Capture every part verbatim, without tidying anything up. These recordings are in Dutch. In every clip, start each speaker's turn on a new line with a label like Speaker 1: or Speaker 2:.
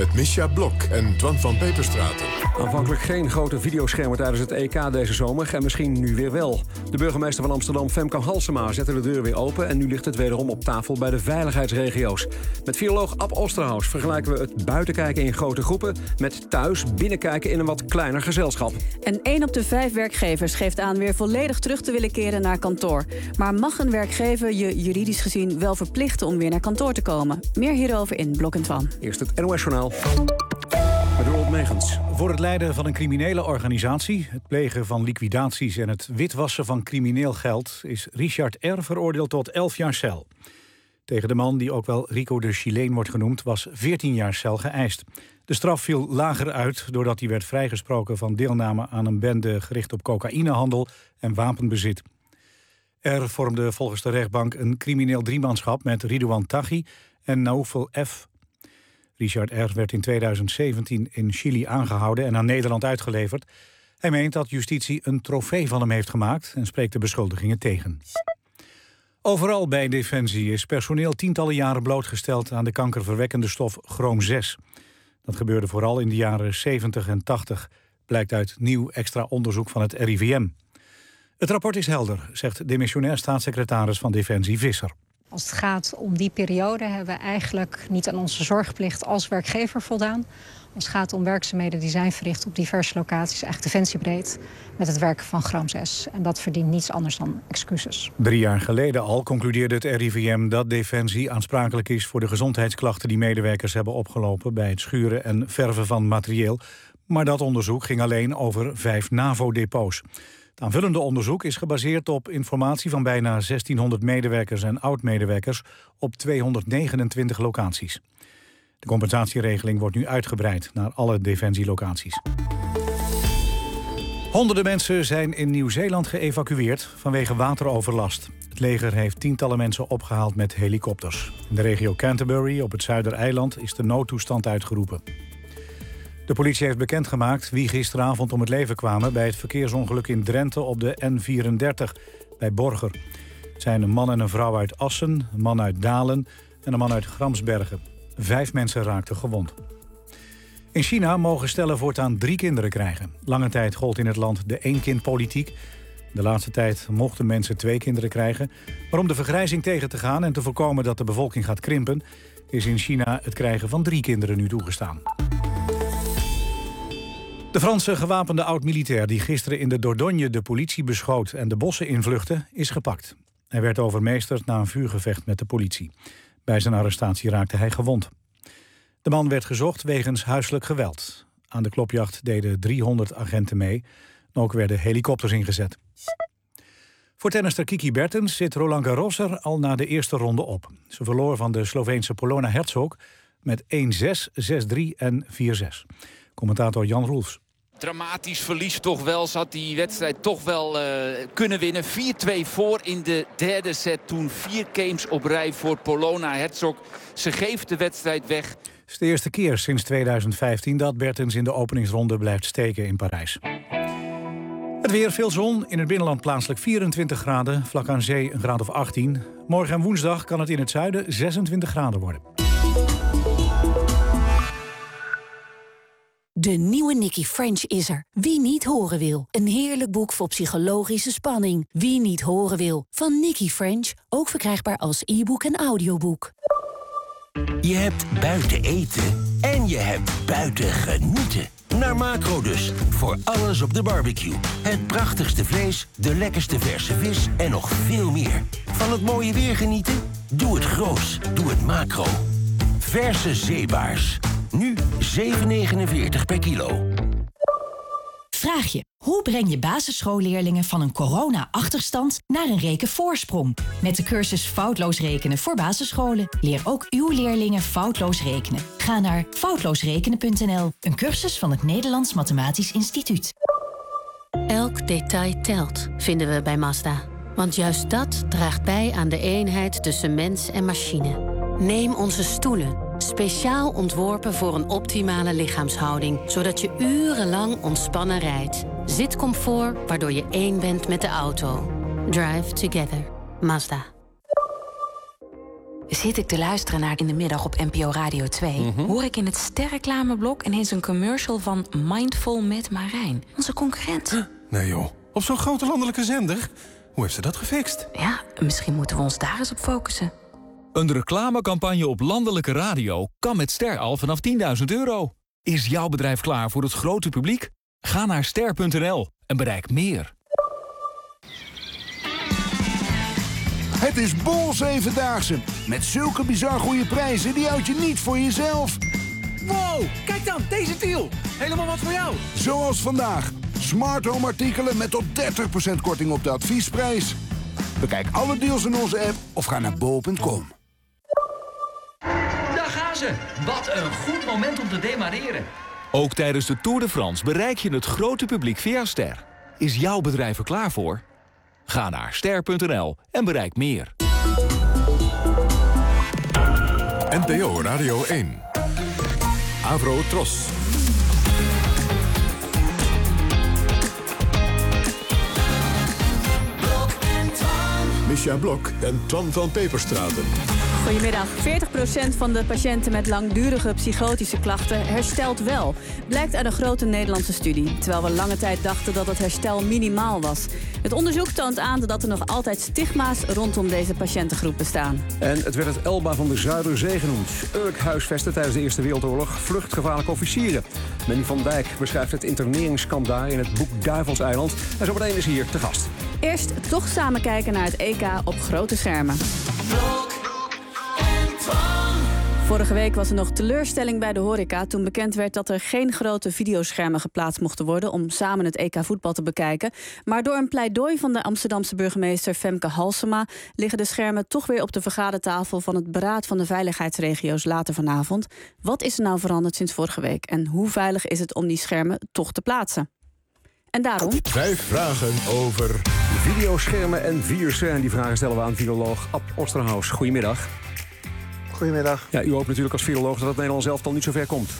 Speaker 1: Met Mischa Blok en Twan van Peperstraten.
Speaker 2: Aanvankelijk geen grote videoschermen tijdens het E K deze zomer. En misschien nu weer wel. De burgemeester van Amsterdam, Femke Halsema, zette de deur weer open. En nu ligt het wederom op tafel bij de veiligheidsregio's. Met viroloog Ab Osterhaus vergelijken we het buitenkijken in grote groepen met thuis binnenkijken in een wat kleiner gezelschap.
Speaker 3: En één op de vijf werkgevers geeft aan weer volledig terug te willen keren naar kantoor. Maar mag een werkgever je juridisch gezien wel verplichten om weer naar kantoor te komen? Meer hierover in Blok en Twan.
Speaker 2: Eerst het N O S-journaal. Met Roland Megens.
Speaker 4: Voor het leiden van een criminele organisatie, het plegen van liquidaties en het witwassen van crimineel geld is Richard R. veroordeeld tot elf jaar cel. Tegen de man, die ook wel Rico de Chileen wordt genoemd, was veertien jaar cel geëist. De straf viel lager uit doordat hij werd vrijgesproken van deelname aan een bende gericht op cocaïnehandel en wapenbezit. R. vormde volgens de rechtbank een crimineel driemanschap met Ridouan Taghi en Naoufel F. Richard R. werd in tweeduizend zeventien in Chili aangehouden en aan Nederland uitgeleverd. Hij meent dat justitie een trofee van hem heeft gemaakt en spreekt de beschuldigingen tegen. Overal bij Defensie is personeel tientallen jaren blootgesteld aan de kankerverwekkende stof chroom zes. Dat gebeurde vooral in de jaren zeventig en tachtig, blijkt uit nieuw extra onderzoek van het R I V M. Het rapport is helder, zegt demissionair staatssecretaris van Defensie Visser.
Speaker 5: Als het gaat om die periode hebben we eigenlijk niet aan onze zorgplicht als werkgever voldaan. Als het gaat om werkzaamheden die zijn verricht op diverse locaties, echt defensiebreed, met het werken van chroom zes. En dat verdient niets anders dan excuses.
Speaker 4: Drie jaar geleden al concludeerde het R I V M dat Defensie aansprakelijk is voor de gezondheidsklachten die medewerkers hebben opgelopen bij het schuren en verven van materieel. Maar dat onderzoek ging alleen over vijf NAVO-depots. Het aanvullende onderzoek is gebaseerd op informatie van bijna zestienhonderd medewerkers en oud-medewerkers op tweehonderdnegenentwintig locaties. De compensatieregeling wordt nu uitgebreid naar alle defensielocaties. Honderden mensen zijn in Nieuw-Zeeland geëvacueerd vanwege wateroverlast. Het leger heeft tientallen mensen opgehaald met helikopters. In de regio Canterbury op het Zuidereiland is de noodtoestand uitgeroepen. De politie heeft bekendgemaakt wie gisteravond om het leven kwamen bij het verkeersongeluk in Drenthe op de N vierendertig bij Borger. Het zijn een man en een vrouw uit Assen, een man uit Dalen en een man uit Gramsbergen. Vijf mensen raakten gewond. In China mogen stellen voortaan drie kinderen krijgen. Lange tijd gold in het land de één-kind-politiek. De laatste tijd mochten mensen twee kinderen krijgen. Maar om de vergrijzing tegen te gaan en te voorkomen dat de bevolking gaat krimpen, is in China het krijgen van drie kinderen nu toegestaan. De Franse gewapende oud-militair die gisteren in de Dordogne de politie beschoot en de bossen invluchtte, is gepakt. Hij werd overmeesterd na een vuurgevecht met de politie. Bij zijn arrestatie raakte hij gewond. De man werd gezocht wegens huiselijk geweld. Aan de klopjacht deden driehonderd agenten mee. Ook werden helikopters ingezet. Voor tennister Kiki Bertens zit Roland Garros er al na de eerste ronde op. Ze verloor van de Sloveense Polona Hercog met één zes, zes drie en vier zes. Commentator Jan Roelfs.
Speaker 6: Dramatisch verlies toch wel. Ze had die wedstrijd toch wel uh, kunnen winnen. vier twee voor in de derde set. Toen vier games op rij voor Polona Hercog. Ze geeft de wedstrijd weg.
Speaker 4: Het is de eerste keer sinds tweeduizend vijftien dat Bertens in de openingsronde blijft steken in Parijs. Het weer, veel zon. In het binnenland plaatselijk vierentwintig graden. Vlak aan zee een graad of achttien. Morgen en woensdag kan het in het zuiden zesentwintig graden worden.
Speaker 7: De nieuwe Nicky French is er. Wie niet horen wil. Een heerlijk boek vol psychologische spanning. Wie niet horen wil. Van Nicky French. Ook verkrijgbaar als e-book en audioboek.
Speaker 8: Je hebt buiten eten en je hebt buiten genieten. Naar Macro dus. Voor alles op de barbecue. Het prachtigste vlees, de lekkerste verse vis en nog veel meer. Van het mooie weer genieten? Doe het groots. Doe het Macro. Verse zeebaars. Nu zeven negenenveertig per kilo.
Speaker 9: Vraag je, hoe breng je basisschoolleerlingen van een corona-achterstand naar een rekenvoorsprong? Met de cursus Foutloos Rekenen voor basisscholen leer ook uw leerlingen foutloos rekenen. Ga naar foutloosrekenen punt n l, een cursus van het Nederlands Mathematisch Instituut.
Speaker 10: Elk detail telt, vinden we bij Mazda. Want juist dat draagt bij aan de eenheid tussen mens en machine. Neem onze stoelen. Speciaal ontworpen voor een optimale lichaamshouding, zodat je urenlang ontspannen rijdt. Zitcomfort, waardoor je één bent met de auto. Drive together. Mazda.
Speaker 11: Zit ik te luisteren naar In de Middag op N P O Radio twee... Mm-hmm. hoor ik in het sterreclameblok ineens een commercial van Mindful met Marijn. Onze concurrent.
Speaker 12: Huh? Nee joh, op zo'n grote landelijke zender? Hoe heeft ze dat gefixt?
Speaker 11: Ja, misschien moeten we ons daar eens op focussen.
Speaker 13: Een reclamecampagne op landelijke radio kan met Ster al vanaf tienduizend euro. Is jouw bedrijf klaar voor het grote publiek? Ga naar ster punt n l en bereik meer.
Speaker 14: Het is Bol Zevendaagse. Met zulke bizar goede prijzen, die houd je niet voor jezelf.
Speaker 2: Wow, kijk dan, deze deal. Helemaal wat voor jou.
Speaker 14: Zoals vandaag. Smart home artikelen met tot dertig procent korting op de adviesprijs. Bekijk alle deals in onze app of ga naar bol punt com.
Speaker 15: Daar gaan ze. Wat een goed moment om te demareren.
Speaker 13: Ook tijdens de Tour de France bereik je het grote publiek via Ster. Is jouw bedrijf er klaar voor? Ga naar ster punt n l en bereik meer.
Speaker 1: N P O Radio één. Avro Tros. Misja Blok en Twan van Peperstraten.
Speaker 3: Goedemiddag. veertig procent van de patiënten met langdurige psychotische klachten herstelt wel. Blijkt uit een grote Nederlandse studie. Terwijl we lange tijd dachten dat het herstel minimaal was. Het onderzoek toont aan dat er nog altijd stigma's rondom deze patiëntengroep bestaan.
Speaker 2: En het werd het Elba van de Zuiderzee genoemd. Urk huisvestte tijdens de Eerste Wereldoorlog vluchtgevaarlijke officieren. Manny van Dijk beschrijft het interneringskamp daar in het boek Duivelseiland. En zometeen is hier te gast.
Speaker 3: Eerst toch samen kijken naar het E K op grote schermen. Vorige week was er nog teleurstelling bij de horeca toen bekend werd dat er geen grote videoschermen geplaatst mochten worden om samen het E K voetbal te bekijken. Maar door een pleidooi van de Amsterdamse burgemeester Femke Halsema liggen de schermen toch weer op de vergadertafel van het beraad van de veiligheidsregio's later vanavond. Wat is er nou veranderd sinds vorige week en hoe veilig is het om die schermen toch te plaatsen? En daarom...
Speaker 1: Vijf vragen over...
Speaker 2: videoschermen en virussen. En die vragen stellen we aan viroloog Ab Osterhaus. Goedemiddag.
Speaker 16: Goedemiddag.
Speaker 2: Ja, u hoopt natuurlijk als viroloog dat het Nederlands elftal niet zo ver komt.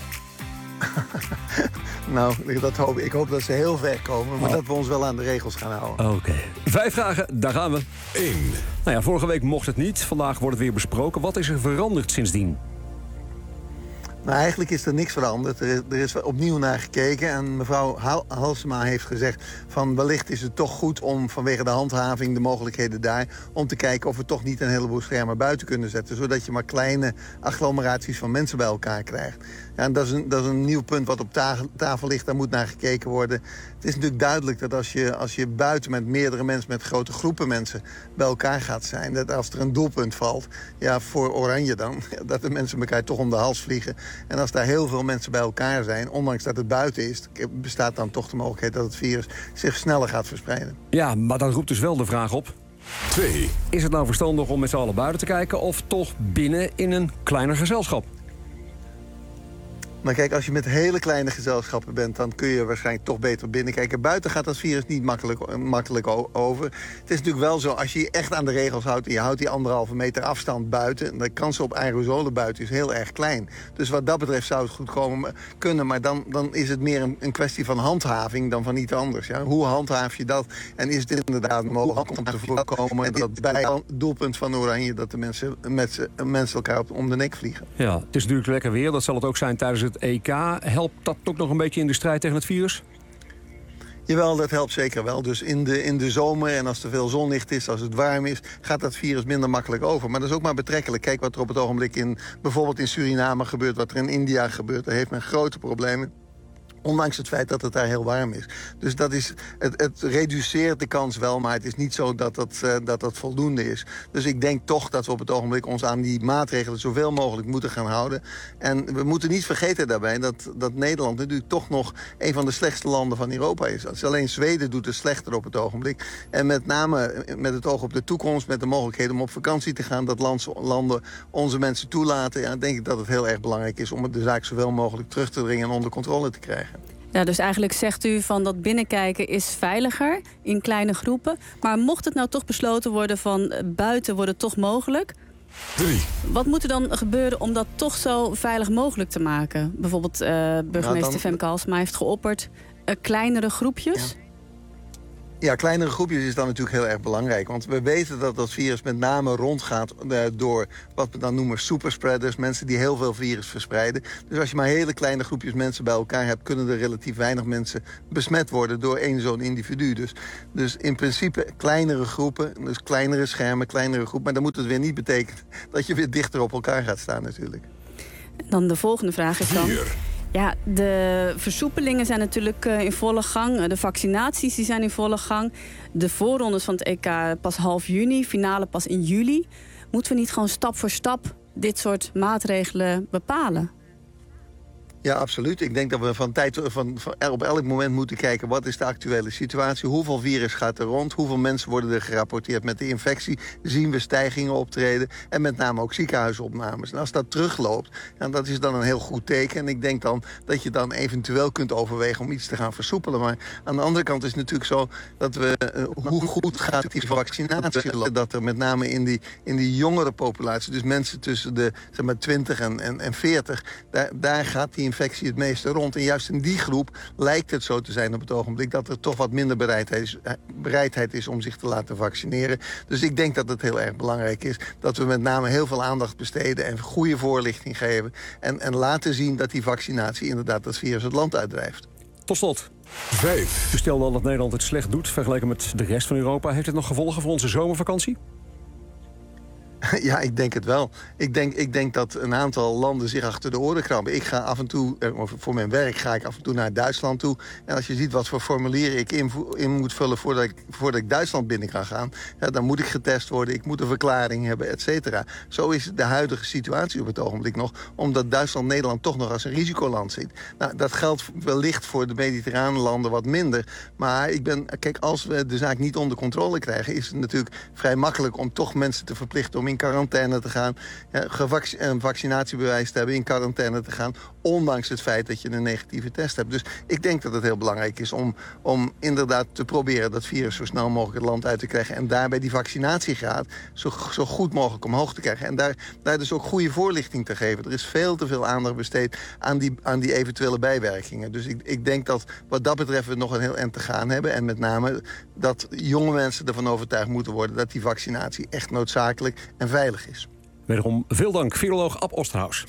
Speaker 16: Nou, dat hoop ik. Ik hoop dat ze heel ver komen, maar oh. dat we ons wel aan de regels gaan houden.
Speaker 2: Oké. Okay. Vijf vragen, daar gaan we.
Speaker 1: Eén.
Speaker 2: Nou ja, vorige week mocht het niet. Vandaag wordt het weer besproken. Wat is er veranderd sindsdien?
Speaker 16: Nou, eigenlijk is er niks veranderd. Er is, er is opnieuw naar gekeken en mevrouw Halsema heeft gezegd van wellicht is het toch goed om vanwege de handhaving, de mogelijkheden daar, om te kijken of we toch niet een heleboel schermen buiten kunnen zetten, zodat je maar kleine agglomeraties van mensen bij elkaar krijgt. Ja, en dat is, een, dat is een nieuw punt wat op ta tafel ligt, daar moet naar gekeken worden. Het is natuurlijk duidelijk dat als je, als je buiten met meerdere mensen, met grote groepen mensen bij elkaar gaat zijn, dat als er een doelpunt valt, ja, voor Oranje dan, dat de mensen elkaar toch om de hals vliegen. En als daar heel veel mensen bij elkaar zijn, ondanks dat het buiten is, bestaat dan toch de mogelijkheid dat het virus zich sneller gaat verspreiden.
Speaker 2: Ja, maar dat roept dus wel de vraag op.
Speaker 1: Twee.
Speaker 2: Is het nou verstandig om met z'n allen buiten te kijken of toch binnen in een kleiner gezelschap?
Speaker 16: Maar kijk, als je met hele kleine gezelschappen bent, dan kun je waarschijnlijk toch beter binnenkijken. Buiten gaat dat virus niet makkelijk, makkelijk over. Het is natuurlijk wel zo, als je je echt aan de regels houdt en je houdt die anderhalve meter afstand buiten, de kans op aerosolen buiten is heel erg klein. Dus wat dat betreft zou het goed komen, kunnen, maar dan, dan is het meer een, een kwestie van handhaving dan van iets anders. Ja? Hoe handhaaf je dat? En is het inderdaad mogelijk om te voorkomen dat bij het doelpunt van Oranje dat de mensen, met, mensen elkaar op, om de nek vliegen?
Speaker 2: Ja, het is natuurlijk lekker weer, dat zal het ook zijn tijdens het het E K. Helpt dat ook nog een beetje in de strijd tegen het virus?
Speaker 16: Jawel, dat helpt zeker wel. Dus in de, in de zomer en als er veel zonlicht is, als het warm is, gaat dat virus minder makkelijk over. Maar dat is ook maar betrekkelijk. Kijk wat er op het ogenblik in, bijvoorbeeld in Suriname gebeurt, wat er in India gebeurt. Daar heeft men grote problemen. Ondanks het feit dat het daar heel warm is. Dus dat is, het, het reduceert de kans wel, maar het is niet zo dat dat, uh, dat dat voldoende is. Dus ik denk toch dat we op het ogenblik ons aan die maatregelen zoveel mogelijk moeten gaan houden. En we moeten niet vergeten daarbij dat, dat Nederland natuurlijk toch nog een van de slechtste landen van Europa is. Als alleen Zweden doet het slechter op het ogenblik. En met name met het oog op de toekomst, met de mogelijkheden om op vakantie te gaan, dat lands, landen onze mensen toelaten. Ja, denk ik dat het heel erg belangrijk is om de zaak zoveel mogelijk terug te dringen en onder controle te krijgen.
Speaker 3: Ja, dus eigenlijk zegt u van dat binnenkijken is veiliger in kleine groepen. Maar mocht het nou toch besloten worden van buiten wordt het toch mogelijk?
Speaker 1: Drie.
Speaker 3: Wat moet er dan gebeuren om dat toch zo veilig mogelijk te maken? Bijvoorbeeld uh, burgemeester nou, dan... Femke Halsema heeft geopperd uh, kleinere groepjes.
Speaker 16: Ja. Ja, kleinere groepjes is dan natuurlijk heel erg belangrijk. Want we weten dat dat virus met name rondgaat uh, door wat we dan noemen superspreaders. Mensen die heel veel virus verspreiden. Dus als je maar hele kleine groepjes mensen bij elkaar hebt, kunnen er relatief weinig mensen besmet worden door één zo'n individu. Dus, dus in principe kleinere groepen, dus kleinere schermen, kleinere groepen. Maar dan moet het weer niet betekenen dat je weer dichter op elkaar gaat staan natuurlijk.
Speaker 3: Dan de volgende vraag is dan... Vier. Ja, de versoepelingen zijn natuurlijk uh, in volle gang. De vaccinaties die zijn in volle gang. De voorrondes van het E K pas half juni, finale pas in juli. Moeten we niet gewoon stap voor stap dit soort maatregelen bepalen?
Speaker 16: Ja, absoluut. Ik denk dat we van tijd van, van op elk moment moeten kijken... wat is de actuele situatie, hoeveel virus gaat er rond... hoeveel mensen worden er gerapporteerd met de infectie... zien we stijgingen optreden en met name ook ziekenhuisopnames. En als dat terugloopt, ja, dat is dan een heel goed teken. En ik denk dan dat je dan eventueel kunt overwegen om iets te gaan versoepelen. Maar aan de andere kant is het natuurlijk zo dat we... Uh, hoe goed gaat die vaccinatie? Dat er met name in die, in die jongere populatie... dus mensen tussen de zeg maar, twintig en, en, en veertig... Daar, daar gaat die infectie het meeste rond. En juist in die groep lijkt het zo te zijn op het ogenblik... dat er toch wat minder bereidheid is, bereidheid is om zich te laten vaccineren. Dus ik denk dat het heel erg belangrijk is... dat we met name heel veel aandacht besteden... en goede voorlichting geven. En, en laten zien dat die vaccinatie inderdaad het virus het land uitdrijft.
Speaker 2: Tot slot. Vijf. Stel dan dat Nederland het slecht doet vergeleken met de rest van Europa. Heeft het nog gevolgen voor onze zomervakantie?
Speaker 16: Ja, ik denk het wel. Ik denk, ik denk dat een aantal landen zich achter de oren krabben. Ik ga af en toe, voor mijn werk ga ik af en toe naar Duitsland toe. En als je ziet wat voor formulieren ik in, in moet vullen voordat ik, voordat ik Duitsland binnen kan gaan... Ja, dan moet ik getest worden, ik moet een verklaring hebben, et cetera. Zo is de huidige situatie op het ogenblik nog... omdat Duitsland Nederland toch nog als een risicoland ziet. Nou, dat geldt wellicht voor de mediterrane landen wat minder. Maar ik ben, kijk, als we de zaak niet onder controle krijgen... is het natuurlijk vrij makkelijk om toch mensen te verplichten... om in quarantaine te gaan, ja, een vaccinatiebewijs te hebben, in quarantaine te gaan, ondanks het feit dat je een negatieve test hebt. Dus ik denk dat het heel belangrijk is om, om inderdaad te proberen dat virus zo snel mogelijk het land uit te krijgen en daarbij die vaccinatiegraad zo, zo goed mogelijk omhoog te krijgen. En daar, daar dus ook goede voorlichting te geven. Er is veel te veel aandacht besteed aan die, aan die eventuele bijwerkingen. Dus ik, ik denk dat wat dat betreft we nog een heel eind te gaan hebben. En met name dat jonge mensen ervan overtuigd moeten worden dat die vaccinatie echt noodzakelijk en veilig is.
Speaker 2: Wederom veel dank, viroloog Ab Osterhaus.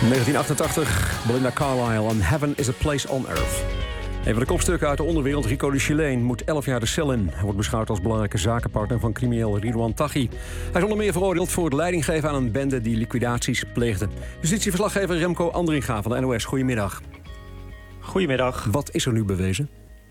Speaker 2: negentien achtentachtig, Belinda Carlisle en Heaven is a Place on Earth. Een van de kopstukken uit de onderwereld, Rico de Chileen, moet elf jaar de cel in. Hij wordt beschouwd als belangrijke zakenpartner van crimineel Ridouan Taghi. Hij is onder meer veroordeeld voor het leidinggeven aan een bende die liquidaties pleegde. Justitieverslaggever Remco Andringa van de N O S, goedemiddag.
Speaker 17: Goedemiddag.
Speaker 2: Wat is er nu bewezen?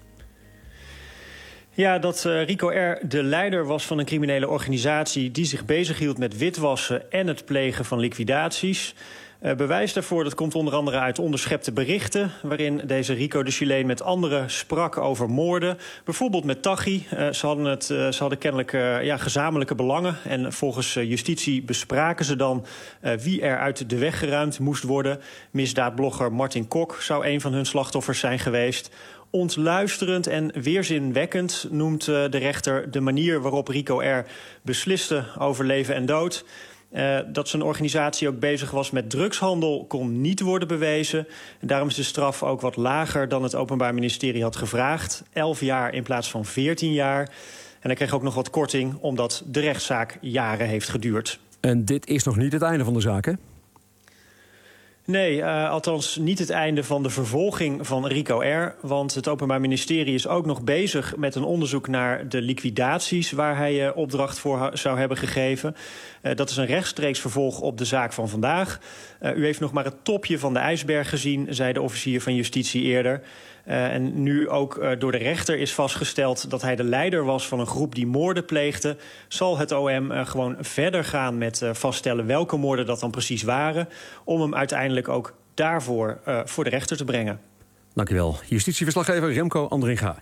Speaker 17: Ja, dat uh, Rico R. de leider was van een criminele organisatie die zich bezighield met witwassen en het plegen van liquidaties. Uh, bewijs daarvoor dat komt onder andere uit onderschepte berichten, waarin deze Rico de Chileen met anderen sprak over moorden. Bijvoorbeeld met Taghi. Uh, ze, hadden het, uh, ze hadden kennelijk uh, ja, gezamenlijke belangen. En volgens uh, justitie bespraken ze dan uh, wie er uit de weg geruimd moest worden. Misdaadblogger Martin Kok zou een van hun slachtoffers zijn geweest. Ontluisterend en weerzinwekkend noemt uh, de rechter de manier waarop Rico R. besliste over leven en dood. Uh, dat zijn organisatie ook bezig was met drugshandel kon niet worden bewezen. En daarom is de straf ook wat lager dan het Openbaar Ministerie had gevraagd. elf jaar in plaats van veertien jaar. En hij kreeg ook nog wat korting omdat de rechtszaak jaren heeft geduurd.
Speaker 2: En dit is nog niet het einde van de zaak, hè?
Speaker 17: Nee, uh, althans niet het einde van de vervolging van Rico R. Want het Openbaar Ministerie is ook nog bezig met een onderzoek naar de liquidaties waar hij uh, opdracht voor ha- zou hebben gegeven. Uh, dat is een rechtstreeks vervolg op de zaak van vandaag. Uh, u heeft nog maar het topje van de ijsberg gezien, zei de officier van justitie eerder. Uh, en nu ook uh, door de rechter is vastgesteld dat hij de leider was van een groep die moorden pleegde, zal het O M uh, gewoon verder gaan met uh, vaststellen welke moorden dat dan precies waren, om hem uiteindelijk ook daarvoor uh, voor de rechter te brengen.
Speaker 2: Dank u wel. Justitieverslaggever Remco Andringa.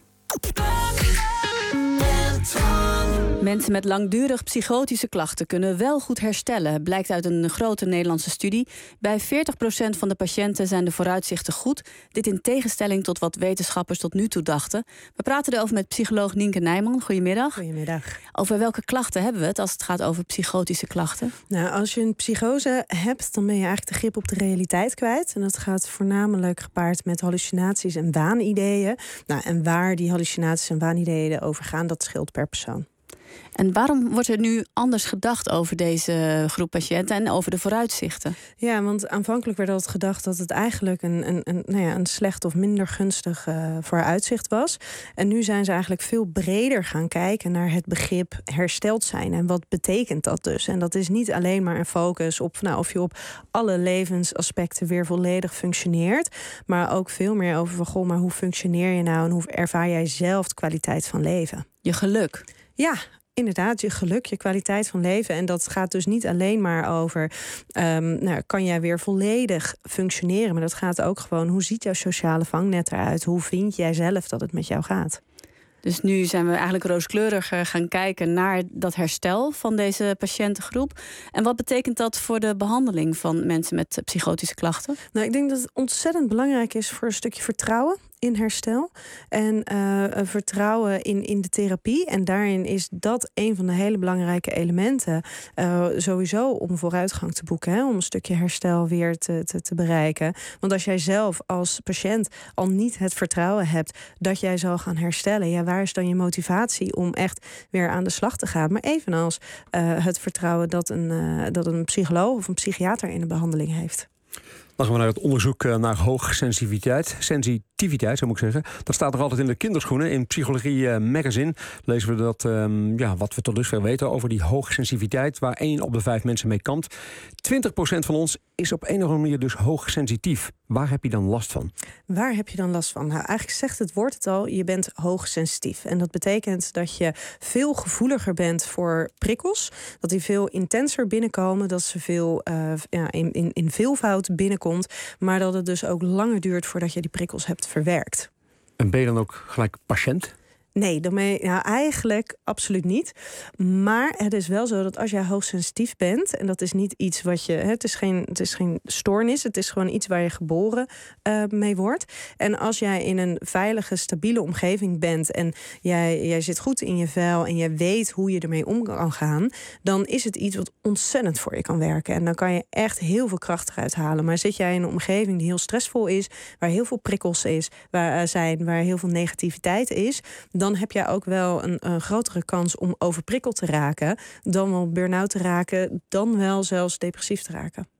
Speaker 3: Mensen met langdurig psychotische klachten kunnen wel goed herstellen, blijkt uit een grote Nederlandse studie. Bij veertig procent van de patiënten zijn de vooruitzichten goed. Dit in tegenstelling tot wat wetenschappers tot nu toe dachten. We praten erover met psycholoog Nienke Nijman. Goedemiddag.
Speaker 18: Goedemiddag.
Speaker 3: Over welke klachten hebben we het als het gaat over psychotische klachten?
Speaker 18: Nou, als je een psychose hebt, dan ben je eigenlijk de grip op de realiteit kwijt. En dat gaat voornamelijk gepaard met hallucinaties en waanideeën. Nou, en waar die hallucinaties en waanideeën over gaan, dat scheelt per persoon.
Speaker 3: En waarom wordt er nu anders gedacht over deze groep patiënten en over de vooruitzichten?
Speaker 18: Ja, want aanvankelijk werd altijd gedacht dat het eigenlijk een, een, een, nou ja, een slecht of minder gunstig uh, vooruitzicht was. En nu zijn ze eigenlijk veel breder gaan kijken naar het begrip hersteld zijn. En wat betekent dat dus? En dat is niet alleen maar een focus op nou, of je op alle levensaspecten weer volledig functioneert. Maar ook veel meer over van, goh, maar hoe functioneer je nou en hoe ervaar jij zelf de kwaliteit van leven?
Speaker 3: Je geluk.
Speaker 18: Ja, inderdaad, je geluk, je kwaliteit van leven. En dat gaat dus niet alleen maar over, um, nou, kan jij weer volledig functioneren? Maar dat gaat ook gewoon, hoe ziet jouw sociale vangnet eruit? Hoe vind jij zelf dat het met jou gaat?
Speaker 3: Dus nu zijn we eigenlijk rooskleurig gaan kijken naar dat herstel van deze patiëntengroep. En wat betekent dat voor de behandeling van mensen met psychotische klachten?
Speaker 18: Nou, ik denk dat het ontzettend belangrijk is voor een stukje vertrouwen in herstel. En uh, vertrouwen in, in de therapie. En daarin is dat een van de hele belangrijke elementen. Uh, sowieso om vooruitgang te boeken. Hè, om een stukje herstel weer te, te, te bereiken. Want als jij zelf als patiënt al niet het vertrouwen hebt dat jij zal gaan herstellen. Ja, waar is dan je motivatie om echt weer aan de slag te gaan? Maar evenals uh, het vertrouwen dat een, uh, dat een psycholoog of een psychiater in de behandeling heeft.
Speaker 2: Dan gaan we naar het onderzoek naar hoogsensitiviteit. Sensitiviteit, zou moet ik zeggen. Dat staat nog altijd in de kinderschoenen. In Psychologie uh, Magazine lezen we dat, um, ja, wat we tot dusver weten over die hoogsensitiviteit, waar één op de vijf mensen mee kampt. twintig procent van ons is op een of andere manier dus hoogsensitief. Waar heb je dan last van?
Speaker 18: Waar heb je dan last van? Nou, eigenlijk zegt het woord het al, je bent hoogsensitief. En dat betekent dat je veel gevoeliger bent voor prikkels. Dat die veel intenser binnenkomen. Dat ze veel uh, ja, in, in, in veelvoud binnenkomt. Maar dat het dus ook langer duurt voordat je die prikkels hebt verwerkt.
Speaker 2: En ben je dan ook gelijk patiënt?
Speaker 18: Nee, dan ben je, nou, eigenlijk absoluut niet. Maar het is wel zo dat als jij hoogsensitief bent, en dat is niet iets wat je, het is geen, het is geen stoornis, het is gewoon iets waar je geboren uh, mee wordt. En als jij in een veilige, stabiele omgeving bent en jij, jij zit goed in je vel en je weet hoe je ermee om kan gaan, dan is het iets wat ontzettend voor je kan werken. En dan kan je echt heel veel kracht eruit halen. Maar zit jij in een omgeving die heel stressvol is, waar heel veel prikkels is, waar, uh, zijn, waar heel veel negativiteit is, dan heb jij ook wel een, een grotere kans om overprikkeld te raken, dan wel burn-out te raken, dan wel zelfs depressief te raken.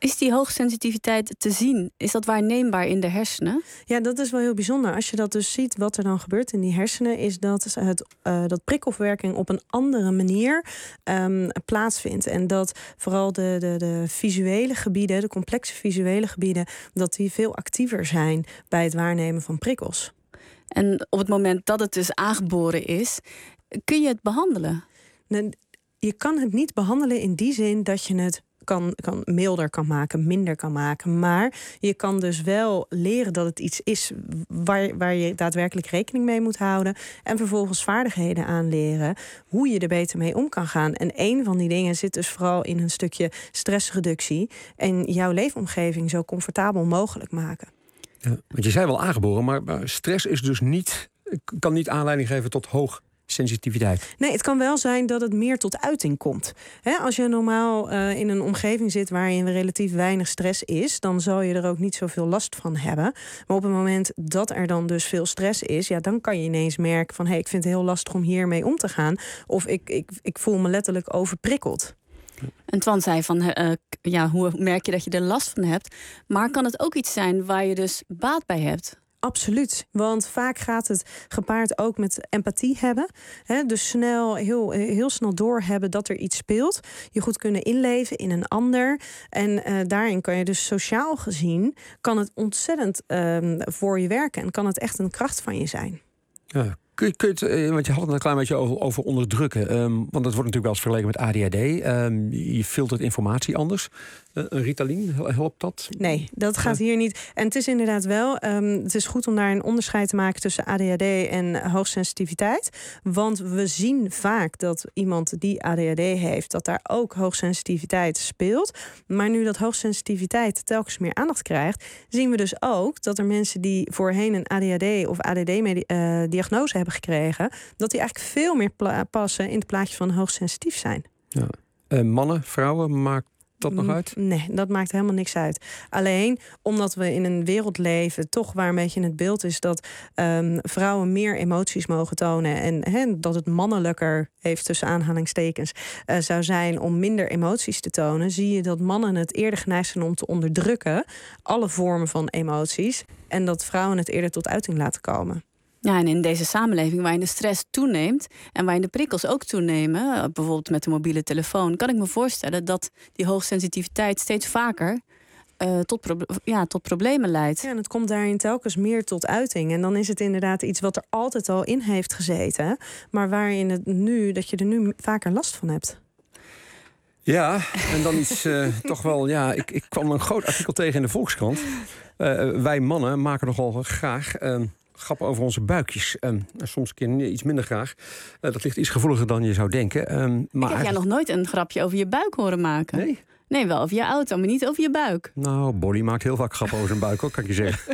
Speaker 3: Is die hoogsensitiviteit te zien? Is dat waarneembaar in de hersenen?
Speaker 18: Ja, dat is wel heel bijzonder. Als je dat dus ziet, wat er dan gebeurt in die hersenen, is dat, het, uh, dat prikkelverwerking op een andere manier um, plaatsvindt. En dat vooral de, de, de visuele gebieden, de complexe visuele gebieden, dat die veel actiever zijn bij het waarnemen van prikkels.
Speaker 3: En op het moment dat het dus aangeboren is, kun je het behandelen?
Speaker 18: Nee, je kan het niet behandelen in die zin dat je het Kan, kan milder kan maken, minder kan maken. Maar je kan dus wel leren dat het iets is waar, waar je daadwerkelijk rekening mee moet houden. En vervolgens vaardigheden aanleren hoe je er beter mee om kan gaan. En een van die dingen zit dus vooral in een stukje stressreductie. En jouw leefomgeving zo comfortabel mogelijk maken.
Speaker 2: Ja, want je zei wel aangeboren, maar, maar stress is dus niet, kan niet aanleiding geven tot hoog sensitiviteit.
Speaker 18: Nee, het kan wel zijn dat het meer tot uiting komt. He, als je normaal uh, in een omgeving zit waarin relatief weinig stress is, dan zal je er ook niet zoveel last van hebben. Maar op het moment dat er dan dus veel stress is, ja, dan kan je ineens merken van, hé, hey, ik vind het heel lastig om hiermee om te gaan. Of ik, ik, ik voel me letterlijk overprikkeld.
Speaker 3: En Twan zei van, uh, ja, hoe merk je dat je er last van hebt? Maar kan het ook iets zijn waar je dus baat bij hebt?
Speaker 18: Absoluut, want vaak gaat het gepaard ook met empathie hebben. Hè, dus snel, heel, heel snel doorhebben dat er iets speelt. Je goed kunnen inleven in een ander. En uh, daarin kan je dus sociaal gezien, kan het ontzettend uh, voor je werken. En kan het echt een kracht van je zijn.
Speaker 2: Ja. Kun je, kun je het, want je had het een klein beetje over, over onderdrukken. Um, want dat wordt natuurlijk wel eens vergeleken met A D H D. Um, je filtert informatie anders. Uh, een Ritalin, helpt dat?
Speaker 18: Nee, dat gaat hier niet. En het is inderdaad wel, um, het is goed om daar een onderscheid te maken tussen A D H D en hoogsensitiviteit. Want we zien vaak dat iemand die A D H D heeft, dat daar ook hoogsensitiviteit speelt. Maar nu dat hoogsensitiviteit telkens meer aandacht krijgt, zien we dus ook dat er mensen die voorheen een A D H D of A D D-diagnose hebben gekregen, dat die eigenlijk veel meer pla- passen in het plaatje van hoogsensitief zijn.
Speaker 2: Ja. Uh, mannen, vrouwen, maakt dat nog uit?
Speaker 18: Nee, dat maakt helemaal niks uit. Alleen omdat we in een wereld leven, toch waar een beetje het beeld is dat um, vrouwen meer emoties mogen tonen en he, dat het mannelijker, even tussen aanhalingstekens, uh, zou zijn om minder emoties te tonen, zie je dat mannen het eerder geneigd zijn om te onderdrukken, alle vormen van emoties, en dat vrouwen het eerder tot uiting laten komen.
Speaker 3: Ja, en in deze samenleving waarin de stress toeneemt en waarin de prikkels ook toenemen, bijvoorbeeld met de mobiele telefoon, kan ik me voorstellen dat die hoogsensitiviteit steeds vaker uh, tot, pro- ja, tot problemen leidt.
Speaker 18: Ja, en het komt daarin telkens meer tot uiting. En dan is het inderdaad iets wat er altijd al in heeft gezeten, maar waarin het nu, dat je er nu vaker last van hebt.
Speaker 2: Ja, en dan iets uh, toch wel, ja, ik, ik kwam een groot artikel tegen in de Volkskrant. Uh, wij mannen maken nogal graag Uh, grappen over onze buikjes. Um, soms een keer iets minder graag. Uh, dat ligt iets gevoeliger dan je zou denken. Um, maar
Speaker 3: ik heb
Speaker 2: eigenlijk...
Speaker 3: jij nog nooit een grapje over je buik horen maken.
Speaker 2: Nee?
Speaker 3: Nee, wel over je auto, maar niet over je buik.
Speaker 2: Nou, Bolly maakt heel vaak grappen over zijn buik, hoor, kan ik je zeggen.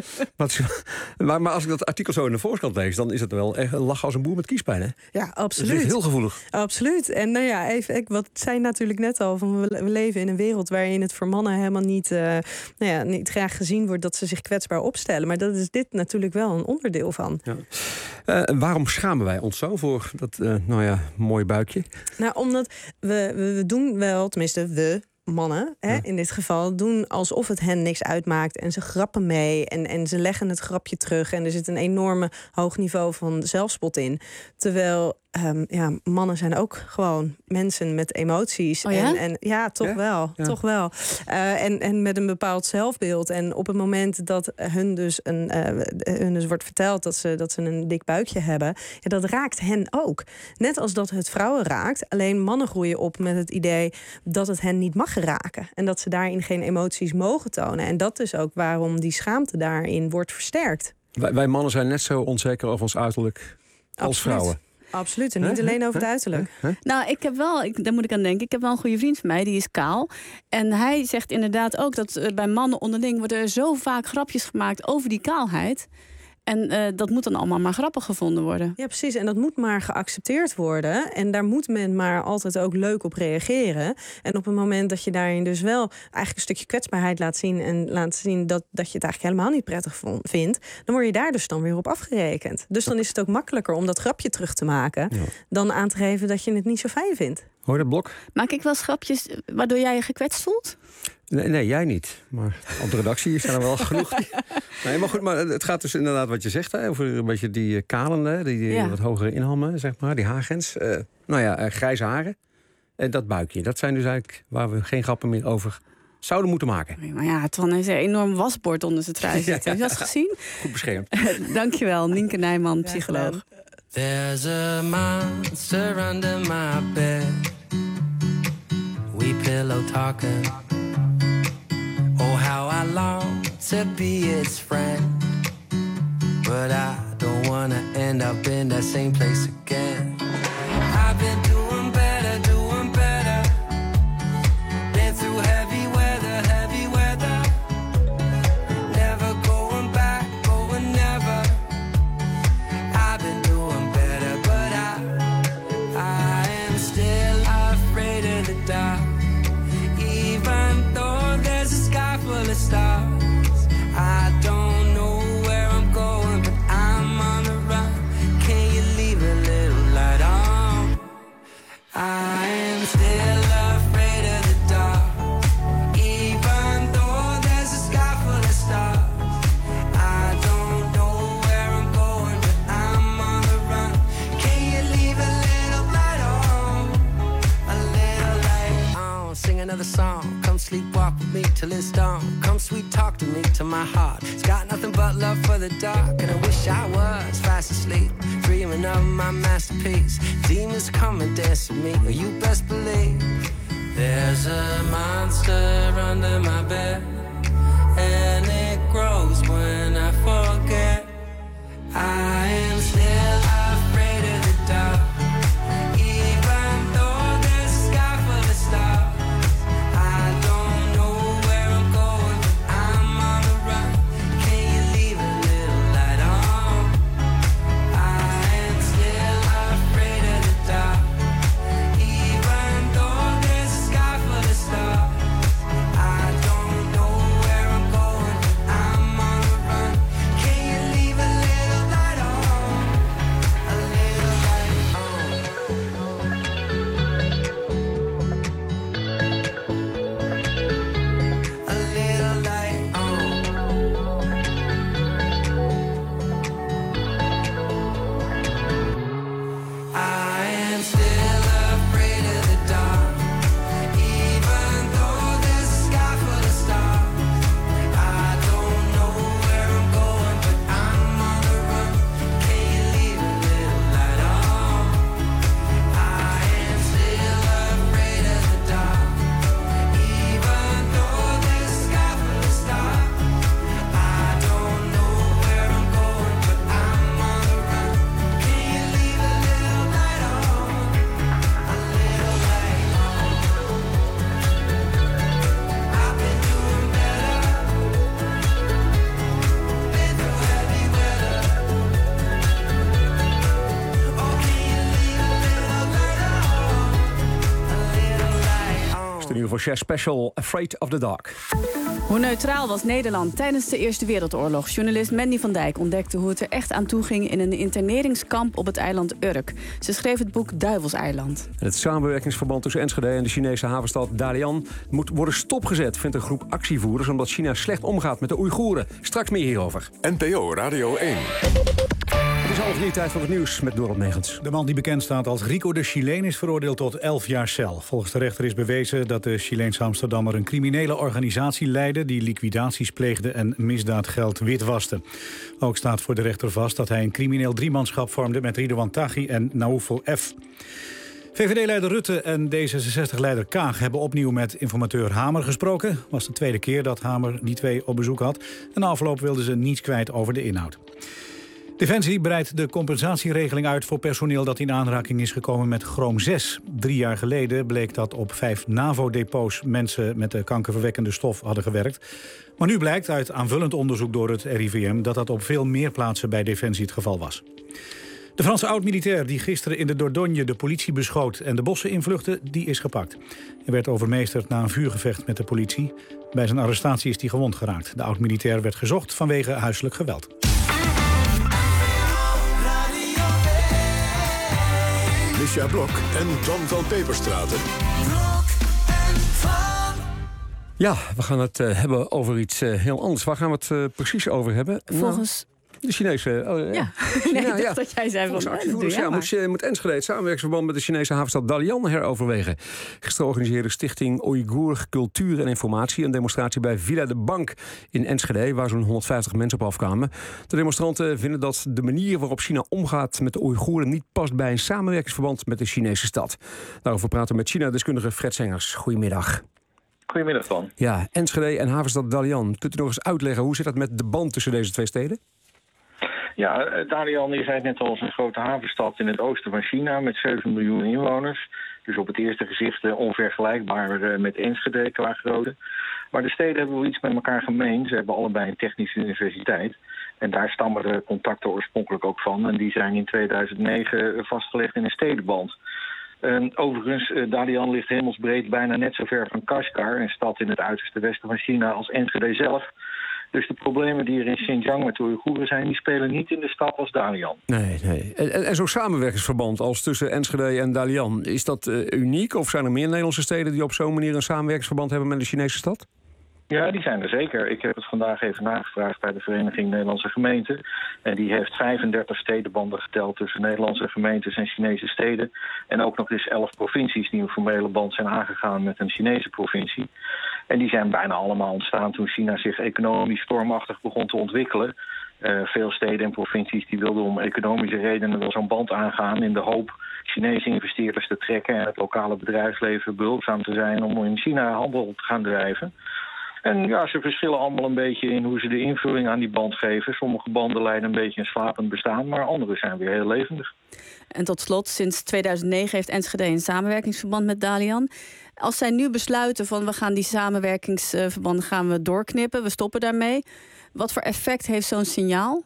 Speaker 2: maar, maar als ik dat artikel zo in de Volkskrant lees, dan is het wel echt een lach als een boer met kiespijn, hè?
Speaker 18: Ja, absoluut.
Speaker 2: Dat is heel gevoelig.
Speaker 18: Absoluut. En nou ja, even, ik, wat zei natuurlijk net al, van we, we leven in een wereld waarin het voor mannen helemaal niet, uh, nou ja, niet graag gezien wordt dat ze zich kwetsbaar opstellen. Maar dat is dit natuurlijk wel een onderdeel van.
Speaker 2: Ja. Uh, waarom schamen wij ons zo voor dat, uh, nou ja, mooie buikje?
Speaker 18: Nou, omdat we, we, we doen wel, tenminste we, mannen, hè, ja. in dit geval, doen alsof het hen niks uitmaakt. En ze grappen mee en, en ze leggen het grapje terug. En er zit een enorme hoog niveau van zelfspot in. Terwijl um, ja, mannen zijn ook gewoon mensen met emoties.
Speaker 3: Oh ja?
Speaker 18: En, en ja, toch ja? wel. Ja. Toch wel. Uh, en, en met een bepaald zelfbeeld. En op het moment dat hun dus, een, uh, hun dus wordt verteld dat ze, dat ze een dik buikje hebben, ja, dat raakt hen ook. Net als dat het vrouwen raakt. Alleen mannen groeien op met het idee dat het hen niet mag raken. En dat ze daarin geen emoties mogen tonen. En dat is ook waarom die schaamte daarin wordt versterkt.
Speaker 2: Wij, wij mannen zijn net zo onzeker over ons uiterlijk als
Speaker 18: Absoluut.
Speaker 2: vrouwen.
Speaker 18: Absoluut, en niet alleen over het uiterlijk.
Speaker 3: Nou, ik heb wel, ik, daar moet ik aan denken, ik heb wel een goede vriend van mij, die is kaal. En hij zegt inderdaad ook dat uh, bij mannen onderling worden er zo vaak grapjes gemaakt over die kaalheid. En uh, dat moet dan allemaal maar grappig gevonden worden.
Speaker 18: Ja, precies. En dat moet maar geaccepteerd worden. En daar moet men maar altijd ook leuk op reageren. En op het moment dat je daarin dus wel eigenlijk een stukje kwetsbaarheid laat zien en laat zien dat, dat je het eigenlijk helemaal niet prettig vindt, dan word je daar dus dan weer op afgerekend. Dus dan is het ook makkelijker om dat grapje terug te maken, ja, dan aan te geven dat je het niet zo fijn vindt.
Speaker 2: Hoor je dat, Blok?
Speaker 3: Maak ik wel eens grapjes waardoor jij je gekwetst voelt?
Speaker 2: Nee, nee, jij niet. Maar op de redactie zijn er wel genoeg. Nee, maar goed, maar het gaat dus inderdaad wat je zegt... Hè, over een beetje die kalen, hè, die, die ja. wat hogere inhammen, zeg maar. Die haargrens. Uh, nou ja, uh, grijze haren. En dat buikje. Dat zijn dus eigenlijk waar we geen grappen meer over zouden moeten maken.
Speaker 3: Maar ja, Twan heeft een enorm wasbord onder zijn trui zitten. Heb je dat gezien?
Speaker 2: Goed beschermd.
Speaker 3: Dankjewel, Nienke Nijman, psycholoog.
Speaker 19: There's a monster under my bed. We pillow talking. Oh, how I long to be its friend. But I don't wanna end up in that same place again. I've been doing better, doing better. Been through heavy weather, heavy weather. Never going back, going never. I've been doing better, but I, I am still afraid of the dark. Even though there's a sky full of stars, I don't know where I'm going, but I'm on the run. Can you leave a little light on? I am still afraid of the dark. Even though there's a sky full of stars, I don't know where I'm going, but I'm on the run. Can you leave a little light on? A little light on. Sing another song. Come sleepwalk with me till it's dawn. Come sweet talk to me, to my heart. It's got nothing but love for the dark. And I wish I was fast asleep, dreaming of my masterpiece. Demons come and dance with me, or you best believe there's a monster under my bed, and it grows when I forget. I am still afraid of the dark. Even though there's a sky full of stars, I don't know where I'm going, but I'm on the run. Can you leave a little light on? I am still afraid of the dark. Even though there's a sky full of stars, I don't know where I'm going, but I'm on the run. Can you leave a little light on? A little light on. A little light on. I am still afraid of the dark. Even though there's a sky full of stars, I don't know where I'm going, but I'm on the run. Can you leave a little light on? I am still afraid of the dark. Even though there's a sky full of stars, I don't know where I'm going, but I'm on the run. Can you leave a little light on? A little light on. I've been doing better. Been through heavy weather. Oh, can you leave a little light on? A little light on.
Speaker 2: Studio voor Chef Special, Afraid of the Dark.
Speaker 3: Hoe neutraal was Nederland tijdens de Eerste Wereldoorlog? Journalist Mandy van Dijk ontdekte hoe het er echt aan toe ging in een interneringskamp op het eiland Urk. Ze schreef het boek Duivelseiland.
Speaker 2: Het samenwerkingsverband tussen Enschede en de Chinese havenstad Dalian moet worden stopgezet, vindt een groep actievoerders, omdat China slecht omgaat met de Oeigoeren. Straks meer hierover.
Speaker 1: N P O Radio één.
Speaker 2: Het is half drie, tijd voor het nieuws met Dorot Megens.
Speaker 4: De man die bekend staat als Rico de Chileen is veroordeeld tot elf jaar cel. Volgens de rechter is bewezen dat de Chileense Amsterdammer een criminele organisatie leidde die liquidaties pleegde en misdaadgeld witwaste. Ook staat voor de rechter vast dat hij een crimineel driemanschap vormde met Ridouan Taghi en Naoufel F. V V D-leider Rutte en D zesenzestig-leider Kaag hebben opnieuw met informateur Hamer gesproken. Het was de tweede keer dat Hamer die twee op bezoek had. En na afloop wilden ze niets kwijt over de inhoud. Defensie breidt de compensatieregeling uit voor personeel dat in aanraking is gekomen met chroom zes. Drie jaar geleden bleek dat op vijf NAVO-depots mensen met de kankerverwekkende stof hadden gewerkt. Maar nu blijkt uit aanvullend onderzoek door het R I V M dat dat op veel meer plaatsen bij Defensie het geval was. De Franse oud-militair die gisteren in de Dordogne de politie beschoot en de bossen invluchtte, die is gepakt. Hij werd overmeesterd na een vuurgevecht met de politie. Bij zijn arrestatie is hij gewond geraakt. De oud-militair werd gezocht vanwege huiselijk geweld.
Speaker 1: Misha Blok en Tom van Peperstraten.
Speaker 2: Ja, we gaan het uh, hebben over iets uh, heel anders. Waar gaan we het uh, precies over hebben?
Speaker 3: Volgens...
Speaker 2: Nou, de Chinese... Oh, ja,
Speaker 3: ja. nee,
Speaker 2: ja,
Speaker 3: ik dacht
Speaker 2: ja.
Speaker 3: dat jij zei van...
Speaker 2: Actievoerders, ja, moet, moet Enschede het samenwerkingsverband met de Chinese havenstad Dalian heroverwegen. Gisteren organiseerde Stichting Oeigoer Cultuur en Informatie een demonstratie bij Villa de Bank in Enschede, waar zo'n honderdvijftig mensen op afkwamen. De demonstranten vinden dat de manier waarop China omgaat met de Oeigoeren niet past bij een samenwerkingsverband met de Chinese stad. Daarover praten we met China-deskundige Fred Sengers. Goedemiddag.
Speaker 20: Goedemiddag, Van.
Speaker 2: Ja, Enschede en havenstad Dalian. Kunt u nog eens uitleggen, hoe zit dat met de band tussen deze twee steden?
Speaker 20: Ja, Dalian is net als een grote havenstad in het oosten van China met zeven miljoen inwoners. Dus op het eerste gezicht uh, onvergelijkbaar uh, met Enschede qua grootte. Maar de steden hebben wel iets met elkaar gemeen. Ze hebben allebei een technische universiteit. En daar stammen de contacten oorspronkelijk ook van. En die zijn in tweeduizend negen vastgelegd in een stedenband. Uh, overigens, uh, Dalian ligt hemelsbreed bijna net zo ver van Kashgar, een stad in het uiterste westen van China, als Enschede zelf. Dus de problemen die er in Xinjiang met de Oeigoeren zijn, die spelen niet in de stad als Dalian.
Speaker 2: Nee, nee. En, en zo'n samenwerkingsverband als tussen Enschede en Dalian, is dat uh, uniek? Of zijn er meer Nederlandse steden die op zo'n manier een samenwerkingsverband hebben met de Chinese stad?
Speaker 20: Ja, die zijn er zeker. Ik heb het vandaag even nagevraagd bij de Vereniging Nederlandse Gemeenten. En die heeft vijfendertig stedenbanden geteld tussen Nederlandse gemeentes en Chinese steden. En ook nog eens elf provincies die een formele band zijn aangegaan met een Chinese provincie. En die zijn bijna allemaal ontstaan toen China zich economisch stormachtig begon te ontwikkelen. Uh, veel steden en provincies die wilden om economische redenen wel zo'n band aangaan in de hoop Chinese investeerders te trekken en het lokale bedrijfsleven behulpzaam te zijn om in China handel te gaan drijven. En ja, ze verschillen allemaal een beetje in hoe ze de invulling aan die band geven. Sommige banden leiden een beetje een slapend bestaan, maar andere zijn weer heel levendig.
Speaker 3: En tot slot, sinds tweeduizend negen heeft Enschede een samenwerkingsverband met Dalian. Als zij nu besluiten van we gaan die samenwerkingsverbanden gaan we doorknippen, we stoppen daarmee. Wat voor effect heeft zo'n signaal?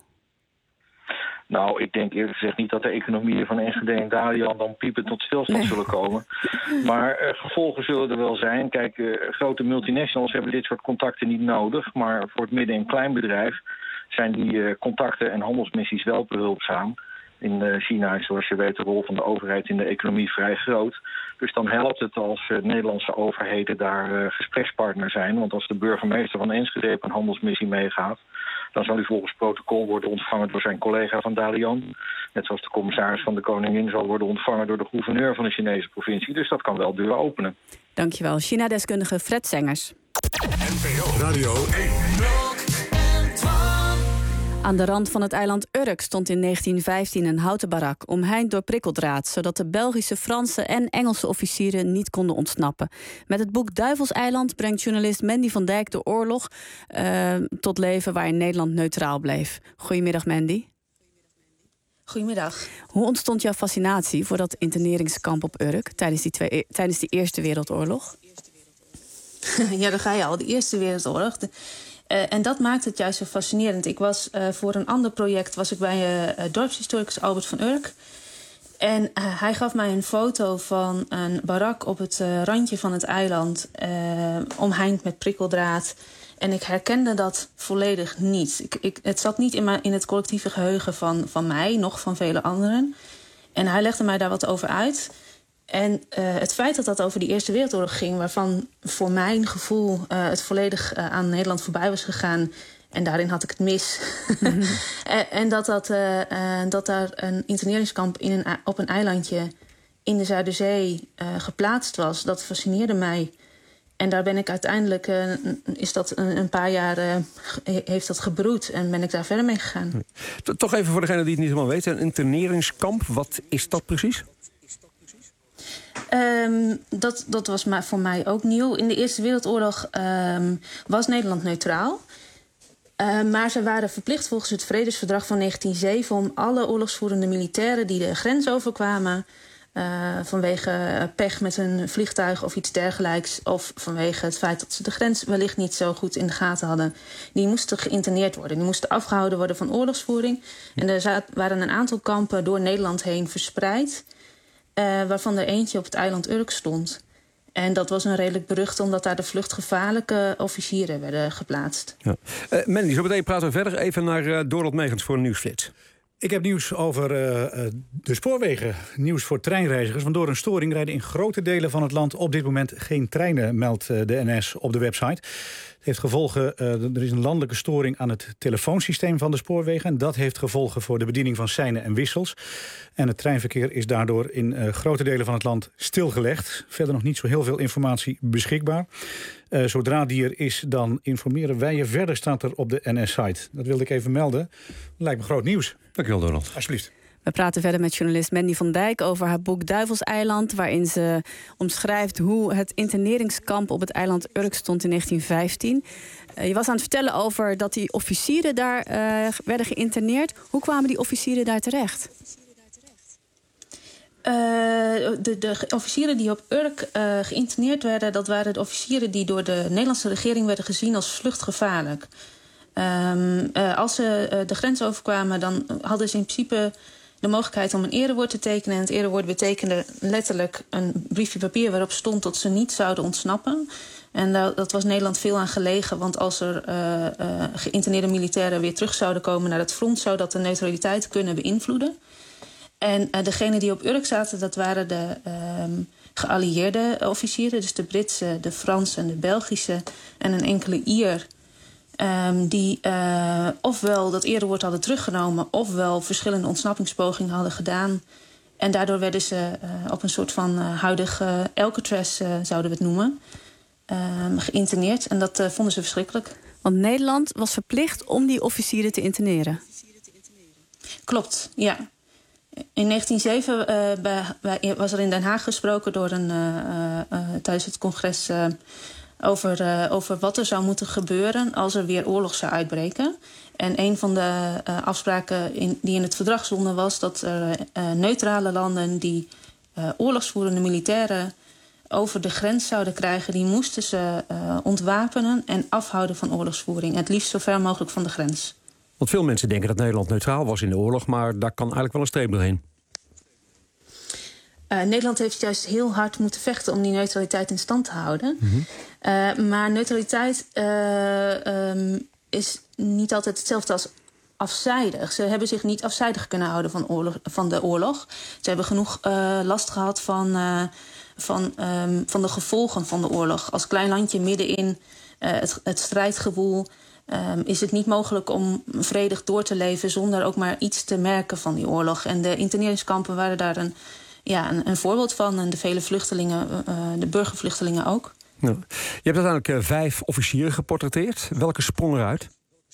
Speaker 20: Nou, ik denk eerlijk gezegd niet dat de economieën van Enschede en Dalian dan piepend tot stilstand nee. zullen komen. Maar uh, gevolgen zullen er wel zijn. Kijk, uh, grote multinationals hebben dit soort contacten niet nodig. Maar voor het midden- en kleinbedrijf zijn die uh, contacten en handelsmissies wel behulpzaam. In uh, China is, zoals je weet, de rol van de overheid in de economie vrij groot. Dus dan helpt het als uh, Nederlandse overheden daar uh, gesprekspartner zijn. Want als de burgemeester van Enschede op een handelsmissie meegaat, dan zal hij volgens protocol worden ontvangen door zijn collega van Dalian. Net zoals de commissaris van de Koningin zal worden ontvangen door de gouverneur van de Chinese provincie. Dus dat kan wel deuren openen.
Speaker 3: Dankjewel, China-deskundige Fred Sengers.
Speaker 1: N P O Radio één.
Speaker 3: Aan de rand van het eiland Urk stond in negentien vijftien een houten barak, omheind door prikkeldraad, zodat de Belgische, Franse en Engelse officieren niet konden ontsnappen. Met het boek Duivelseiland brengt journalist Mandy van Dijk de oorlog uh, tot leven waarin Nederland neutraal bleef. Goedemiddag, Mandy.
Speaker 21: Goedemiddag.
Speaker 3: Hoe ontstond jouw fascinatie voor dat interneringskamp op Urk tijdens die, twee, tijdens die Eerste Wereldoorlog?
Speaker 21: Ja, daar ga je al. De Eerste Wereldoorlog. De, uh, en dat maakt het juist zo fascinerend. Ik was uh, voor een ander project was ik bij uh, dorpshistoricus Albert van Urk. En uh, hij gaf mij een foto van een barak op het uh, randje van het eiland, uh, omheind met prikkeldraad. En ik herkende dat volledig niet. Ik, ik, het zat niet in, mijn, in het collectieve geheugen van, van mij, nog van vele anderen. En hij legde mij daar wat over uit. En uh, het feit dat dat over die Eerste Wereldoorlog ging, waarvan voor mijn gevoel uh, het volledig uh, aan Nederland voorbij was gegaan. En daarin had ik het mis. Mm-hmm. en, en dat, dat, uh, uh, dat daar een interneringskamp in een, op een eilandje in de Zuiderzee uh, geplaatst was, dat fascineerde mij. En daar ben ik uiteindelijk, uh, is dat een, een paar jaar, uh, heeft dat gebroed en ben ik daar verder mee gegaan.
Speaker 2: Toch even voor degene die het niet helemaal weten, een interneringskamp, wat is dat precies?
Speaker 21: Um, dat, dat was maar voor mij ook nieuw. In de Eerste Wereldoorlog um, was Nederland neutraal. Uh, maar ze waren verplicht volgens het Vredesverdrag van negentien zeven om alle oorlogsvoerende militairen die de grens overkwamen, Uh, vanwege pech met een vliegtuig of iets dergelijks, of vanwege het feit dat ze de grens wellicht niet zo goed in de gaten hadden, die moesten geïnterneerd worden. Die moesten afgehouden worden van oorlogsvoering. En er waren een aantal kampen door Nederland heen verspreid, uh, waarvan er eentje op het eiland Urk stond. En dat was een redelijk berucht, omdat daar de vluchtgevaarlijke officieren werden geplaatst.
Speaker 2: Ja. Uh, Mandy, zo meteen praten we verder. Even naar uh, Dorot Megens voor een nieuwsflits.
Speaker 4: Ik heb nieuws over uh, de spoorwegen. Nieuws voor treinreizigers. Want door een storing rijden in grote delen van het land op dit moment geen treinen, meldt uh, de N S op de website. Het heeft gevolgen, uh, er is een landelijke storing aan het telefoonsysteem van de spoorwegen. En dat heeft gevolgen voor de bediening van seinen en wissels. En het treinverkeer is daardoor in uh, grote delen van het land stilgelegd. Verder nog niet zo heel veel informatie beschikbaar. Uh, zodra die er is, dan informeren wij je verder, staat er op de N S-site. Dat wilde ik even melden. Lijkt me groot nieuws.
Speaker 2: Dankjewel, Donald.
Speaker 4: Alsjeblieft.
Speaker 3: We praten verder met journalist Mandy van Dijk over haar boek Duivelseiland, waarin ze omschrijft hoe het interneringskamp op het eiland Urk stond in negentien vijftien. Uh, je was aan het vertellen over dat die officieren daar uh, werden geïnterneerd. Hoe kwamen die officieren daar terecht?
Speaker 21: Uh, de, de officieren die op Urk uh, geïnterneerd werden, dat waren de officieren die door de Nederlandse regering werden gezien als vluchtgevaarlijk. Um, uh, als ze uh, de grens overkwamen, dan hadden ze in principe de mogelijkheid om een erewoord te tekenen. En het erewoord betekende letterlijk een briefje papier waarop stond dat ze niet zouden ontsnappen. En dat, dat was Nederland veel aan gelegen, want als er uh, uh, geïnterneerde militairen weer terug zouden komen naar het front, zou dat de neutraliteit kunnen beïnvloeden. En uh, degenen die op Urk zaten, dat waren de um, geallieerde officieren, dus de Britse, de Franse en de Belgische en een enkele Ier. Um, die uh, ofwel dat erewoord hadden teruggenomen, ofwel verschillende ontsnappingspogingen hadden gedaan. En daardoor werden ze uh, op een soort van uh, huidige Alcatraz, uh, zouden we het noemen, um, geïnterneerd. En dat uh, vonden ze verschrikkelijk.
Speaker 3: Want Nederland was verplicht om die officieren te interneren.
Speaker 21: Klopt, ja. In negentien zeven uh, bij, bij, was er in Den Haag gesproken door een, uh, uh, tijdens het congres Uh, Over, uh, over wat er zou moeten gebeuren als er weer oorlog zou uitbreken. En een van de uh, afspraken in, die in het verdrag stonden was dat er uh, neutrale landen die uh, oorlogsvoerende militairen over de grens zouden krijgen, die moesten ze uh, ontwapenen en afhouden van oorlogsvoering. Het liefst zo ver mogelijk van de grens.
Speaker 2: Want veel mensen denken dat Nederland neutraal was in de oorlog, maar daar kan eigenlijk wel een streep doorheen.
Speaker 21: Uh, Nederland heeft juist heel hard moeten vechten om die neutraliteit in stand te houden. Mm-hmm. Uh, maar neutraliteit uh, um, is niet altijd hetzelfde als afzijdig. Ze hebben zich niet afzijdig kunnen houden van, oorlog, van de oorlog. Ze hebben genoeg uh, last gehad van, uh, van, um, van de gevolgen van de oorlog. Als klein landje middenin uh, het, het strijdgewoel Um, is het niet mogelijk om vredig door te leven zonder ook maar iets te merken van die oorlog. En de interneringskampen waren daar een Ja, een, een voorbeeld van. En de vele vluchtelingen, uh, de burgervluchtelingen ook.
Speaker 2: Ja. Je hebt uiteindelijk uh, vijf officieren geportretteerd. Welke sprong eruit?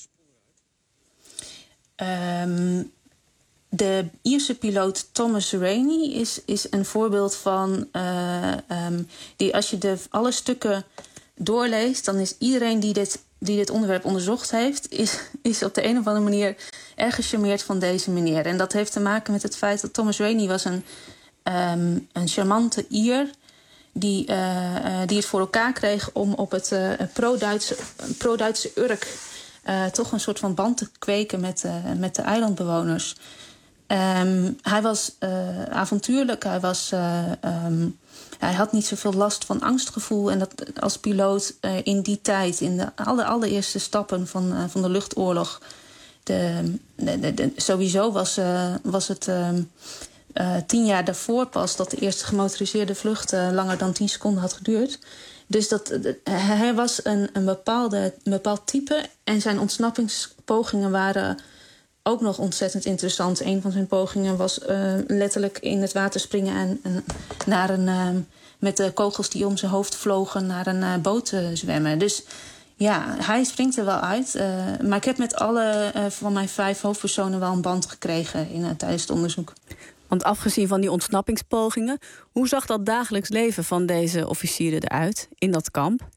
Speaker 21: Um, de Ierse piloot Thomas Rainey is, is een voorbeeld van Uh, um, die als je de, alle stukken doorleest, dan is iedereen die dit, die dit onderwerp onderzocht heeft, is, is op de een of andere manier erg gecharmeerd van deze meneer. En dat heeft te maken met het feit dat Thomas Rainey was een Um, een charmante Ier die, uh, uh, die het voor elkaar kreeg om op het uh, pro-Duitse, pro-Duitse Urk uh, toch een soort van band te kweken met, uh, met de eilandbewoners. Um, hij was uh, avontuurlijk, hij, was, uh, um, hij had niet zoveel last van angstgevoel. En dat als piloot uh, in die tijd, in de aller, allereerste stappen van, uh, van de luchtoorlog, de, de, de, de, sowieso was, uh, was het Uh, Uh, tien jaar daarvoor pas dat de eerste gemotoriseerde vlucht uh, langer dan tien seconden had geduurd. Dus dat, uh, hij was een, een, bepaalde, een bepaald type. En zijn ontsnappingspogingen waren ook nog ontzettend interessant. Een van zijn pogingen was uh, letterlijk in het water springen en, en naar een, uh, met de kogels die om zijn hoofd vlogen naar een uh, boot uh, zwemmen. Dus ja, hij springt er wel uit. Uh, maar ik heb met alle uh, van mijn vijf hoofdpersonen wel een band gekregen in, uh, tijdens het onderzoek.
Speaker 3: Want afgezien van die ontsnappingspogingen, hoe zag dat dagelijks leven van deze officieren eruit in dat kamp?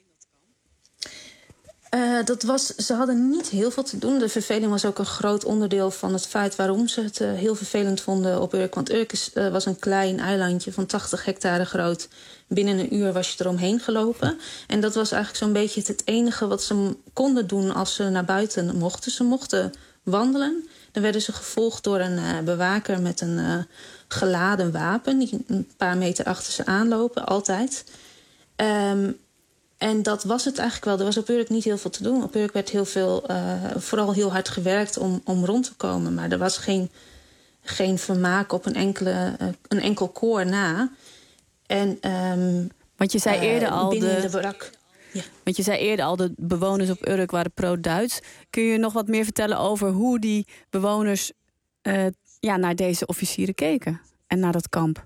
Speaker 21: Uh, dat was, ze hadden niet heel veel te doen. De verveling was ook een groot onderdeel van het feit waarom ze het uh, heel vervelend vonden op Urk. Want Urk is, uh, was een klein eilandje van tachtig hectare groot. Binnen een uur was je eromheen gelopen. En dat was eigenlijk zo'n beetje het enige wat ze konden doen als ze naar buiten mochten. Ze mochten wandelen. Dan werden ze gevolgd door een uh, bewaker met een uh, geladen wapen, die een paar meter achter ze aanlopen, altijd. Um, En dat was het eigenlijk wel. Er was op Urk niet heel veel te doen. Op Urk werd heel veel, uh, vooral heel hard gewerkt om, om rond te komen. Maar er was geen, geen vermaak op een, enkele, uh, een enkel koor na. En, um,
Speaker 3: Want je zei eerder
Speaker 21: uh,
Speaker 3: al
Speaker 21: binnen
Speaker 3: de,
Speaker 21: de barak. Ja.
Speaker 3: Want je zei eerder al, de bewoners op Urk waren pro-Duits. Kun je nog wat meer vertellen over hoe die bewoners uh, ja, naar deze officieren keken? En naar dat kamp?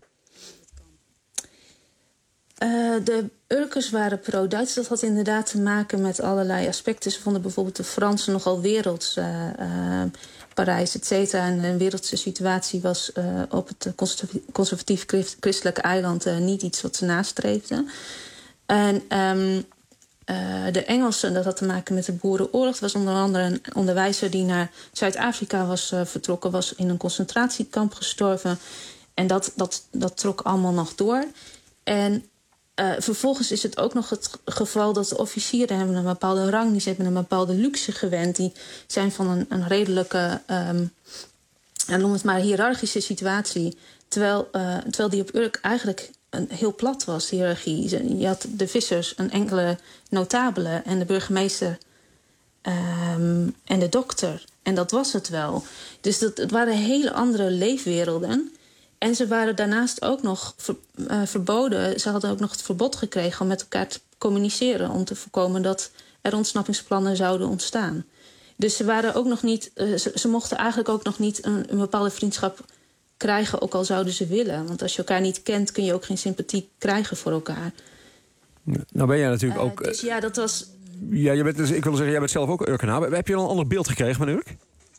Speaker 21: Uh, de Urkers waren pro-Duits. Dat had inderdaad te maken met allerlei aspecten. Ze vonden bijvoorbeeld de Fransen nogal werelds. Uh, uh, Parijs, et cetera. En een wereldse situatie was uh, op het conservatief christelijke eiland uh, niet iets wat ze nastreefden. En um, uh, de Engelsen, dat had te maken met de Boerenoorlog. Er was onder andere een onderwijzer die naar Zuid-Afrika was uh, vertrokken, was in een concentratiekamp gestorven. En dat, dat, dat trok allemaal nog door. En Uh, vervolgens is het ook nog het geval dat de officieren hebben een bepaalde rang, die hebben een bepaalde luxe gewend. Die zijn van een, een redelijke, um, noem het maar, hiërarchische situatie. Terwijl, uh, terwijl die op Urk eigenlijk een, heel plat was, de hiërarchie. Je had de vissers, een enkele notabele en de burgemeester um, en de dokter. En dat was het wel. Dus dat, het waren hele andere leefwerelden. En ze waren daarnaast ook nog ver, uh, verboden. Ze hadden ook nog het verbod gekregen om met elkaar te communiceren, om te voorkomen dat er ontsnappingsplannen zouden ontstaan. Dus ze waren ook nog niet. Uh, ze, ze mochten eigenlijk ook nog niet een, een bepaalde vriendschap krijgen, ook al zouden ze willen. Want als je elkaar niet kent, kun je ook geen sympathie krijgen voor elkaar.
Speaker 2: Nou ben jij natuurlijk
Speaker 21: uh,
Speaker 2: ook.
Speaker 21: Dus ja, dat was.
Speaker 2: Ja, je bent, dus, ik wil zeggen, jij bent zelf ook Urkenaar. Heb je al een ander beeld gekregen van Urk?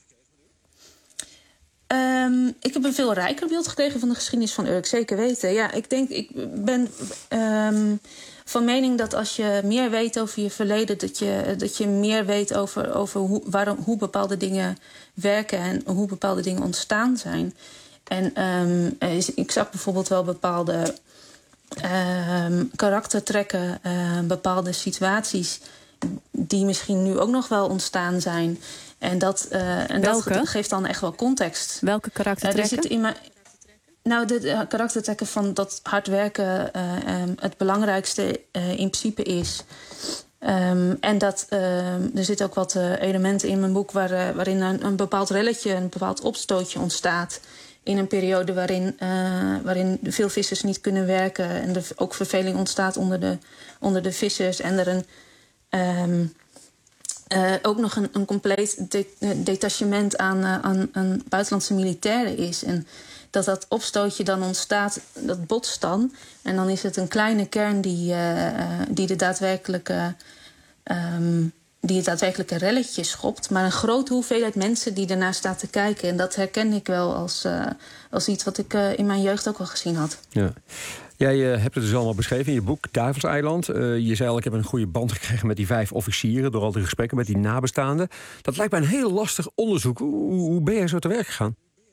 Speaker 21: Um, ik heb een veel rijker beeld gekregen van de geschiedenis van Urk, zeker weten. Ja, ik denk, ik ben um, van mening dat als je meer weet over je verleden, dat je, dat je meer weet over, over hoe, waarom, hoe bepaalde dingen werken en hoe bepaalde dingen ontstaan zijn. En um, ik zag bijvoorbeeld wel bepaalde um, karaktertrekken, uh, bepaalde situaties die misschien nu ook nog wel ontstaan zijn. En dat, uh, en dat geeft dan echt wel context.
Speaker 3: Welke karaktertrekken?
Speaker 21: Uh, er zit in mijn, nou, de, de karaktertrekken van dat hard werken uh, um, het belangrijkste uh, in principe is. Um, en dat uh, er zitten ook wat uh, elementen in mijn boek waar, uh, waarin een, een bepaald relletje, een bepaald opstootje ontstaat. In een periode waarin, uh, waarin veel vissers niet kunnen werken en er ook verveling ontstaat onder de, onder de vissers. En er een. Um, Uh, ook nog een, een compleet de, uh, detachement aan, uh, aan, aan buitenlandse militairen is. En dat dat opstootje dan ontstaat, dat botst dan. En dan is het een kleine kern die, uh, uh, die, de, daadwerkelijke, um, die het daadwerkelijke relletje schopt. Maar een grote hoeveelheid mensen die ernaar staat te kijken. En dat herken ik wel als, uh, als iets wat ik uh, in mijn jeugd ook al gezien had.
Speaker 2: Ja. Jij uh, hebt het dus allemaal beschreven in je boek Duivelseiland. Uh, je zei al, ik heb een goede band gekregen met die vijf officieren door al die gesprekken met die nabestaanden. Dat lijkt mij een heel lastig onderzoek. Hoe, hoe ben jij zo te werk gegaan?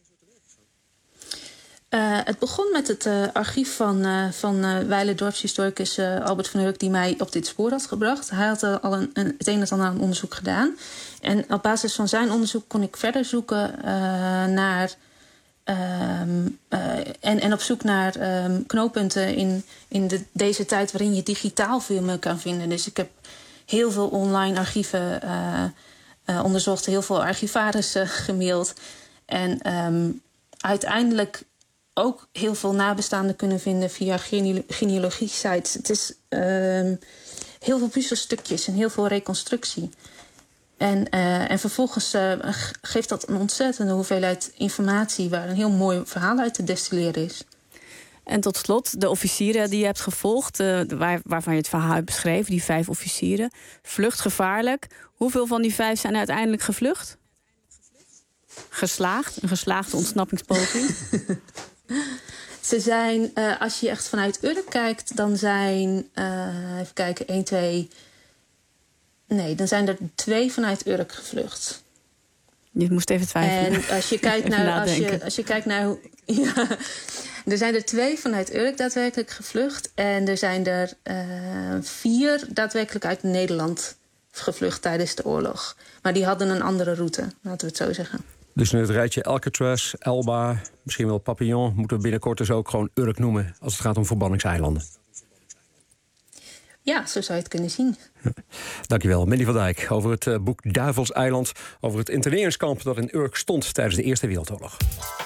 Speaker 21: Uh, het begon met het uh, archief van, uh, van uh, wijle dorpshistoricus uh, Albert van Urk, die mij op dit spoor had gebracht. Hij had uh, al een, een, het een en het ander aan onderzoek gedaan. En op basis van zijn onderzoek kon ik verder zoeken uh, naar. Um, uh, en, en op zoek naar um, knooppunten in, in de, deze tijd waarin je digitaal veel meer kan vinden. Dus ik heb heel veel online archieven uh, uh, onderzocht, heel veel archivarissen uh, gemaild. En um, uiteindelijk ook heel veel nabestaanden kunnen vinden via genealogie-sites. Het is um, heel veel puzzelstukjes en heel veel reconstructie. En, uh, en vervolgens uh, geeft dat een ontzettende hoeveelheid informatie waar een heel mooi verhaal uit te destilleren is.
Speaker 3: En tot slot, de officieren die je hebt gevolgd, uh, waar, waarvan je het verhaal hebt beschreven, die vijf officieren, vluchtgevaarlijk. Hoeveel van die vijf zijn uiteindelijk gevlucht? Geslaagd, een geslaagde ontsnappingspoging?
Speaker 21: Ze zijn, uh, als je echt vanuit Urk kijkt, dan zijn, uh, even kijken, één, twee... Nee, dan zijn er twee vanuit Urk gevlucht.
Speaker 3: Je moest even twijfelen.
Speaker 21: En als je kijkt naar, als je, als je kijkt naar hoe. Ja, er zijn er twee vanuit Urk daadwerkelijk gevlucht. En er zijn er uh, vier daadwerkelijk uit Nederland gevlucht tijdens de oorlog. Maar die hadden een andere route, laten we het zo zeggen.
Speaker 2: Dus in het rijtje Alcatraz, Elba, misschien wel Papillon, moeten we binnenkort dus ook gewoon Urk noemen als het gaat om verbanningseilanden.
Speaker 21: Ja, zo zou je het kunnen zien.
Speaker 2: Dankjewel, Mandy van Dijk, over het uh, boek Duivelseiland, over het interneringskamp dat in Urk stond tijdens de Eerste Wereldoorlog.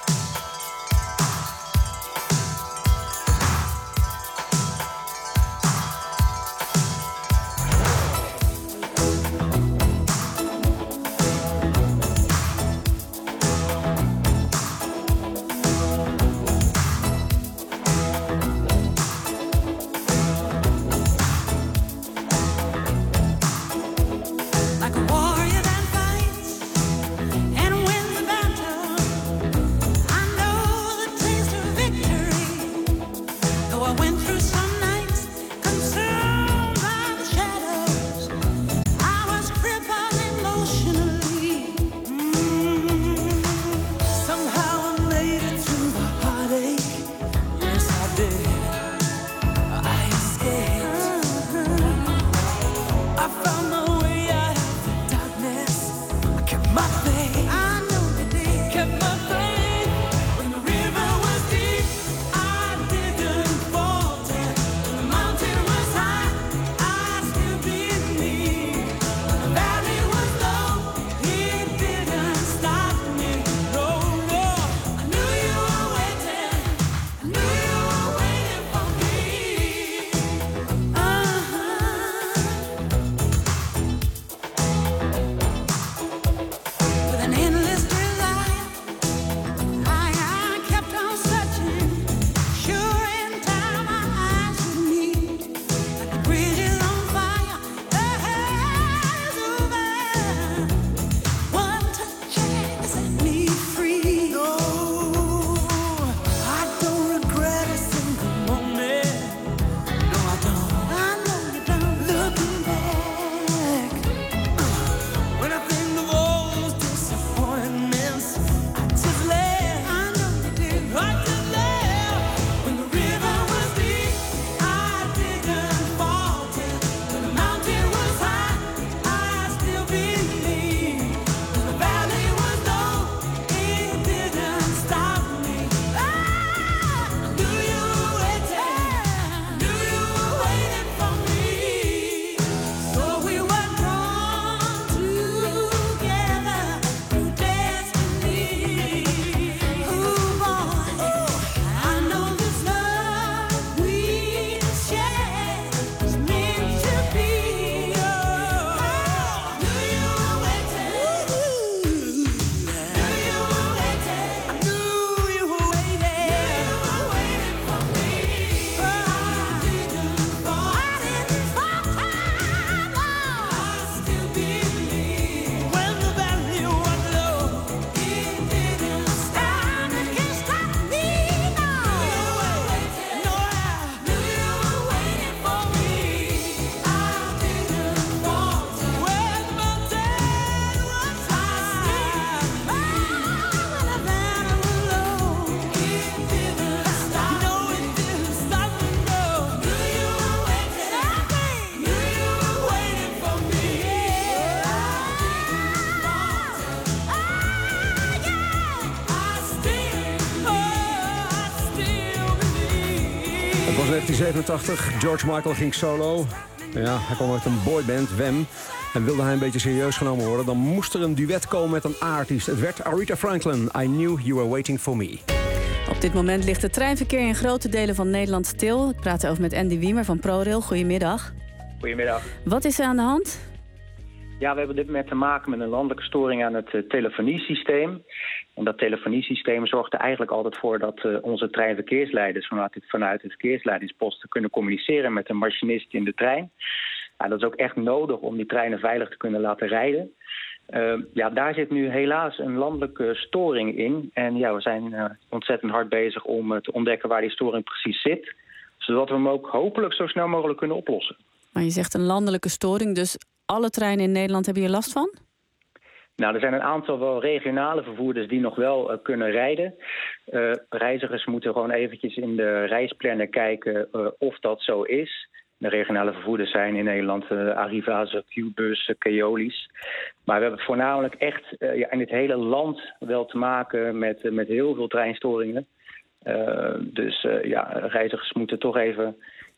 Speaker 2: negentien zevenentachtig, George Michael ging solo. Ja, hij kwam uit een boyband, Wham. En wilde hij een beetje serieus genomen worden, dan moest er een duet komen met een A-artiest. Het werd Aretha Franklin, I Knew You Were Waiting For Me.
Speaker 3: Op dit moment ligt het treinverkeer in grote delen van Nederland stil. Ik praat over met Andy Wiemer van ProRail. Goedemiddag.
Speaker 5: Goedemiddag.
Speaker 3: Wat is er aan de hand?
Speaker 5: Ja, we hebben dit moment te maken met een landelijke storing aan het uh, telefoniesysteem. En dat telefoniesysteem zorgt er eigenlijk altijd voor dat uh, onze treinverkeersleiders vanuit, het, vanuit de verkeersleidingsposten kunnen communiceren met de machinist in de trein. Nou, dat is ook echt nodig om die treinen veilig te kunnen laten rijden. Uh, ja, daar zit nu helaas een landelijke storing in. En ja, we zijn uh, ontzettend hard bezig om uh, te ontdekken waar die storing precies zit. Zodat we hem ook hopelijk zo snel mogelijk kunnen oplossen.
Speaker 3: Maar je zegt een landelijke storing, dus alle treinen in Nederland hebben hier last van?
Speaker 5: Nou, er zijn een aantal wel regionale vervoerders die nog wel uh, kunnen rijden. Uh, reizigers moeten gewoon eventjes in de reisplanner kijken uh, of dat zo is. De regionale vervoerders zijn in Nederland uh, Arriva, Qbus, uh, Keolis. Maar we hebben voornamelijk echt uh, ja, in het hele land wel te maken met, uh, met heel veel treinstoringen. Uh, dus uh, ja, reizigers moeten toch even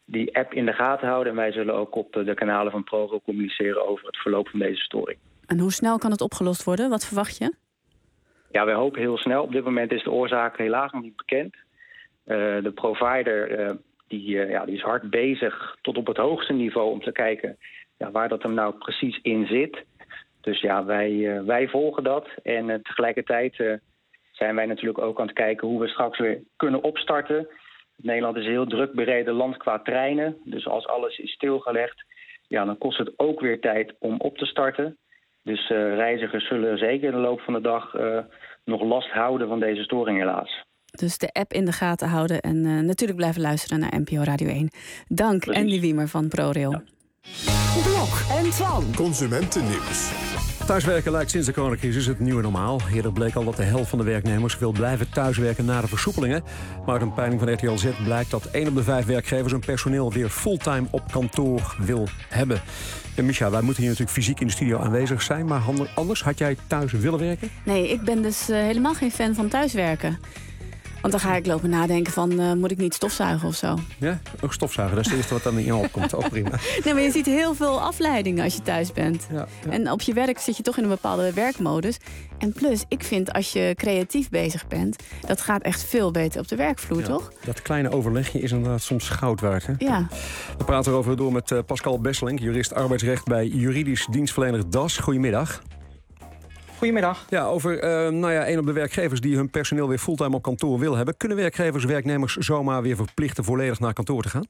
Speaker 5: die app in de gaten houden. En wij zullen ook op de kanalen van ProRail communiceren over het verloop van deze storing.
Speaker 3: En hoe snel kan het opgelost worden? Wat verwacht je?
Speaker 5: Ja, wij hopen heel snel. Op dit moment is de oorzaak helaas nog niet bekend. Uh, de provider uh, die, uh, ja, die is hard bezig tot op het hoogste niveau om te kijken ja, waar dat hem nou precies in zit. Dus ja, wij, uh, wij volgen dat. En uh, tegelijkertijd uh, zijn wij natuurlijk ook aan het kijken hoe we straks weer kunnen opstarten. Nederland is een heel druk bereden land qua treinen. Dus als alles is stilgelegd, ja, dan kost het ook weer tijd om op te starten. Dus uh, reizigers zullen zeker in de loop van de dag uh, nog last houden van deze storing helaas.
Speaker 3: Dus de app in de gaten houden en uh, natuurlijk blijven luisteren naar N P O Radio één. Dank, Precies. Andy Wiemer van ProRail. Ja.
Speaker 1: Blok en Twan. Consumentennieuws.
Speaker 2: Thuiswerken lijkt sinds de coronacrisis het nieuwe normaal. Eerder bleek al dat de helft van de werknemers wil blijven thuiswerken na de versoepelingen. Maar uit een peiling van R T L Z blijkt dat één op de vijf werkgevers hun personeel weer fulltime op kantoor wil hebben. En Misha, wij moeten hier natuurlijk fysiek in de studio aanwezig zijn. Maar anders, had jij thuis willen werken?
Speaker 3: Nee, ik ben dus uh, helemaal geen fan van thuiswerken. Want dan ga ik lopen nadenken van, uh, moet ik niet stofzuigen of zo?
Speaker 2: Ja, ook stofzuigen. Dat is het eerste wat dan in je opkomt. Ook prima.
Speaker 3: Nee, maar je ziet heel veel afleidingen als je thuis bent.
Speaker 2: Ja, ja.
Speaker 3: En op je werk zit je toch in een bepaalde werkmodus. En plus, ik vind als je creatief bezig bent, dat gaat echt veel beter op de werkvloer, ja, toch?
Speaker 2: Dat kleine overlegje is inderdaad soms goud waard. Hè?
Speaker 3: Ja.
Speaker 2: We praten erover door met uh, Pascal Besselink, jurist arbeidsrecht bij juridisch dienstverlener D A S. Goedemiddag.
Speaker 6: Goedemiddag.
Speaker 2: Ja, over uh, nou ja, een op de werkgevers die hun personeel weer fulltime op kantoor wil hebben. Kunnen werkgevers werknemers zomaar weer verplichten volledig naar kantoor te gaan?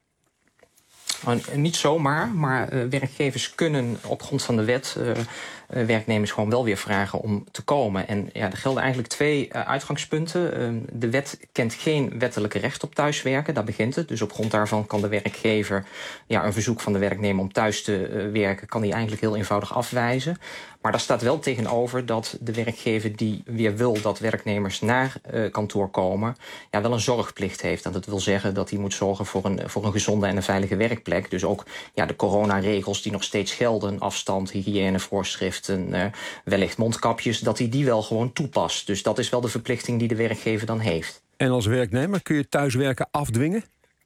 Speaker 6: Uh, niet zomaar, maar uh, werkgevers kunnen op grond van de wet uh, uh, werknemers gewoon wel weer vragen om te komen. En ja, er gelden eigenlijk twee uh, uitgangspunten. Uh, de wet kent geen wettelijke recht op thuiswerken, daar begint het. Dus op grond daarvan kan de werkgever ja, een verzoek van de werknemer om thuis te uh, werken, kan hij eigenlijk heel eenvoudig afwijzen. Maar daar staat wel tegenover dat de werkgever die weer wil dat werknemers naar uh, kantoor komen, ja, wel een zorgplicht heeft. En dat wil zeggen dat hij moet zorgen voor een, voor een gezonde en een veilige werkplek. Dus ook ja, de coronaregels die nog steeds gelden, afstand, hygiënevoorschriften, uh, wellicht mondkapjes, dat hij die wel gewoon toepast. Dus dat is wel de verplichting die de werkgever dan heeft.
Speaker 2: En als werknemer kun je thuiswerken afdwingen?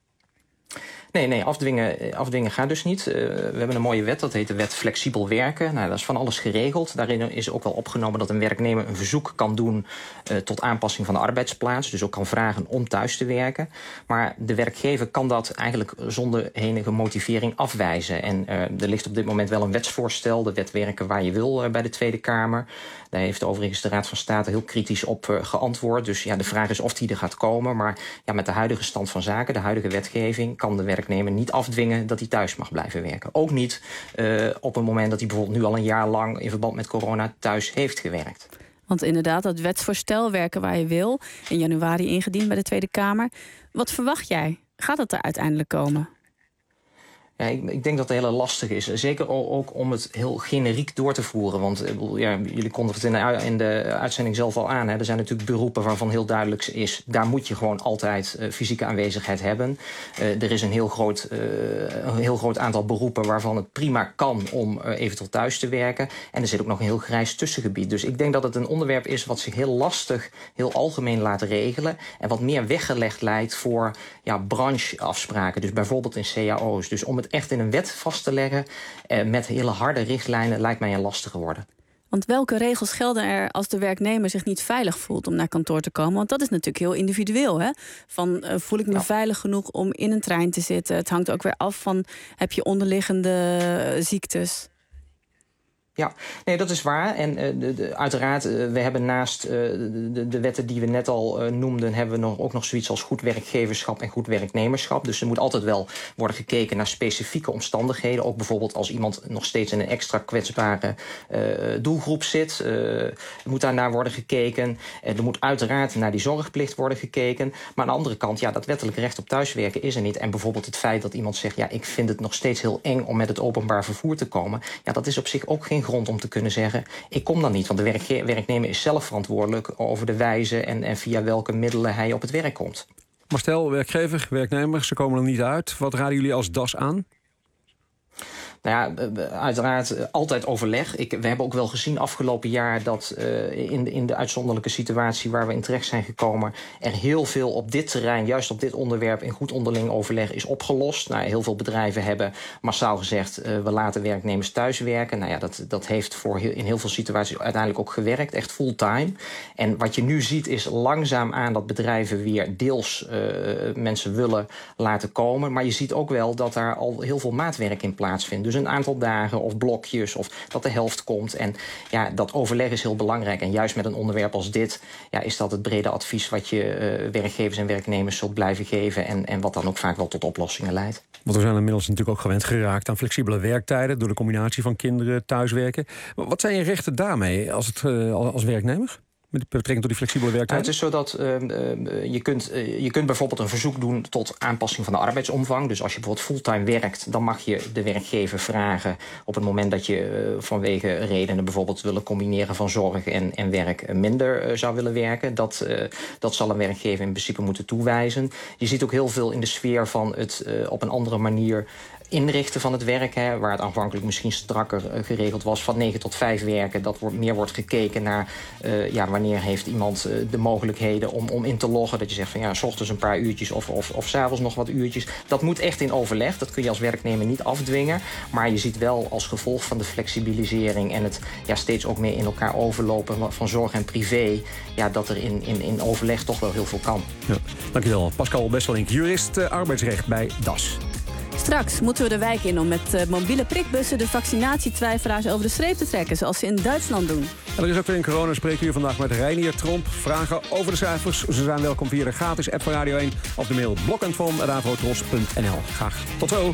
Speaker 6: Nee, nee, afdwingen, afdwingen gaat dus niet. Uh, we hebben een mooie wet, dat heet de wet flexibel werken. Nou, dat is van alles geregeld. Daarin is ook wel opgenomen dat een werknemer een verzoek kan doen uh, tot aanpassing van de arbeidsplaats. Dus ook kan vragen om thuis te werken. Maar de werkgever kan dat eigenlijk zonder enige motivering afwijzen. En uh, er ligt op dit moment wel een wetsvoorstel, de wet werken waar je wil, uh, bij de Tweede Kamer. Daar heeft overigens de Raad van State heel kritisch op uh, geantwoord. Dus ja, de vraag is of die er gaat komen. Maar ja, met de huidige stand van zaken, de huidige wetgeving, kan de werknemer niet afdwingen dat hij thuis mag blijven werken. Ook niet uh, op het moment dat hij bijvoorbeeld nu al een jaar lang in verband met corona thuis heeft gewerkt.
Speaker 3: Want inderdaad, dat wetsvoorstel werken waar je wil, in januari ingediend bij de Tweede Kamer. Wat verwacht jij? Gaat het er uiteindelijk komen?
Speaker 6: Ja, ik, ik denk dat het heel lastig is. Zeker ook om het heel generiek door te voeren. Want ja, jullie konden het in de, in de uitzending zelf al aan. Hè. Er zijn natuurlijk beroepen waarvan heel duidelijk is, daar moet je gewoon altijd uh, fysieke aanwezigheid hebben. Uh, er is een heel, groot, uh, een heel groot aantal beroepen waarvan het prima kan om uh, eventueel thuis te werken. En er zit ook nog een heel grijs tussengebied. Dus ik denk dat het een onderwerp is wat zich heel lastig, heel algemeen laat regelen. En wat meer weggelegd lijkt voor ja, brancheafspraken. Dus bijvoorbeeld in C A O's. Dus om het echt in een wet vast te leggen eh, met hele harde richtlijnen lijkt mij een lastige worden.
Speaker 3: Want welke regels gelden er als de werknemer zich niet veilig voelt om naar kantoor te komen? Want dat is natuurlijk heel individueel. Hè? Van uh, voel ik me ja. veilig genoeg om in een trein te zitten? Het hangt ook weer af van, heb je onderliggende uh, ziektes?
Speaker 6: Ja, nee, dat is waar. En uh, de, de, uiteraard, uh, we hebben naast uh, de, de wetten die we net al uh, noemden, hebben we nog, ook nog zoiets als goed werkgeverschap en goed werknemerschap. Dus er moet altijd wel worden gekeken naar specifieke omstandigheden. Ook bijvoorbeeld als iemand nog steeds in een extra kwetsbare uh, doelgroep zit, uh, moet daar naar worden gekeken. Uh, er moet uiteraard naar die zorgplicht worden gekeken. Maar aan de andere kant, ja, dat wettelijk recht op thuiswerken is er niet. En bijvoorbeeld het feit dat iemand zegt, ja, ik vind het nog steeds heel eng om met het openbaar vervoer te komen. Ja, dat is op zich ook geen grond om te kunnen zeggen, ik kom dan niet. Want de werkge- werknemer is zelf verantwoordelijk over de wijze en, en via welke middelen hij op het werk komt.
Speaker 2: Maar stel, werkgever, werknemer, ze komen er niet uit. Wat raden jullie als D A S aan?
Speaker 6: Nou ja, uiteraard altijd overleg. Ik, we hebben ook wel gezien afgelopen jaar dat uh, in, de, in de uitzonderlijke situatie waar we in terecht zijn gekomen, er heel veel op dit terrein, juist op dit onderwerp, in goed onderling overleg is opgelost. Nou, heel veel bedrijven hebben massaal gezegd, uh, we laten werknemers thuiswerken. Nou ja, dat, dat heeft voor heel, in heel veel situaties uiteindelijk ook gewerkt, echt fulltime. En wat je nu ziet is langzaam aan dat bedrijven weer deels uh, mensen willen laten komen. Maar je ziet ook wel dat daar al heel veel maatwerk in plaatsvindt. Dus een aantal dagen of blokjes of dat de helft komt. En ja, dat overleg is heel belangrijk. En juist met een onderwerp als dit ja, is dat het brede advies wat je uh, werkgevers en werknemers zult blijven geven. En, en wat dan ook vaak wel tot oplossingen leidt.
Speaker 2: Want we zijn inmiddels natuurlijk ook gewend geraakt aan flexibele werktijden door de combinatie van kinderen, thuiswerken. Wat zijn je rechten daarmee als, het, uh, als werknemer? Met betrekking tot die flexibele werktijd?
Speaker 6: Nou, het is zo dat uh, uh, je, kunt, uh, je kunt bijvoorbeeld een verzoek doen tot aanpassing van de arbeidsomvang. Dus als je bijvoorbeeld fulltime werkt, dan mag je de werkgever vragen op het moment dat je uh, vanwege redenen bijvoorbeeld willen combineren van zorg en, en werk minder uh, zou willen werken. Dat, uh, dat zal een werkgever in principe moeten toewijzen. Je ziet ook heel veel in de sfeer van het uh, op een andere manier inrichten van het werk, hè, waar het aanvankelijk misschien strakker uh, geregeld was, van negen tot vijf werken. Dat wordt, meer wordt gekeken naar uh, ja, wanneer heeft iemand uh, de mogelijkheden om, om in te loggen. Dat je zegt van ja, 's ochtends een paar uurtjes of, of, of 's avonds nog wat uurtjes. Dat moet echt in overleg. Dat kun je als werknemer niet afdwingen. Maar je ziet wel als gevolg van de flexibilisering en het ja, steeds ook meer in elkaar overlopen van zorg en privé, ja, dat er in, in, in overleg toch wel heel veel kan.
Speaker 2: Ja, dankjewel. Pascal Besselink, jurist uh, arbeidsrecht bij D A S.
Speaker 3: Straks moeten we de wijk in om met uh, mobiele prikbussen de vaccinatietwijfelaars over de streep te trekken, zoals ze in Duitsland doen.
Speaker 2: En er is ook weer een coronaspreekuur vandaag met Reinier Tromp. Vragen over de cijfers, ze zijn welkom via de gratis app van Radio één of de mail blok en van avrotros punt n l. Graag tot zo.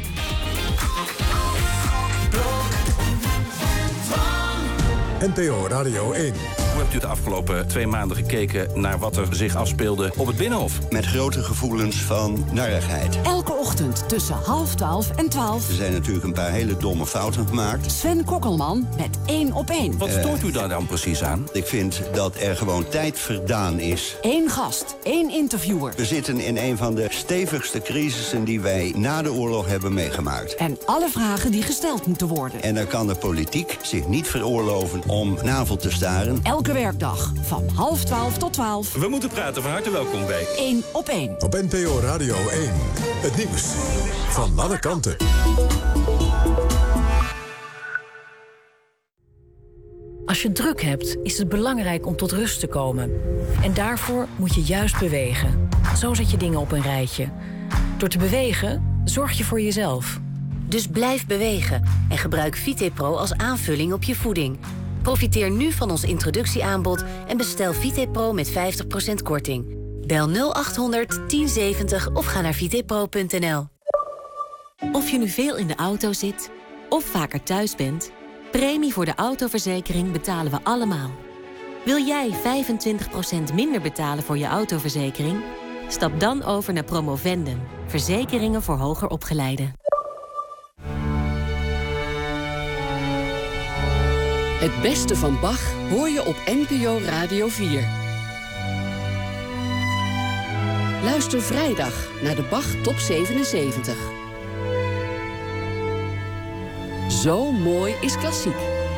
Speaker 1: N P O Radio één.
Speaker 7: Hoe hebt u de afgelopen twee maanden gekeken naar wat er zich afspeelde op het Binnenhof?
Speaker 22: Met grote gevoelens van narigheid.
Speaker 23: Elke ochtend tussen half twaalf en twaalf.
Speaker 22: Er zijn natuurlijk een paar hele domme fouten gemaakt.
Speaker 23: Sven Kokkelman met één op één.
Speaker 7: Wat stoort u daar dan precies aan?
Speaker 22: Ik vind dat er gewoon tijd verdaan is.
Speaker 23: Eén gast, één interviewer.
Speaker 22: We zitten in een van de stevigste crisissen die wij na de oorlog hebben meegemaakt.
Speaker 23: En alle vragen die gesteld moeten worden.
Speaker 22: En dan kan de politiek zich niet veroorloven om navel te staren.
Speaker 23: Elke werkdag van half twaalf tot twaalf.
Speaker 7: We moeten praten, van harte welkom bij
Speaker 23: Eén op één.
Speaker 1: Op N P O Radio één. Het nieuws van alle kanten.
Speaker 24: Als je druk hebt, is het belangrijk om tot rust te komen. En daarvoor moet je juist bewegen. Zo zet je dingen op een rijtje. Door te bewegen, zorg je voor jezelf.
Speaker 25: Dus blijf bewegen en gebruik VitePro als aanvulling op je voeding. Profiteer nu van ons introductieaanbod en bestel VitePro met vijftig procent korting. Bel nul achthonderd tien zeventig of ga naar vitepro punt n l.
Speaker 26: Of je nu veel in de auto zit of vaker thuis bent, premie voor de autoverzekering betalen we allemaal. Wil jij vijfentwintig procent minder betalen voor je autoverzekering? Stap dan over naar Promovendum. Verzekeringen voor hoger opgeleiden.
Speaker 27: Het beste van Bach hoor je op N P O Radio vier. Luister vrijdag naar de Bach Top zevenenzeventig. Zo mooi is klassiek.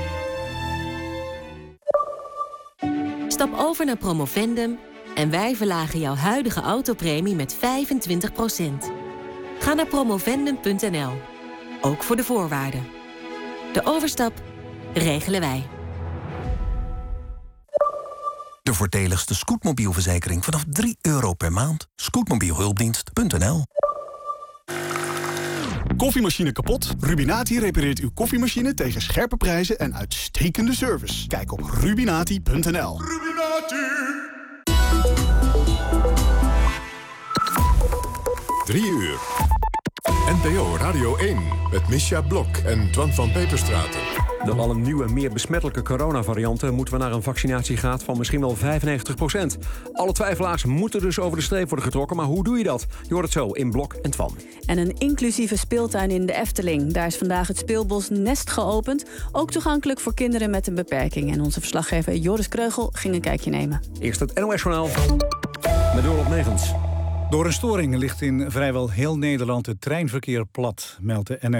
Speaker 26: Stap over naar Promovendum en wij verlagen jouw huidige autopremie met vijfentwintig procent. Ga naar promovendum punt n l. Ook voor de voorwaarden. De overstap regelen wij.
Speaker 28: De voordeligste scootmobielverzekering vanaf drie euro per maand. scootmobielhulpdienst punt n l.
Speaker 29: Koffiemachine kapot? Rubinati repareert uw koffiemachine tegen scherpe prijzen en uitstekende service. Kijk op rubinati punt n l. Rubinati.
Speaker 1: Drie uur. N P O Radio één met Misja Blok en Twan van Peperstraten.
Speaker 2: Door alle nieuwe, meer besmettelijke coronavarianten moeten we naar een vaccinatiegraad van misschien wel vijfennegentig procent. Alle twijfelaars moeten dus over de streep worden getrokken, maar hoe doe je dat? Je hoort het zo in Blok en Twan.
Speaker 3: En een inclusieve speeltuin in de Efteling. Daar is vandaag het speelbos Nest geopend. Ook toegankelijk voor kinderen met een beperking. En onze verslaggever Joris Kreugel ging een kijkje nemen.
Speaker 2: Eerst het N O S-journaal met Dorot Negens.
Speaker 4: Door een storing ligt in vrijwel heel Nederland het treinverkeer plat, meldt de N S.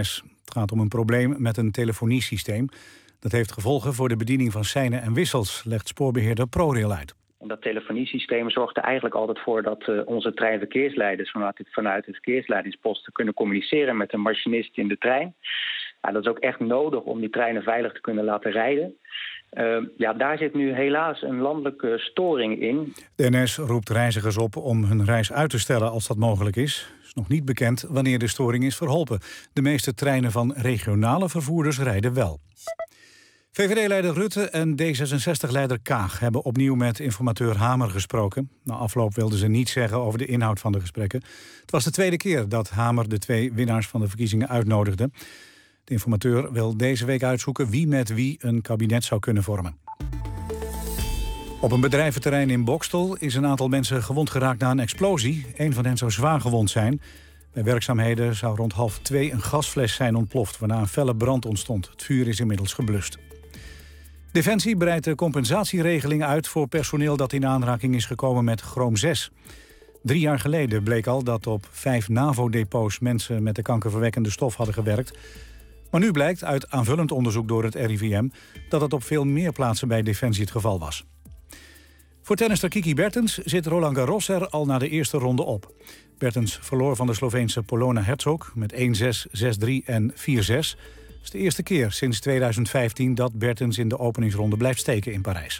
Speaker 4: Het gaat om een probleem met een telefoniesysteem. Dat heeft gevolgen voor de bediening van seinen en wissels, legt spoorbeheerder ProRail uit.
Speaker 5: En dat telefoniesysteem zorgt er eigenlijk altijd voor dat uh, onze treinverkeersleiders vanuit, het, vanuit de verkeersleidingsposten kunnen communiceren met de machinist in de trein. Ja, dat is ook echt nodig om die treinen veilig te kunnen laten rijden. Uh, ja, daar zit nu helaas een landelijke storing in.
Speaker 4: De N S roept reizigers op om hun reis uit te stellen als dat mogelijk is. Het is nog niet bekend wanneer de storing is verholpen. De meeste treinen van regionale vervoerders rijden wel. V V D-leider Rutte en D zesenzestig-leider Kaag hebben opnieuw met informateur Hamer gesproken. Na afloop wilden ze niets zeggen over de inhoud van de gesprekken. Het was de tweede keer dat Hamer de twee winnaars van de verkiezingen uitnodigde. De informateur wil deze week uitzoeken wie met wie een kabinet zou kunnen vormen. Op een bedrijventerrein in Boxtel is een aantal mensen gewond geraakt na een explosie. Een van hen zou zwaar gewond zijn. Bij werkzaamheden zou rond half twee een gasfles zijn ontploft, waarna een felle brand ontstond. Het vuur is inmiddels geblust. Defensie breidt de compensatieregeling uit voor personeel dat in aanraking is gekomen met chroom zes. Drie jaar geleden bleek al dat op vijf NAVO-depots mensen met de kankerverwekkende stof hadden gewerkt. Maar nu blijkt uit aanvullend onderzoek door het R I V M dat het op veel meer plaatsen bij Defensie het geval was. Voor tennister Kiki Bertens zit Roland Garros er al na de eerste ronde op. Bertens verloor van de Sloveense Polona Hercog met één zes, zes drie en vier zes. Het is de eerste keer sinds tweeduizend vijftien dat Bertens in de openingsronde blijft steken in Parijs.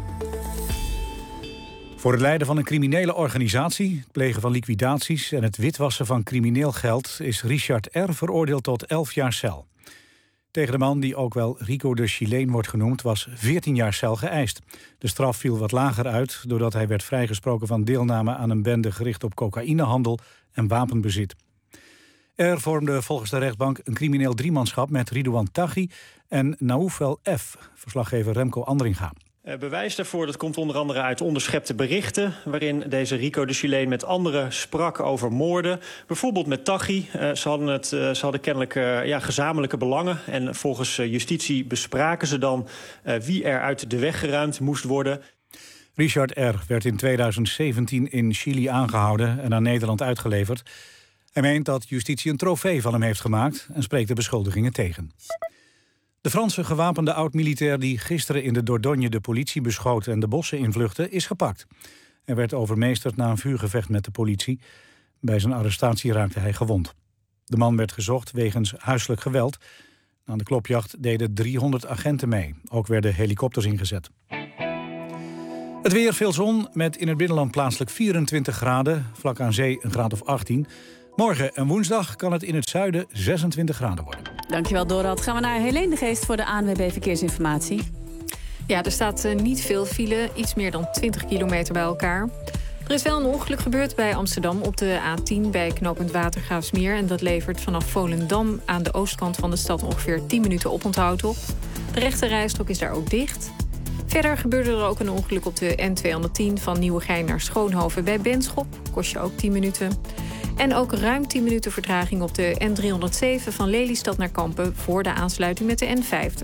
Speaker 4: Voor het leiden van een criminele organisatie, het plegen van liquidaties en het witwassen van crimineel geld is Richard R. veroordeeld tot elf jaar cel. Tegen de man, die ook wel Rico de Chileen wordt genoemd, was veertien jaar cel geëist. De straf viel wat lager uit doordat hij werd vrijgesproken van deelname aan een bende gericht op cocaïnehandel en wapenbezit. Er vormde volgens de rechtbank een crimineel driemanschap met Ridouan Taghi en Naoufel F. Verslaggever Remco Andringa.
Speaker 17: Bewijs daarvoor dat komt onder andere uit onderschepte berichten, waarin deze Rico de Chileen met anderen sprak over moorden. Bijvoorbeeld met Taghi. Uh, ze, hadden het, uh, ze hadden kennelijk uh, ja, gezamenlijke belangen. En volgens uh, justitie bespraken ze dan uh, wie er uit de weg geruimd moest worden.
Speaker 4: Richard R. werd in tweeduizend zeventien in Chili aangehouden en naar Nederland uitgeleverd. Hij meent dat justitie een trofee van hem heeft gemaakt en spreekt de beschuldigingen tegen. De Franse gewapende oud-militair die gisteren in de Dordogne de politie beschoot en de bossen invluchtte, is gepakt. Hij werd overmeesterd na een vuurgevecht met de politie. Bij zijn arrestatie raakte hij gewond. De man werd gezocht wegens huiselijk geweld. Aan de klopjacht deden driehonderd agenten mee. Ook werden helikopters ingezet. Het weer, veel zon, met in het binnenland plaatselijk vierentwintig graden. Vlak aan zee een graad of achttien. Morgen en woensdag kan het in het zuiden zesentwintig graden worden.
Speaker 3: Dankjewel, Dorad. Gaan we naar Helene de Geest voor de A N W B Verkeersinformatie.
Speaker 8: Ja, er staat uh, niet veel file, iets meer dan twintig kilometer bij elkaar. Er is wel een ongeluk gebeurd bij Amsterdam op de A tien bij knooppunt Watergraafsmeer. En dat levert vanaf Volendam aan de oostkant van de stad ongeveer tien minuten oponthoud op. De rechte rijstrook is daar ook dicht. Verder gebeurde er ook een ongeluk op de N tweehonderdtien van Nieuwegein naar Schoonhoven bij Benschop. Kost je ook tien minuten. En ook ruim tien minuten vertraging op de N driehonderdzeven van Lelystad naar Kampen voor de aansluiting met de N vijftig.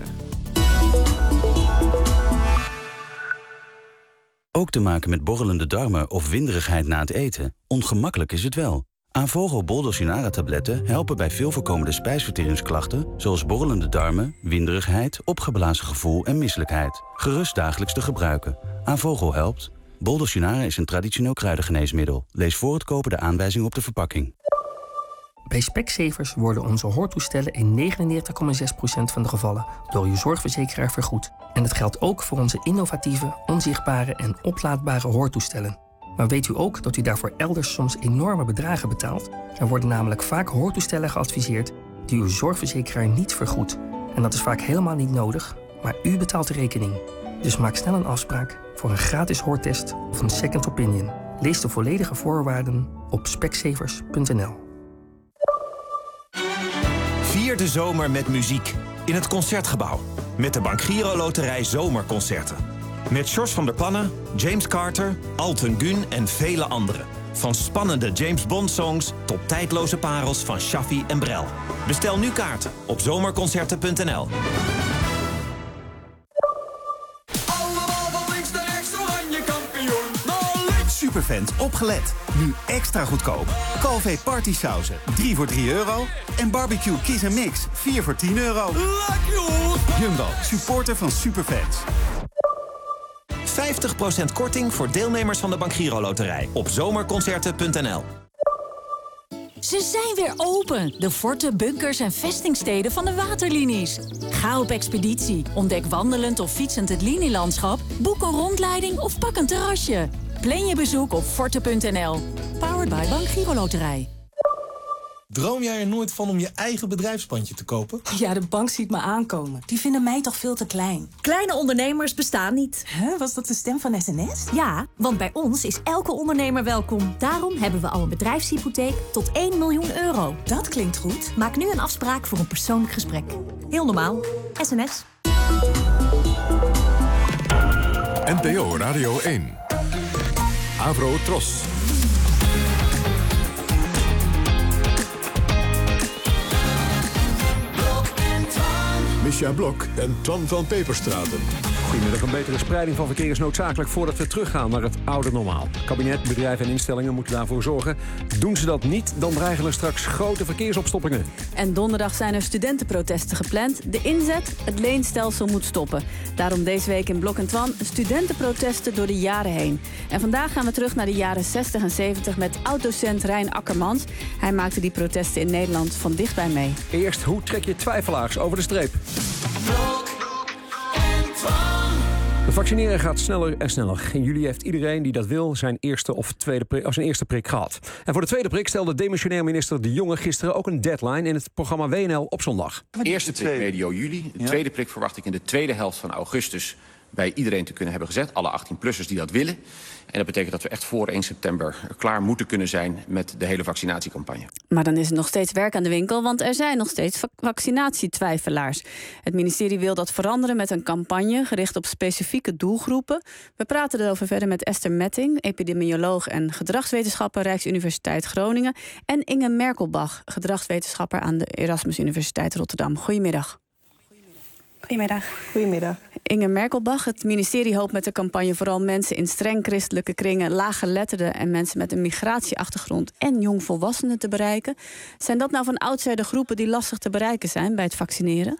Speaker 7: Ook te maken met borrelende darmen of winderigheid na het eten? Ongemakkelijk is het wel. Avogel Boldosinara-tabletten helpen bij veel voorkomende spijsverteringsklachten, zoals borrelende darmen, winderigheid, opgeblazen gevoel en misselijkheid. Gerust dagelijks te gebruiken. Avogel helpt. Boldosinara is een traditioneel kruidengeneesmiddel. Lees voor het kopen de aanwijzing op de verpakking.
Speaker 9: Bij Specsavers worden onze hoortoestellen in negenennegentig komma zes procent van de gevallen door uw zorgverzekeraar vergoed. En dat geldt ook voor onze innovatieve, onzichtbare en oplaadbare hoortoestellen. Maar weet u ook dat u daarvoor elders soms enorme bedragen betaalt? Er worden namelijk vaak hoortoestellen geadviseerd die uw zorgverzekeraar niet vergoedt. En dat is vaak helemaal niet nodig, maar u betaalt de rekening. Dus maak snel een afspraak voor een gratis hoortest of een second opinion. Lees de volledige voorwaarden op specsavers punt n l.
Speaker 10: Vier de zomer met muziek in het Concertgebouw. Met de Bank Giro Loterij Zomerconcerten. Met Sjors van der Pannen, James Carter, Alten Gun en vele anderen. Van spannende James Bond songs tot tijdloze parels van Shaffi en Brel. Bestel nu kaarten op zomerconcerten punt n l. superfans opgelet. Nu extra goedkoop. Calvé partysauzen, drie voor drie euro. En barbecue kies en mix, vier voor tien euro. Jumbo, supporter van superfans. vijftig procent korting voor deelnemers van de Bank Giro Loterij. Op zomerconcerten punt n l.
Speaker 24: Ze zijn weer open, de forten, bunkers en vestingsteden van de waterlinies. Ga op expeditie, ontdek wandelend of fietsend het linielandschap, boek een rondleiding of pak een terrasje. Plan je bezoek op forten punt n l. Powered by Bank Giro Loterij.
Speaker 11: Droom jij er nooit van om je eigen bedrijfspandje te kopen?
Speaker 12: Ja, de bank ziet me aankomen. Die vinden mij toch veel te klein.
Speaker 13: Kleine ondernemers bestaan niet.
Speaker 12: Huh, was dat de stem van S N S?
Speaker 13: Ja, want bij ons is elke ondernemer welkom. Daarom hebben we al een bedrijfshypotheek tot één miljoen euro.
Speaker 12: Dat klinkt goed.
Speaker 13: Maak nu een afspraak voor een persoonlijk gesprek. Heel normaal. S N S.
Speaker 1: N P O Radio één. Avro Tros. Misja Blok en Twan van Peperstraten.
Speaker 2: Goedemiddag, een betere spreiding van verkeer is noodzakelijk voordat we teruggaan naar het oude normaal. Kabinet, bedrijven en instellingen moeten daarvoor zorgen. Doen ze dat niet, dan dreigen er straks grote verkeersopstoppingen.
Speaker 3: En donderdag zijn er studentenprotesten gepland. De inzet, het leenstelsel moet stoppen. Daarom deze week in Blok en Twan studentenprotesten door de jaren heen. En vandaag gaan we terug naar de jaren zestig en zeventig met oud-docent Rijn Akkermans. Hij maakte die protesten in Nederland van dichtbij mee.
Speaker 2: Eerst, hoe trek je twijfelaars over de streep? De vaccineren gaat sneller en sneller. In juli heeft iedereen die dat wil zijn eerste of tweede prik, of zijn eerste prik gehad. En voor de tweede prik stelde demissionair minister De Jonge gisteren ook een deadline in het programma W N L op zondag.
Speaker 14: De eerste prik medio juli. De tweede prik verwacht ik in de tweede helft van augustus bij iedereen te kunnen hebben gezet. Alle achttien-plussers die dat willen. En dat betekent dat we echt voor één september klaar moeten kunnen zijn met de hele vaccinatiecampagne.
Speaker 3: Maar dan is er nog steeds werk aan de winkel, want er zijn nog steeds vac- vaccinatietwijfelaars. Het ministerie wil dat veranderen met een campagne gericht op specifieke doelgroepen. We praten erover verder met Esther Metting, epidemioloog en gedragswetenschapper Rijksuniversiteit Groningen. En Inge Merkelbach, gedragswetenschapper aan de Erasmus Universiteit Rotterdam. Goedemiddag.
Speaker 15: Goedemiddag. Goedemiddag.
Speaker 3: Inge Merkelbach, het ministerie hoopt met de campagne vooral mensen in streng christelijke kringen, laaggeletterden en mensen met een migratieachtergrond en jongvolwassenen te bereiken. Zijn dat nou van oudsher de groepen die lastig te bereiken zijn bij het vaccineren?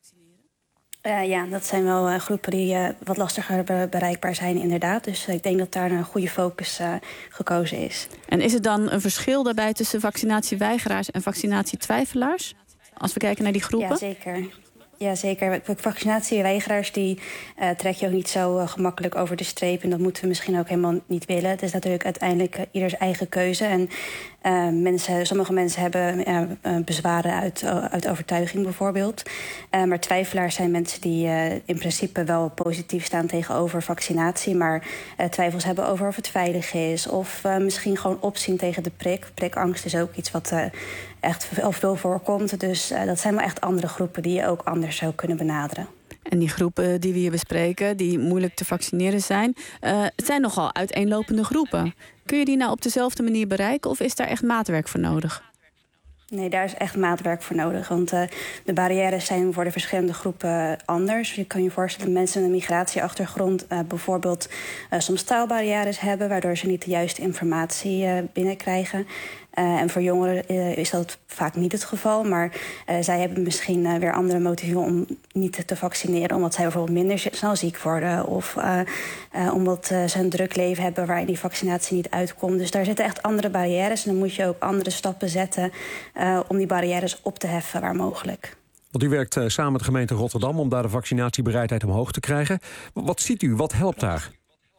Speaker 15: Uh, ja, dat zijn wel uh, groepen die uh, wat lastiger be- bereikbaar zijn, inderdaad. Dus uh, ik denk dat daar een goede focus uh, gekozen is.
Speaker 3: En is er dan een verschil daarbij tussen vaccinatieweigeraars en vaccinatietwijfelaars? Als we kijken naar die groepen?
Speaker 15: Ja, zeker. Ja, zeker. Vaccinatieweigeraars die uh, trek je ook niet zo uh, gemakkelijk over de streep. En dat moeten we misschien ook helemaal niet willen. Het is natuurlijk uiteindelijk uh, ieders eigen keuze. En uh, mensen, sommige mensen hebben uh, uh, bezwaren uit, uh, uit overtuiging bijvoorbeeld. Uh, maar twijfelaars zijn mensen die uh, in principe wel positief staan tegenover vaccinatie. Maar uh, twijfels hebben over of het veilig is. Of uh, misschien gewoon opzien tegen de prik. Prikangst is ook iets wat uh, echt veel, veel voorkomt. Dus uh, dat zijn wel echt andere groepen die je ook anders zou kunnen benaderen.
Speaker 3: En die groepen die we hier bespreken, die moeilijk te vaccineren zijn, uh, het zijn nogal uiteenlopende groepen. Kun je die nou op dezelfde manier bereiken of is daar echt maatwerk voor nodig?
Speaker 15: Nee, daar is echt maatwerk voor nodig. Want uh, de barrières zijn voor de verschillende groepen anders. Je kan je voorstellen dat mensen met een migratieachtergrond uh, bijvoorbeeld uh, soms taalbarrières hebben, waardoor ze niet de juiste informatie uh, binnenkrijgen. Uh, en voor jongeren uh, is dat vaak niet het geval. Maar uh, zij hebben misschien uh, weer andere motieven om niet te vaccineren. Omdat zij bijvoorbeeld minder snel ziek worden. Of uh, uh, omdat uh, ze een druk leven hebben waarin die vaccinatie niet uitkomt. Dus daar zitten echt andere barrières. En dan moet je ook andere stappen zetten uh, om die barrières op te heffen waar mogelijk.
Speaker 2: Want u werkt uh, samen met de gemeente Rotterdam om daar de vaccinatiebereidheid omhoog te krijgen. Wat ziet u? Wat helpt daar?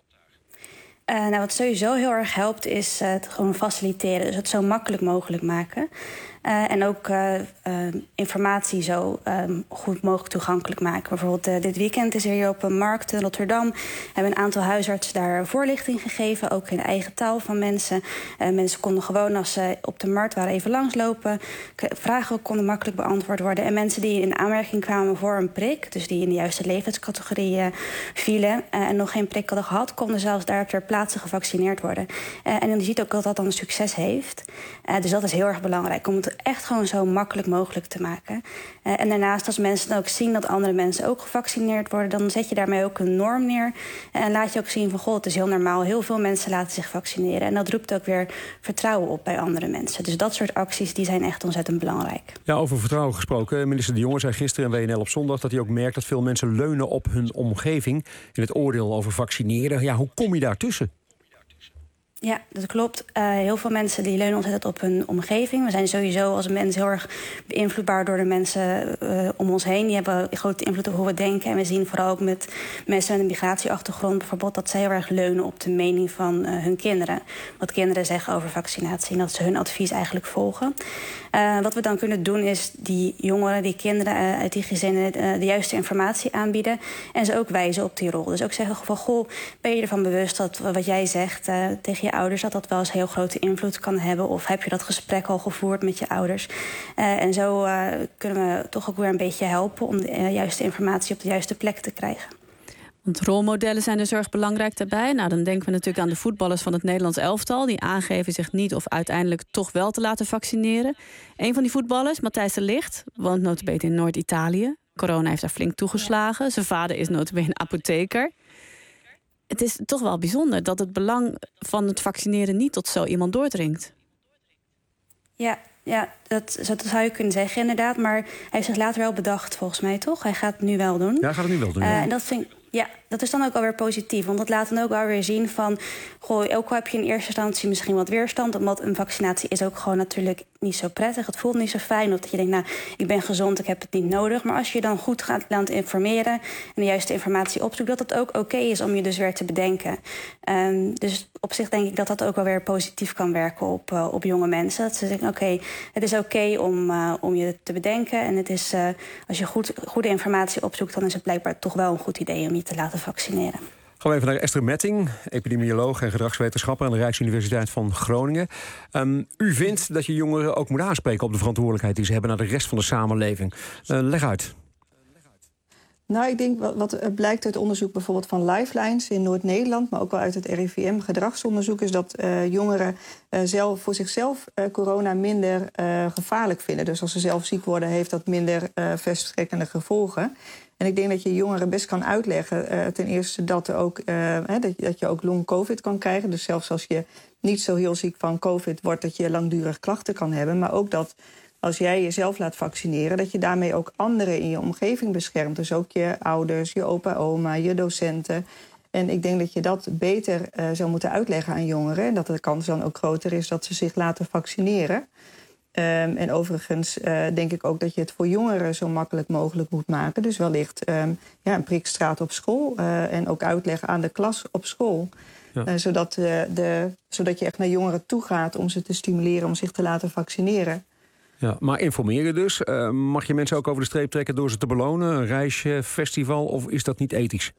Speaker 15: Uh, nou, wat sowieso heel erg helpt is uh, het gewoon faciliteren. Dus het zo makkelijk mogelijk maken. Uh, en ook uh, uh, informatie zo um, goed mogelijk toegankelijk maken. Bijvoorbeeld uh, dit weekend is er hier op een markt in Rotterdam. Hebben een aantal huisartsen daar voorlichting gegeven. Ook in eigen taal van mensen. Uh, mensen konden gewoon als ze op de markt waren even langslopen. Vragen konden makkelijk beantwoord worden. En mensen die in aanmerking kwamen voor een prik. Dus die in de juiste levenscategorieën vielen. Uh, en nog geen prik hadden gehad. Konden zelfs daar ter plaatse gevaccineerd worden. Uh, en je ziet ook dat dat dan een succes heeft. Uh, dus dat is heel erg belangrijk. Om het het echt gewoon zo makkelijk mogelijk te maken. Uh, en daarnaast, als mensen dan ook zien dat andere mensen ook gevaccineerd worden, dan zet je daarmee ook een norm neer. En laat je ook zien van, goh, het is heel normaal. Heel veel mensen laten zich vaccineren. En dat roept ook weer vertrouwen op bij andere mensen. Dus dat soort acties die zijn echt ontzettend belangrijk.
Speaker 2: Ja, over vertrouwen gesproken. Minister De Jonge zei gisteren in W N L op zondag dat hij ook merkt dat veel mensen leunen op hun omgeving in het oordeel over vaccineren. Ja, hoe kom je daartussen?
Speaker 15: Ja, dat klopt. Uh, heel veel mensen die leunen ontzettend op hun omgeving. We zijn sowieso als mens heel erg beïnvloedbaar door de mensen uh, om ons heen. Die hebben een grote invloed op hoe we denken. En we zien vooral ook met mensen met een migratieachtergrond bijvoorbeeld dat zij heel erg leunen op de mening van uh, hun kinderen. Wat kinderen zeggen over vaccinatie en dat ze hun advies eigenlijk volgen. Uh, wat we dan kunnen doen is die jongeren, die kinderen uh, uit die gezinnen uh, de juiste informatie aanbieden. En ze ook wijzen op die rol. Dus ook zeggen van, goh, ben je ervan bewust dat wat jij zegt uh, tegen je ouders, dat dat wel eens heel grote invloed kan hebben? Of heb je dat gesprek al gevoerd met je ouders? Uh, en zo uh, kunnen we toch ook weer een beetje helpen om de uh, juiste informatie op de juiste plek te krijgen.
Speaker 3: Want rolmodellen zijn dus erg belangrijk daarbij. Nou, dan denken we natuurlijk aan de voetballers van het Nederlands elftal, die aangeven zich niet of uiteindelijk toch wel te laten vaccineren. Een van die voetballers, Matthijs de Ligt, woont nota bene in Noord-Italië. Corona heeft daar flink toegeslagen. Zijn vader is nota bene een apotheker. Het is toch wel bijzonder dat het belang van het vaccineren niet tot zo iemand doordringt.
Speaker 15: Ja, ja dat, dat zou je kunnen zeggen inderdaad. Maar hij heeft zich later wel bedacht, volgens mij, toch? Hij gaat het nu wel doen.
Speaker 2: Ja, gaat het nu wel doen. Ja.
Speaker 15: Uh, en dat vind ik, ja, dat is dan ook alweer positief. Want dat laat dan ook wel weer zien van, goh, ook al heb je in eerste instantie misschien wat weerstand, omdat een vaccinatie is ook gewoon natuurlijk niet zo prettig. Het voelt niet zo fijn. Of dat je denkt, nou, ik ben gezond, ik heb het niet nodig. Maar als je dan goed gaat laten informeren en de juiste informatie opzoekt, dat het ook oké okay is om je dus weer te bedenken. Um, dus op zich denk ik dat dat ook wel weer positief kan werken op, uh, op jonge mensen. Dat ze denken, oké, okay, het is oké okay om, uh, om je te bedenken. En het is, uh, als je goed, goede informatie opzoekt, dan is het blijkbaar toch wel een goed idee om je te laten vaccineren.
Speaker 2: Gaan we even naar Esther Metting, epidemioloog en gedragswetenschapper aan de Rijksuniversiteit van Groningen. Um, u vindt dat je jongeren ook moet aanspreken op de verantwoordelijkheid die ze hebben naar de rest van de samenleving. Uh, leg uit.
Speaker 6: Nou, ik denk wat, wat blijkt uit onderzoek bijvoorbeeld van Lifelines in Noord-Nederland, maar ook wel uit het R I V M gedragsonderzoek, is dat uh, jongeren uh, zelf voor zichzelf uh, corona minder uh, gevaarlijk vinden. Dus als ze zelf ziek worden, heeft dat minder uh, verstrekkende gevolgen. En ik denk dat je jongeren best kan uitleggen, uh, ten eerste dat, er ook, uh, hè, dat, dat je ook long-covid kan krijgen. Dus zelfs als je niet zo heel ziek van covid wordt, dat je langdurig klachten kan hebben. Maar ook dat als jij jezelf laat vaccineren, dat je daarmee ook anderen in je omgeving beschermt. Dus ook je ouders, je opa, oma, je docenten. En ik denk dat je dat beter uh, zou moeten uitleggen aan jongeren. En dat de kans dan ook groter is dat ze zich laten vaccineren. Um, en overigens uh, denk ik ook dat je het voor jongeren zo makkelijk mogelijk moet maken. Dus wellicht um, ja, een prikstraat op school uh, en ook uitleggen aan de klas op school. Ja. Uh, zodat, uh, de, zodat je echt naar jongeren toe gaat om ze te stimuleren om zich te laten vaccineren.
Speaker 2: Ja, maar informeren dus. Uh, mag je mensen ook over de streep trekken door ze te belonen? Een reisje, festival, of is dat niet ethisch?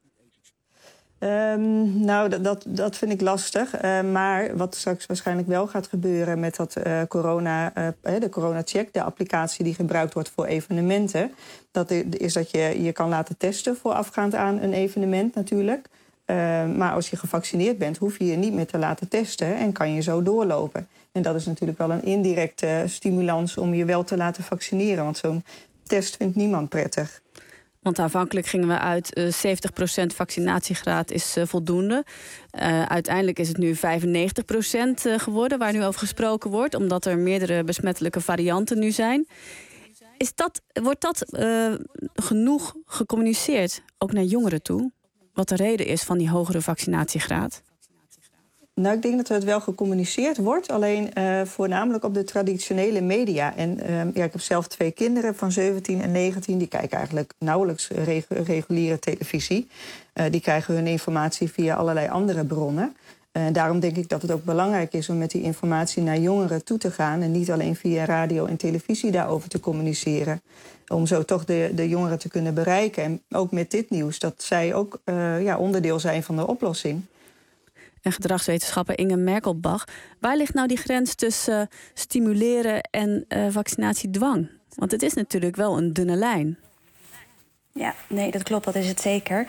Speaker 6: Um, nou, dat, dat, dat vind ik lastig. Uh, maar wat straks waarschijnlijk wel gaat gebeuren met dat uh, corona, uh, de corona-check, de applicatie die gebruikt wordt voor evenementen, dat is dat je je kan laten testen voorafgaand aan een evenement natuurlijk. Uh, maar als je gevaccineerd bent, hoef je je niet meer te laten testen en kan je zo doorlopen. En dat is natuurlijk wel een indirecte stimulans om je wel te laten vaccineren. Want zo'n test vindt niemand prettig.
Speaker 3: Want aanvankelijk gingen we uit uh, zeventig procent vaccinatiegraad is uh, voldoende. Uh, uiteindelijk is het nu vijfennegentig procent uh, geworden waar nu over gesproken wordt, omdat er meerdere besmettelijke varianten nu zijn. Is dat, wordt dat uh, genoeg gecommuniceerd, ook naar jongeren toe? Wat de reden is van die hogere vaccinatiegraad?
Speaker 6: Nou, ik denk dat het wel gecommuniceerd wordt, alleen uh, voornamelijk op de traditionele media. En uh, ja, ik heb zelf twee kinderen van zeventien en negentien. Die kijken eigenlijk nauwelijks regu- reguliere televisie. Uh, die krijgen hun informatie via allerlei andere bronnen. Uh, daarom denk ik dat het ook belangrijk is om met die informatie naar jongeren toe te gaan en niet alleen via radio en televisie daarover te communiceren. Om zo toch de, de jongeren te kunnen bereiken. En ook met dit nieuws, dat zij ook uh, ja, onderdeel zijn van de oplossing.
Speaker 3: En gedragswetenschapper Inge Merkelbach, waar ligt nou die grens tussen uh, stimuleren en uh, vaccinatiedwang? Want het is natuurlijk wel een dunne lijn.
Speaker 15: Ja, nee, dat klopt, dat is het zeker.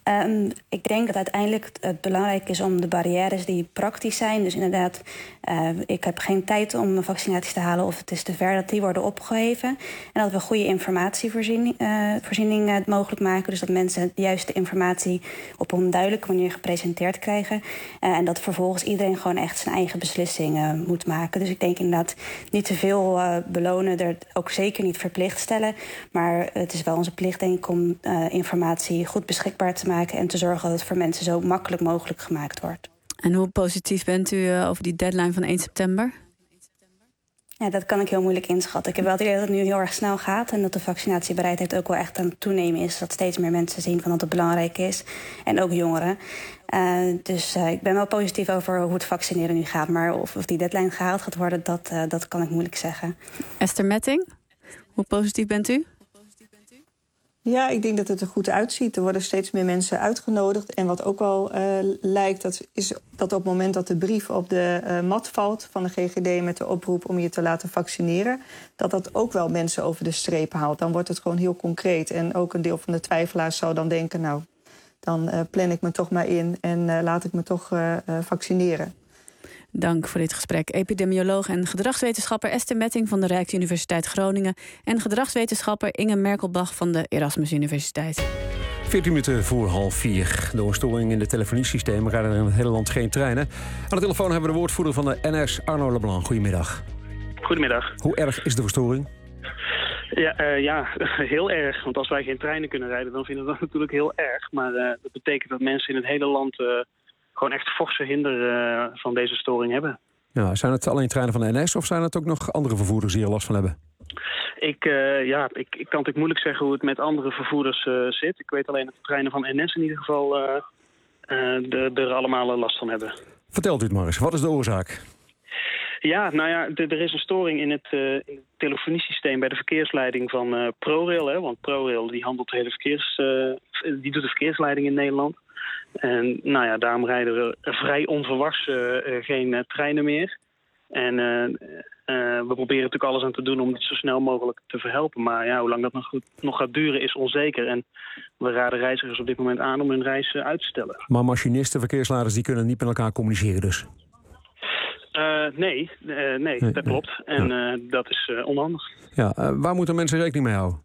Speaker 15: Um, ik denk dat uiteindelijk het belangrijk is om de barrières die praktisch zijn. Dus inderdaad, uh, ik heb geen tijd om mijn vaccinaties te halen of het is te ver, dat die worden opgeheven. En dat we goede informatievoorziening uh, voorziening, uh, mogelijk maken. Dus dat mensen de juiste informatie op een duidelijke manier gepresenteerd krijgen. Uh, en dat vervolgens iedereen gewoon echt zijn eigen beslissingen uh, moet maken. Dus ik denk inderdaad niet te veel uh, belonen, er ook zeker niet verplicht stellen. Maar het is wel onze plicht, denk ik, om uh, informatie goed beschikbaar te maken en te zorgen dat het voor mensen zo makkelijk mogelijk gemaakt wordt.
Speaker 3: En hoe positief bent u uh, over die deadline van één september?
Speaker 15: Ja, dat kan ik heel moeilijk inschatten. Ik heb wel het idee dat het nu heel erg snel gaat en dat de vaccinatiebereidheid ook wel echt aan het toenemen is. Dat steeds meer mensen zien van dat het belangrijk is. En ook jongeren. Uh, dus uh, ik ben wel positief over hoe het vaccineren nu gaat. Maar of, of die deadline gehaald gaat worden, dat, uh, dat kan ik moeilijk zeggen.
Speaker 3: Esther Metting, hoe positief bent u?
Speaker 6: Ja, ik denk dat het er goed uitziet. Er worden steeds meer mensen uitgenodigd. En wat ook wel uh, lijkt, dat is dat op het moment dat de brief op de uh, mat valt van de G G D met de oproep om je te laten vaccineren, dat dat ook wel mensen over de streep haalt. Dan wordt het gewoon heel concreet. En ook een deel van de twijfelaars zou dan denken, nou, dan uh, plan ik me toch maar in en uh, laat ik me toch uh, uh, vaccineren.
Speaker 3: Dank voor dit gesprek. Epidemioloog en gedragswetenschapper Esther Metting van de Rijksuniversiteit Groningen en gedragswetenschapper Inge Merkelbach van de Erasmus Universiteit.
Speaker 2: veertien minuten voor half vier. Door een storing in de telefoniesystemen rijden er in het hele land geen treinen. Aan de telefoon hebben we de woordvoerder van de N S, Arno Leblanc. Goedemiddag.
Speaker 16: Goedemiddag.
Speaker 2: Hoe erg is de verstoring?
Speaker 16: Ja, uh, ja, heel erg. Want als wij geen treinen kunnen rijden, dan vinden we dat natuurlijk heel erg. Maar uh, dat betekent dat mensen in het hele land Uh, gewoon echt forse hinder uh, van deze storing hebben.
Speaker 2: Ja, zijn het alleen treinen van de N S of zijn het ook nog andere vervoerders die er last van hebben?
Speaker 16: Ik, uh, ja, ik, ik kan natuurlijk moeilijk zeggen hoe het met andere vervoerders uh, zit. Ik weet alleen dat de treinen van N S in ieder geval uh, uh, de, er allemaal last van hebben.
Speaker 2: Vertelt u het maar eens, wat is de oorzaak?
Speaker 16: Ja, nou ja, d- er is een storing in het, uh, in het telefoniesysteem bij de verkeersleiding van uh, ProRail. Hè, want ProRail die handelt de hele verkeers, uh, die doet de verkeersleiding in Nederland. En nou ja, daarom rijden er vrij onverwachts uh, geen uh, treinen meer. En uh, uh, we proberen natuurlijk alles aan te doen om dit zo snel mogelijk te verhelpen. Maar ja, hoe lang dat nog, goed, nog gaat duren is onzeker. En we raden reizigers op dit moment aan om hun reis uh, uit te stellen.
Speaker 2: Maar machinisten, verkeersleiders, die kunnen niet met elkaar communiceren dus?
Speaker 16: Uh, nee, uh, nee, nee, dat klopt. En uh, dat is uh, onhandig.
Speaker 2: Ja, uh, waar moeten mensen rekening mee houden?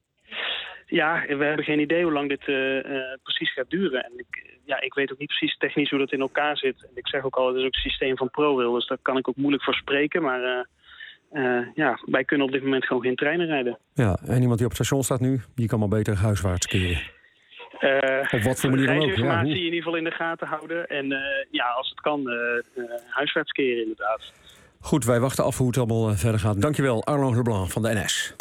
Speaker 16: Ja, we hebben geen idee hoe lang dit uh, uh, precies gaat duren. En ik, ja, ik weet ook niet precies technisch hoe dat in elkaar zit. En ik zeg ook al, het is ook het systeem van ProRail, dus daar kan ik ook moeilijk voor spreken. Maar uh, uh, ja, wij kunnen op dit moment gewoon geen treinen rijden.
Speaker 2: Ja, en iemand die op het station staat nu, die kan maar beter huiswaarts keren.
Speaker 16: Uh,
Speaker 2: op wat voor manier dan ook.
Speaker 16: Reisinformatie
Speaker 2: Ja,
Speaker 16: in ieder geval in de gaten houden. En uh, ja, als het kan, uh, uh, huiswaarts keren inderdaad.
Speaker 2: Goed, wij wachten af hoe het allemaal uh, verder gaat. Dankjewel, Arno Leblanc van de N S.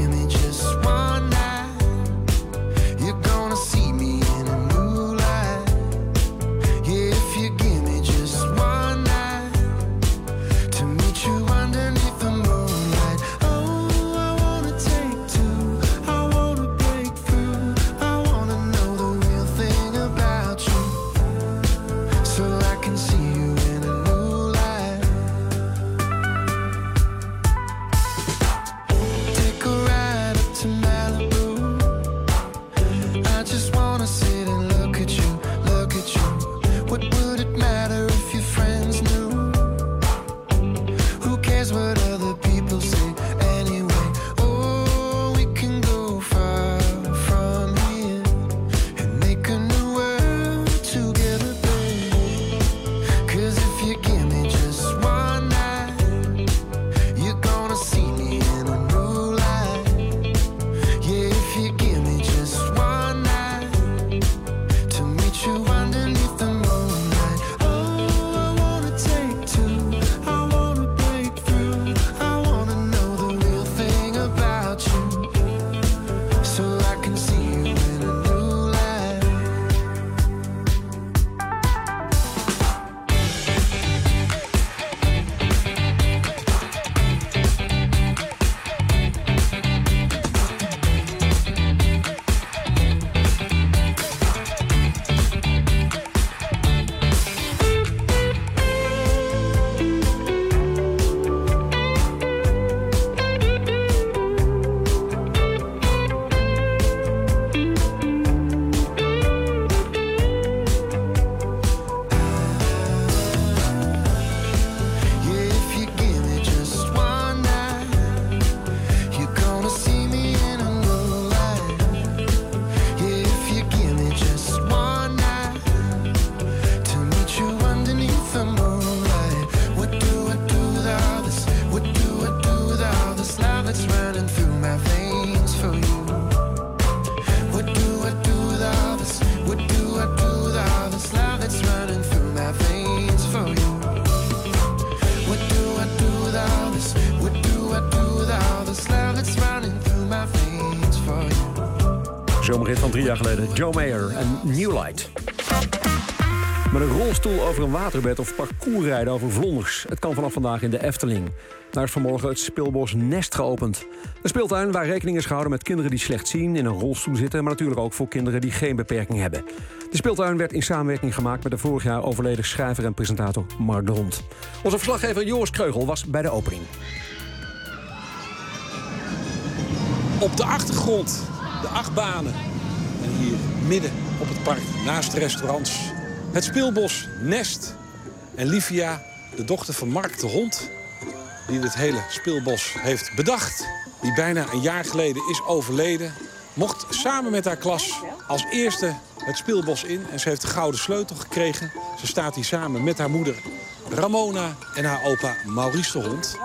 Speaker 18: See me in a new light.
Speaker 2: hit van drie jaar geleden. Joe Mayer en New Light. Met een rolstoel over een waterbed of parcoursrijden over vlonders. Het kan vanaf vandaag in de Efteling. Daar is vanmorgen het speelbos Nest geopend. Een speeltuin waar rekening is gehouden met kinderen die slecht zien, in een rolstoel zitten, maar natuurlijk ook voor kinderen die geen beperking hebben. De speeltuin werd in samenwerking gemaakt met de vorig jaar overleden schrijver en presentator Mark de Hond. Onze verslaggever Joris Kreugel was bij de opening.
Speaker 18: Op de achtergrond de achtbanen. En hier midden op het park, naast de restaurants, het speelbos Nest. En Livia, de dochter van Mark de Hond, die dit hele speelbos heeft bedacht, die bijna een jaar geleden is overleden, mocht samen met haar klas als eerste het speelbos in. En ze heeft de gouden sleutel gekregen. Ze staat hier samen met haar moeder Ramona en haar opa Maurice de Hond.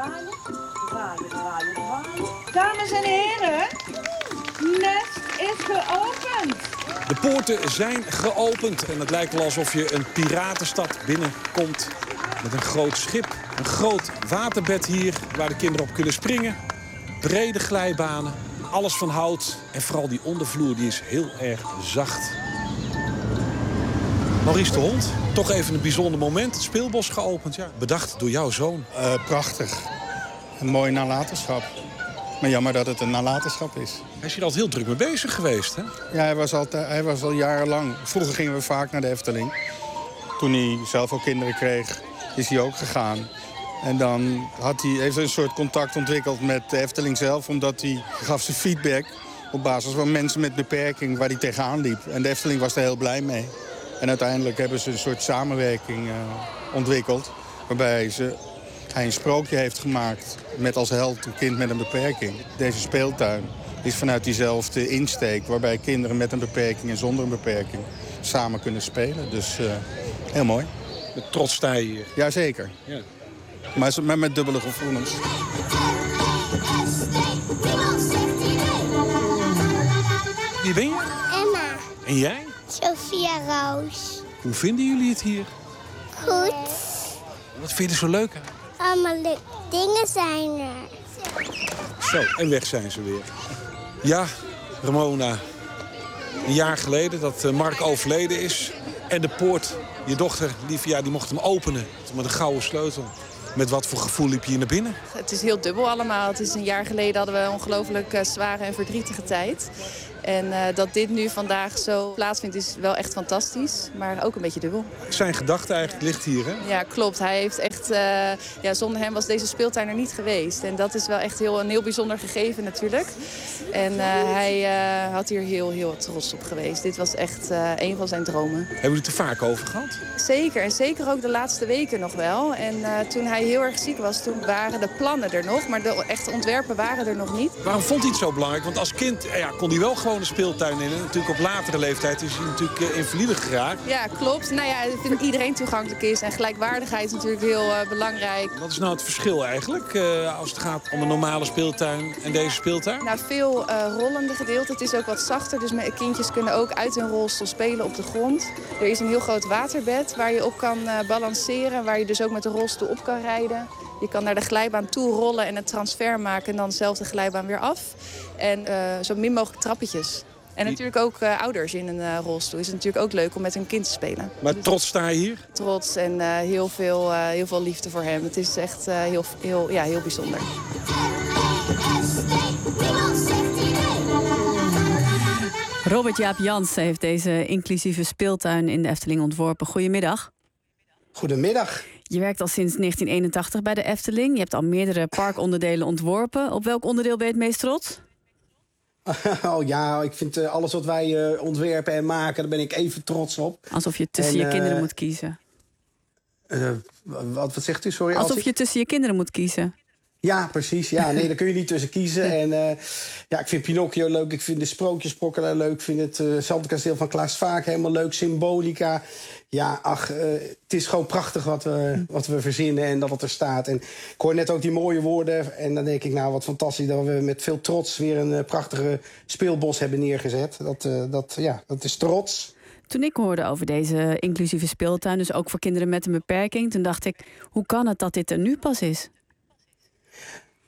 Speaker 19: Dames en heren, Nest is geopend.
Speaker 18: De poorten zijn geopend en het lijkt wel alsof je een piratenstad binnenkomt met een groot schip. Een groot waterbed hier waar de kinderen op kunnen springen. Brede glijbanen, alles van hout en vooral die ondervloer die is heel erg zacht. Maurice de Hond, toch even een bijzonder moment. Het speelbos geopend, ja. Bedacht door jouw zoon.
Speaker 20: Uh, prachtig. Een mooi nalatenschap. Maar jammer dat het een nalatenschap is.
Speaker 18: Hij is hier altijd heel druk mee bezig geweest, hè?
Speaker 20: Ja, hij was, altijd, hij was al jarenlang. Vroeger gingen we vaak naar de Efteling. Toen hij zelf ook kinderen kreeg, is hij ook gegaan. En dan had hij, heeft hij een soort contact ontwikkeld met de Efteling zelf, omdat hij gaf zijn feedback op basis van mensen met beperking waar hij tegenaan liep. En de Efteling was er heel blij mee. En uiteindelijk hebben ze een soort samenwerking uh, ontwikkeld, waarbij ze, hij een sprookje heeft gemaakt met als held een kind met een beperking. Deze speeltuin is vanuit diezelfde insteek, waarbij kinderen met een beperking en zonder een beperking samen kunnen spelen. Dus uh, heel mooi.
Speaker 18: Met trots sta je hier.
Speaker 20: Jazeker. Ja. Maar met, met dubbele gevoelens.
Speaker 18: Wie ben je?
Speaker 21: Emma.
Speaker 18: En jij?
Speaker 21: Sophia Roos.
Speaker 18: Hoe vinden jullie het hier?
Speaker 21: Goed.
Speaker 18: Wat vind je er zo leuk aan?
Speaker 21: Allemaal leuke dingen zijn er.
Speaker 18: Zo, en weg zijn ze weer. Ja, Ramona. Een jaar geleden dat Mark overleden is. En de poort, je dochter Livia, die mocht hem openen. Met een gouden sleutel. Met wat voor gevoel liep je hier naar binnen?
Speaker 22: Het is heel dubbel allemaal. Het is een jaar geleden hadden we een ongelooflijk uh, zware en verdrietige tijd. En uh, dat dit nu vandaag zo plaatsvindt is wel echt fantastisch. Maar ook een beetje dubbel.
Speaker 18: Zijn gedachte eigenlijk ligt hier, hè?
Speaker 22: Ja, klopt. Hij heeft echt, uh, ja, zonder hem was deze speeltuin er niet geweest. En dat is wel echt heel, een heel bijzonder gegeven natuurlijk. En uh, hij uh, had hier heel, heel trots op geweest. Dit was echt uh, een van zijn dromen.
Speaker 18: Hebben jullie het er vaak over gehad?
Speaker 22: Zeker. En zeker ook de laatste weken nog wel. En uh, toen hij heel erg ziek was, toen waren de plannen er nog. Maar de echte ontwerpen waren er nog niet.
Speaker 18: Waarom vond hij het zo belangrijk? Want als kind ja, kon hij wel gewoon een speeltuin in. En natuurlijk op latere leeftijd is hij natuurlijk uh, invalide geraakt.
Speaker 22: Ja, klopt. Nou ja, ik vind dat iedereen toegankelijk is. En gelijkwaardigheid is natuurlijk heel uh, belangrijk.
Speaker 18: Wat is nou het verschil eigenlijk uh, als het gaat om een normale speeltuin en deze speeltuin?
Speaker 22: Nou, veel uh, rollende gedeelte. Het is ook wat zachter. Dus kindjes kunnen ook uit hun rolstoel spelen op de grond. Er is een heel groot waterbed waar je op kan uh, balanceren. Waar je dus ook met de rolstoel op kan rijden. Je kan naar de glijbaan toe rollen en een transfer maken. En dan zelf de glijbaan weer af. En uh, zo min mogelijk trappetjes. En natuurlijk ook uh, ouders in een uh, rolstoel. Is het natuurlijk ook leuk om met hun kind te spelen.
Speaker 18: Maar trots sta je hier?
Speaker 22: Trots en uh, heel, veel, uh, heel veel liefde voor hem. Het is echt uh, heel, heel, ja, heel bijzonder.
Speaker 3: Robert Jaap Jansen heeft deze inclusieve speeltuin in de Efteling ontworpen. Goedemiddag.
Speaker 23: Goedemiddag.
Speaker 3: Je werkt al sinds negentien eenentachtig bij de Efteling. Je hebt al meerdere parkonderdelen ontworpen. Op welk onderdeel ben je het meest trots?
Speaker 23: Oh ja, ik vind uh, alles wat wij uh, ontwerpen en maken, daar ben ik even trots op.
Speaker 3: Alsof je tussen en, je kinderen uh, moet kiezen.
Speaker 23: Uh, wat, wat zegt u, sorry?
Speaker 3: Alsof
Speaker 23: Als
Speaker 3: je
Speaker 23: ik...
Speaker 3: tussen je kinderen moet kiezen.
Speaker 23: Ja, precies. Ja, nee, daar kun je niet tussen kiezen. En uh, ja, ik vind Pinocchio leuk. Ik vind de Sprookjesprokkelaar leuk. Ik vind het uh, Zandkasteel van Klaas Vaak helemaal leuk. Symbolica. Ja, ach, uh, het is gewoon prachtig wat we, wat we verzinnen en dat het er staat. En ik hoor net ook die mooie woorden. En dan denk ik, nou, wat fantastisch dat we met veel trots weer een uh, prachtige speelbos hebben neergezet. Dat, uh, dat, ja, dat is trots.
Speaker 3: Toen ik hoorde over deze inclusieve speeltuin, dus ook voor kinderen met een beperking, toen dacht ik, hoe kan het dat dit er nu pas is?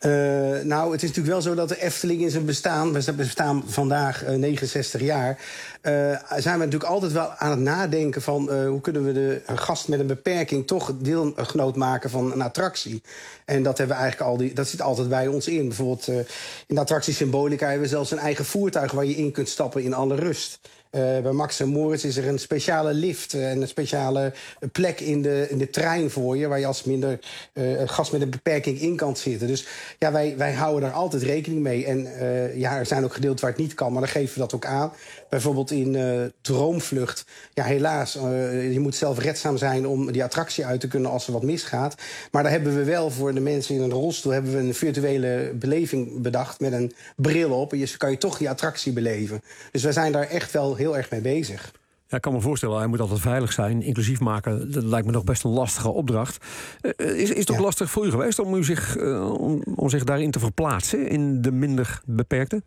Speaker 23: Uh, nou, het is natuurlijk wel zo dat de Efteling in zijn bestaan... we bestaan vandaag uh, negenenzestig jaar... Uh, zijn we natuurlijk altijd wel aan het nadenken van... Uh, hoe kunnen we de een gast met een beperking toch deelgenoot maken van een attractie. En dat, hebben we eigenlijk al die, dat zit altijd bij ons in. Bijvoorbeeld uh, in de attractie Symbolica hebben we zelfs een eigen voertuig... waar je in kunt stappen in alle rust. Uh, bij Max en Moritz is er een speciale lift en een speciale plek in de, in de trein voor je... waar je als minder uh, gast met een beperking in kan zitten. Dus ja, wij, wij houden daar altijd rekening mee. En uh, ja, er zijn ook gedeelten waar het niet kan, maar dan geven we dat ook aan. Bijvoorbeeld in uh, Droomvlucht. Ja, helaas, uh, je moet zelf redzaam zijn om die attractie uit te kunnen als er wat misgaat. Maar daar hebben we wel voor de mensen in een rolstoel... hebben we een virtuele beleving bedacht met een bril op. En je kan je toch die attractie beleven. Dus wij zijn daar echt wel heel erg mee bezig.
Speaker 2: Ja, ik kan me voorstellen, hij moet altijd veilig zijn. Inclusief maken, dat lijkt me nog best een lastige opdracht. Uh, is, is het ook ja. lastig voor u geweest om, u zich, uh, om, om zich daarin te verplaatsen... in de minder beperkte?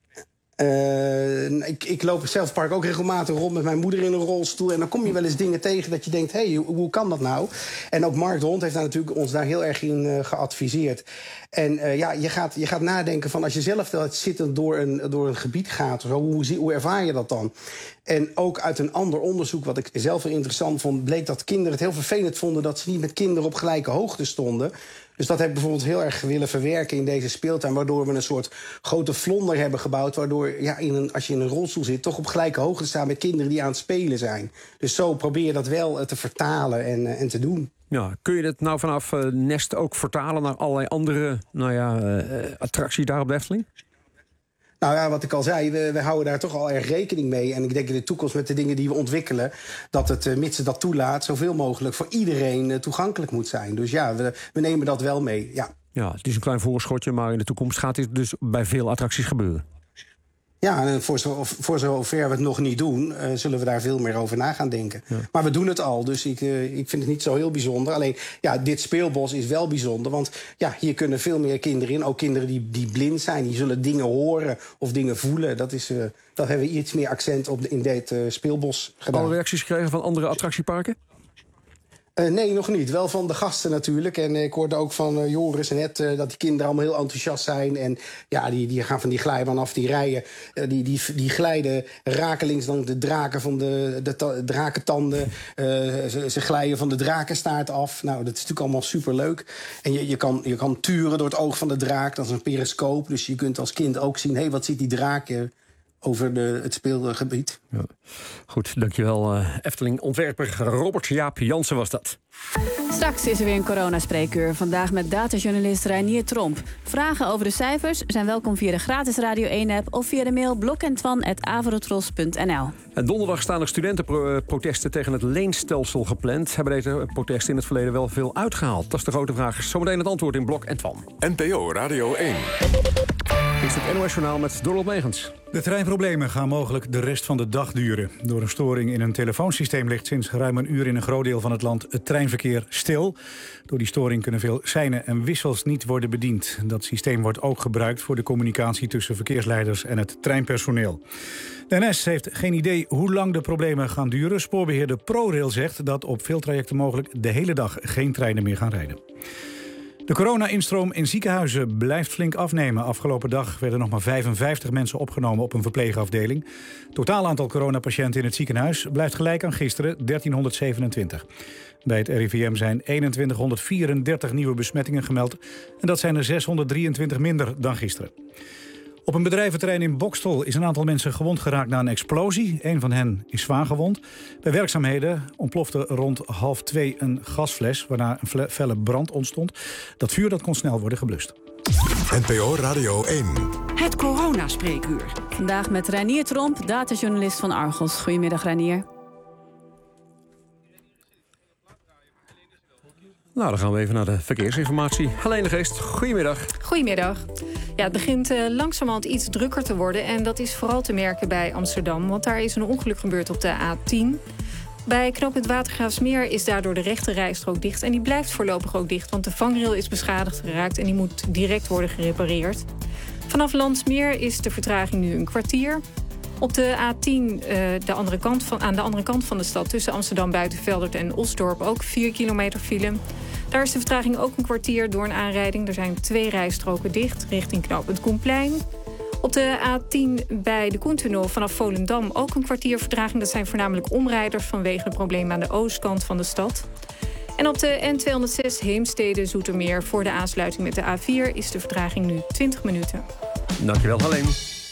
Speaker 23: Uh, ik, ik loop zelf park ook regelmatig rond met mijn moeder in een rolstoel... en dan kom je wel eens dingen tegen dat je denkt... hé, hey, hoe, hoe kan dat nou? En ook Mark de Hond heeft daar natuurlijk ons daar heel erg in uh, geadviseerd. En uh, ja, je gaat, je gaat nadenken van als je zelf zittend door een, door een gebied gaat... Zo, hoe, hoe ervaar je dat dan? En ook uit een ander onderzoek, wat ik zelf wel interessant vond... bleek dat kinderen het heel vervelend vonden... dat ze niet met kinderen op gelijke hoogte stonden... Dus dat heb ik bijvoorbeeld heel erg willen verwerken in deze speeltuin... waardoor we een soort grote vlonder hebben gebouwd... waardoor ja, in een, als je in een rolstoel zit... toch op gelijke hoogte staat met kinderen die aan het spelen zijn. Dus zo probeer je dat wel te vertalen en, uh, en te doen.
Speaker 2: Ja, kun je dat nou vanaf uh, Nest ook vertalen naar allerlei andere nou ja, uh, attracties daar op de Efteling?
Speaker 23: Nou ja, wat ik al zei, we, we houden daar toch al erg rekening mee. En ik denk in de toekomst met de dingen die we ontwikkelen... dat het, uh, mits het dat toelaat, zoveel mogelijk voor iedereen uh, toegankelijk moet zijn. Dus ja, we, we nemen dat wel mee, ja.
Speaker 2: Ja, het is een klein voorschotje, maar in de toekomst gaat dit dus bij veel attracties gebeuren.
Speaker 23: Ja, en voor, zo, voor zover we het nog niet doen, uh, zullen we daar veel meer over na gaan denken. Ja. Maar we doen het al, dus ik, uh, ik vind het niet zo heel bijzonder. Alleen, ja, dit speelbos is wel bijzonder, want ja, hier kunnen veel meer kinderen in. Ook kinderen die, die blind zijn, die zullen dingen horen of dingen voelen. Dat, is, uh, dat hebben we iets meer accent op de, in dit uh, speelbos gedaan.
Speaker 2: Alle reacties gekregen van andere attractieparken?
Speaker 23: Uh, nee, nog niet. Wel van de gasten natuurlijk. En uh, ik hoorde ook van uh, Joris en Ed uh, dat die kinderen allemaal heel enthousiast zijn. En ja, die, die gaan van die glijbaan af, die rijden. Uh, die, die, die glijden rakelings dan de draken van de, de ta- drakentanden. Uh, ze, ze glijden van de drakenstaart af. Nou, dat is natuurlijk allemaal superleuk. En je, je, kan, je kan turen door het oog van de draak. Dat is een periscoop. Dus je kunt als kind ook zien, hé, hey, wat ziet die draak uh, over de, het speelgebied.
Speaker 2: Ja. Goed, dankjewel uh, Efteling-ontwerper Robert Jaap Jansen was dat.
Speaker 3: Straks is er weer een coronaspreekuur. Vandaag met datajournalist Reinier Tromp. Vragen over de cijfers zijn welkom via de gratis Radio één-app... of via de mail blok en twan apenstaartje avrotros punt n l.
Speaker 2: En donderdag staan er studentenprotesten tegen het leenstelsel gepland. Hebben deze protesten in het verleden wel veel uitgehaald? Dat is de grote vraag. Zometeen het antwoord in Blok en Twan.
Speaker 1: N P O Radio één.
Speaker 2: Is het N O S-journaal met Dorot Megens.
Speaker 4: De treinproblemen gaan mogelijk de rest van de dag duren. Door een storing in een telefoonsysteem ligt sinds ruim een uur in een groot deel van het land het treinverkeer stil. Door die storing kunnen veel seinen en wissels niet worden bediend. Dat systeem wordt ook gebruikt voor de communicatie tussen verkeersleiders en het treinpersoneel. De N S heeft geen idee hoe lang de problemen gaan duren. Spoorbeheerder ProRail zegt dat op veel trajecten mogelijk de hele dag geen treinen meer gaan rijden. De corona-instroom in ziekenhuizen blijft flink afnemen. Afgelopen dag werden nog maar vijfenvijftig mensen opgenomen op een verpleegafdeling. Totaal aantal coronapatiënten in het ziekenhuis blijft gelijk aan gisteren, dertienhonderdzevenentwintig. Bij het R I V M zijn eenentwintighonderdvierendertig nieuwe besmettingen gemeld. En dat zijn er zeshonderddrieëntwintig minder dan gisteren. Op een bedrijventerrein in Boxtel is een aantal mensen gewond geraakt na een explosie. Een van hen is zwaar gewond. Bij werkzaamheden ontplofte rond half twee een gasfles, waarna een felle brand ontstond. Dat vuur dat kon snel worden geblust.
Speaker 1: N P O Radio één.
Speaker 3: Het coronaspreekuur. Vandaag met Reinier Tromp, datajournalist van Argos. Goedemiddag, Reinier.
Speaker 2: Nou, dan gaan we even naar de verkeersinformatie. Helene Geest, goedemiddag.
Speaker 5: Goedemiddag. Ja, het begint uh, langzamerhand iets drukker te worden. En dat is vooral te merken bij Amsterdam. Want daar is een ongeluk gebeurd op de A tien. Bij knooppunt Watergraafsmeer is daardoor de rechte rijstrook dicht. En die blijft voorlopig ook dicht, want de vangrail is beschadigd geraakt en die moet direct worden gerepareerd. Vanaf Landsmeer is de vertraging nu een kwartier. Op de A tien uh, de andere kant van, aan de andere kant van de stad... tussen Amsterdam Buitenveldert en Osdorp ook vier kilometer file. Daar is de vertraging ook een kwartier door een aanrijding. Er zijn twee rijstroken dicht richting knooppunt Koenplein. Op de A tien bij de Koentunnel vanaf Volendam ook een kwartier vertraging. Dat zijn voornamelijk omrijders vanwege de problemen aan de oostkant van de stad. En op de N tweehonderdzes Heemstede-Zoetermeer voor de aansluiting met de A vier... is de vertraging nu twintig minuten.
Speaker 2: Dankjewel, Helene.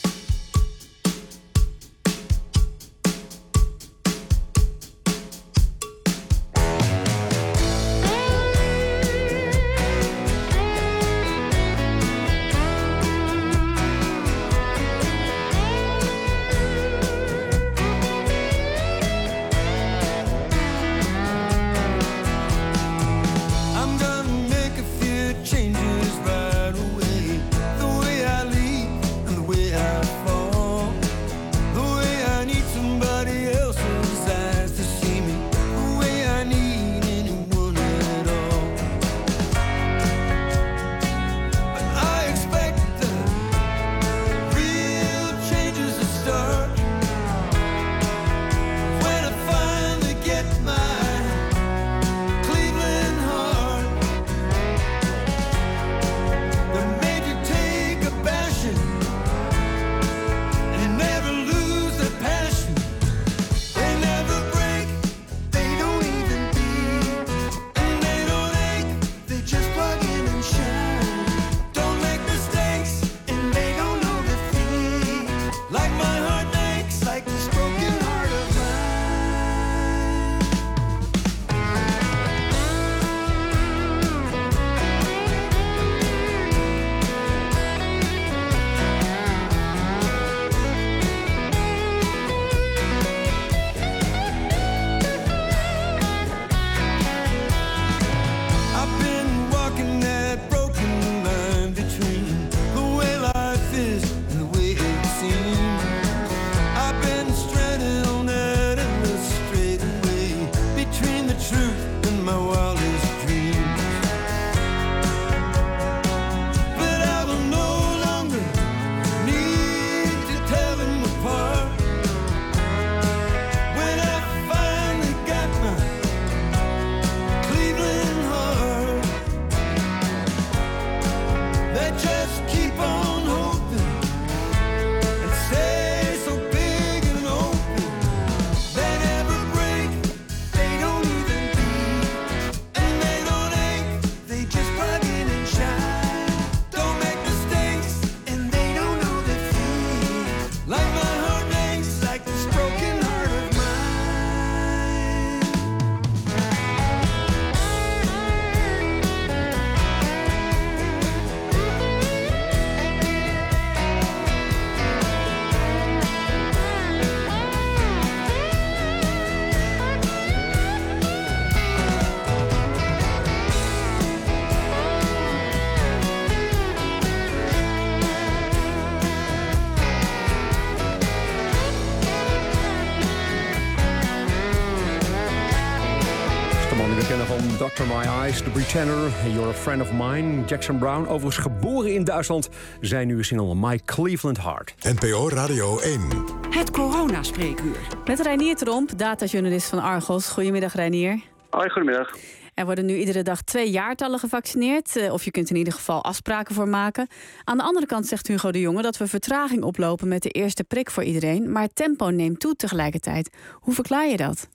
Speaker 2: Doctor My Eyes, The Pretender, You're a Friend of Mine. Jackson Browne, overigens geboren in Duitsland. Zijn nieuwe single My Cleveland Heart.
Speaker 1: N P O Radio één.
Speaker 3: Het coronaspreekuur. Met Reinier Tromp, datajournalist van Argos. Goedemiddag, Reinier.
Speaker 7: Hoi, goedemiddag.
Speaker 3: Er worden nu iedere dag twee jaartallen gevaccineerd. Of je kunt in ieder geval afspraken voor maken. Aan de andere kant zegt Hugo de Jonge dat we vertraging oplopen met de eerste prik voor iedereen. Maar het tempo neemt toe tegelijkertijd. Hoe verklaar je dat?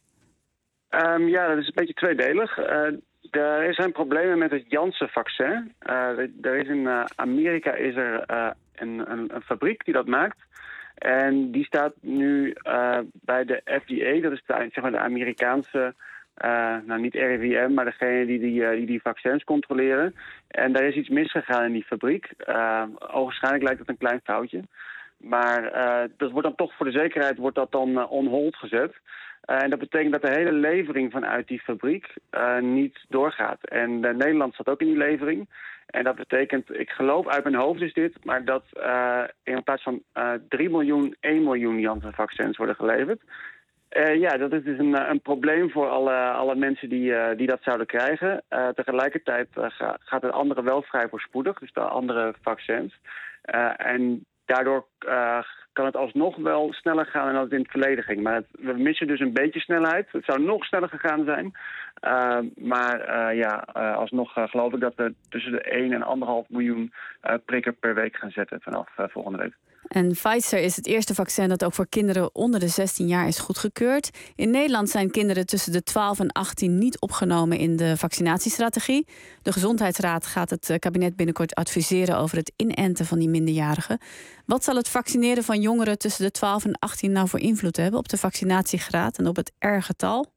Speaker 7: Um, ja, dat is een beetje tweedelig. Uh, er zijn problemen met het Janssen-vaccin. Uh, er is in uh, Amerika is er uh, een, een, een fabriek die dat maakt. En die staat nu uh, bij de F D A, dat is de, zeg maar de Amerikaanse, uh, nou niet R I V M, maar degene die die, uh, die die vaccins controleren. En daar is iets misgegaan in die fabriek. Uh, Ogenschijnlijk lijkt het een klein foutje. Maar uh, dat wordt dan toch voor de zekerheid wordt dat dan uh, on hold gezet. Uh, en dat betekent dat de hele levering vanuit die fabriek uh, niet doorgaat. En uh, Nederland zat ook in die levering. En dat betekent, ik geloof uit mijn hoofd is dit, maar dat uh, in plaats van uh, drie miljoen, één miljoen Janssen-vaccins worden geleverd. Uh, ja, dat is dus een, een probleem voor alle, alle mensen die, uh, die dat zouden krijgen. Uh, tegelijkertijd uh, gaat het andere wel vrij voorspoedig, dus de andere vaccins. Uh, en daardoor uh, kan het alsnog wel sneller gaan dan dat het in het verleden ging. Maar het, we missen dus een beetje snelheid. Het zou nog sneller gegaan zijn. Uh, maar uh, ja, uh, alsnog uh, geloof ik dat we tussen de één en anderhalf miljoen uh, prikken per week gaan zetten vanaf uh, volgende week.
Speaker 3: En Pfizer is het eerste vaccin dat ook voor kinderen onder de zestien jaar is goedgekeurd. In Nederland zijn kinderen tussen de twaalf en achttien niet opgenomen in de vaccinatiestrategie. De Gezondheidsraad gaat het kabinet binnenkort adviseren over het inenten van die minderjarigen. Wat zal het vaccineren van jongeren tussen de twaalf en achttien nou voor invloed hebben op de vaccinatiegraad en op het R-getal?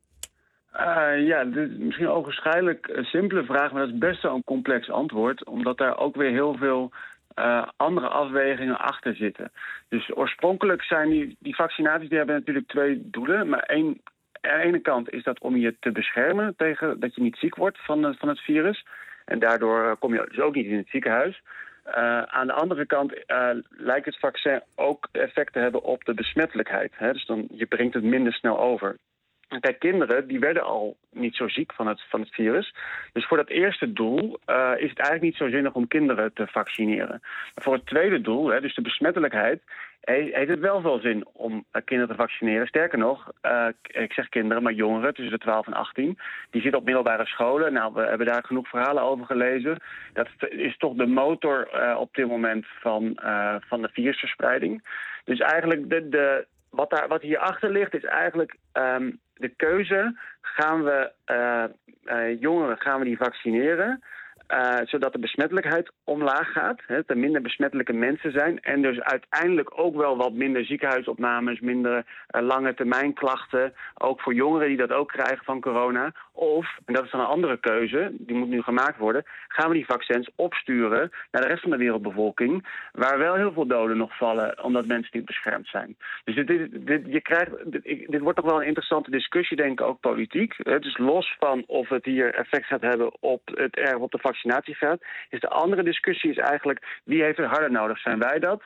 Speaker 7: Uh, ja, dit is misschien een ogenschijnlijk een simpele vraag, maar dat is best wel een complex antwoord. Omdat daar ook weer heel veel uh, andere afwegingen achter zitten. Dus oorspronkelijk zijn die, die vaccinaties, die hebben natuurlijk twee doelen. Maar één, aan de ene kant is dat om je te beschermen tegen dat je niet ziek wordt van, uh, van het virus. En daardoor kom je dus ook niet in het ziekenhuis. Uh, aan de andere kant uh, lijkt het vaccin ook effect te hebben op de besmettelijkheid. Hè? Dus dan, je brengt het minder snel over. Kijk, kinderen die werden al niet zo ziek van het, van het virus. Dus voor dat eerste doel uh, is het eigenlijk niet zo zinnig om kinderen te vaccineren. Maar voor het tweede doel, hè, dus de besmettelijkheid, heeft het wel veel zin om uh, kinderen te vaccineren. Sterker nog, uh, ik zeg kinderen, maar jongeren tussen de twaalf en achttien... die zitten op middelbare scholen. Nou, we hebben daar genoeg verhalen over gelezen. Dat is toch de motor uh, op dit moment van, uh, van de virusverspreiding. Dus eigenlijk de... de Wat, daar, wat hierachter ligt is eigenlijk um, de keuze. Gaan we uh, uh, jongeren gaan we die vaccineren, uh, zodat de besmettelijkheid omlaag gaat. Hè, dat er minder besmettelijke mensen zijn. En dus uiteindelijk ook wel wat minder ziekenhuisopnames, minder uh, lange termijn klachten. Ook voor jongeren die dat ook krijgen van corona. Of, en dat is dan een andere keuze, die moet nu gemaakt worden, gaan we die vaccins opsturen naar de rest van de wereldbevolking, waar wel heel veel doden nog vallen, omdat mensen niet beschermd zijn. Dus dit, dit, dit, je krijgt, dit, dit wordt toch wel een interessante discussie, denk ik, ook politiek. Dus los van of het hier effect gaat hebben op, het, op de vaccinatiegraad, is de andere discussie is eigenlijk, wie heeft het harder nodig? Zijn wij dat?